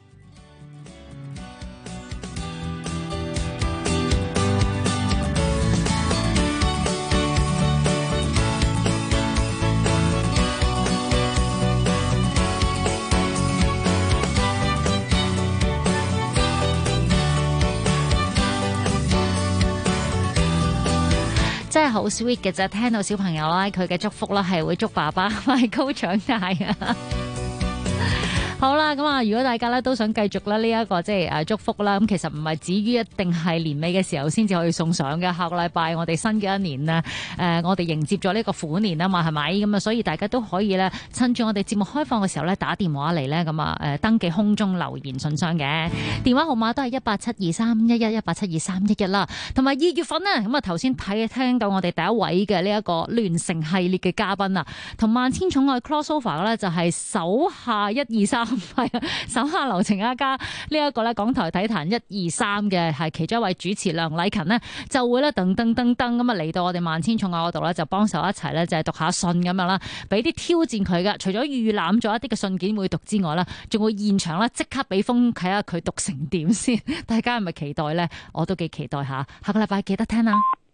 真係好 sweet 嘅啫，聽到小朋友啦，佢嘅祝福啦，係會祝爸爸快高長大啊！好啦，咁啊，如果大家咧都想繼續啦呢一個即係祝福啦，咁其實唔係至於一定係年尾嘅時候先至可以送上嘅。下個禮拜我哋新嘅一年呢，我哋迎接咗呢個虎年啊嘛，係咪？咁啊，所以大家都可以咧趁住我哋節目開放嘅時候咧打電話嚟咧，咁啊登記空中留言信箱嘅電話號碼都係1872311，1872311啦。同埋2月份呢，咁啊頭先聽到我哋第一位嘅呢一個聯成系列嘅嘉賓啊，同萬千寵愛 crossover 咧就係手下123。係啊，手下留情一家呢一個咧，港台體壇123嘅係其中一位主持梁禮勤呢，就會咧噔咁啊嚟到我哋萬千寵愛嗰度咧，就幫手一齊咧就係讀下信咁樣啦，俾啲挑戰佢嘅。除咗預覽咗一啲嘅信件會讀之外咧，仲會現場咧即刻俾封睇下佢讀成點先。大家係咪期待咧？我都幾期待下。下個禮拜記得聽啦。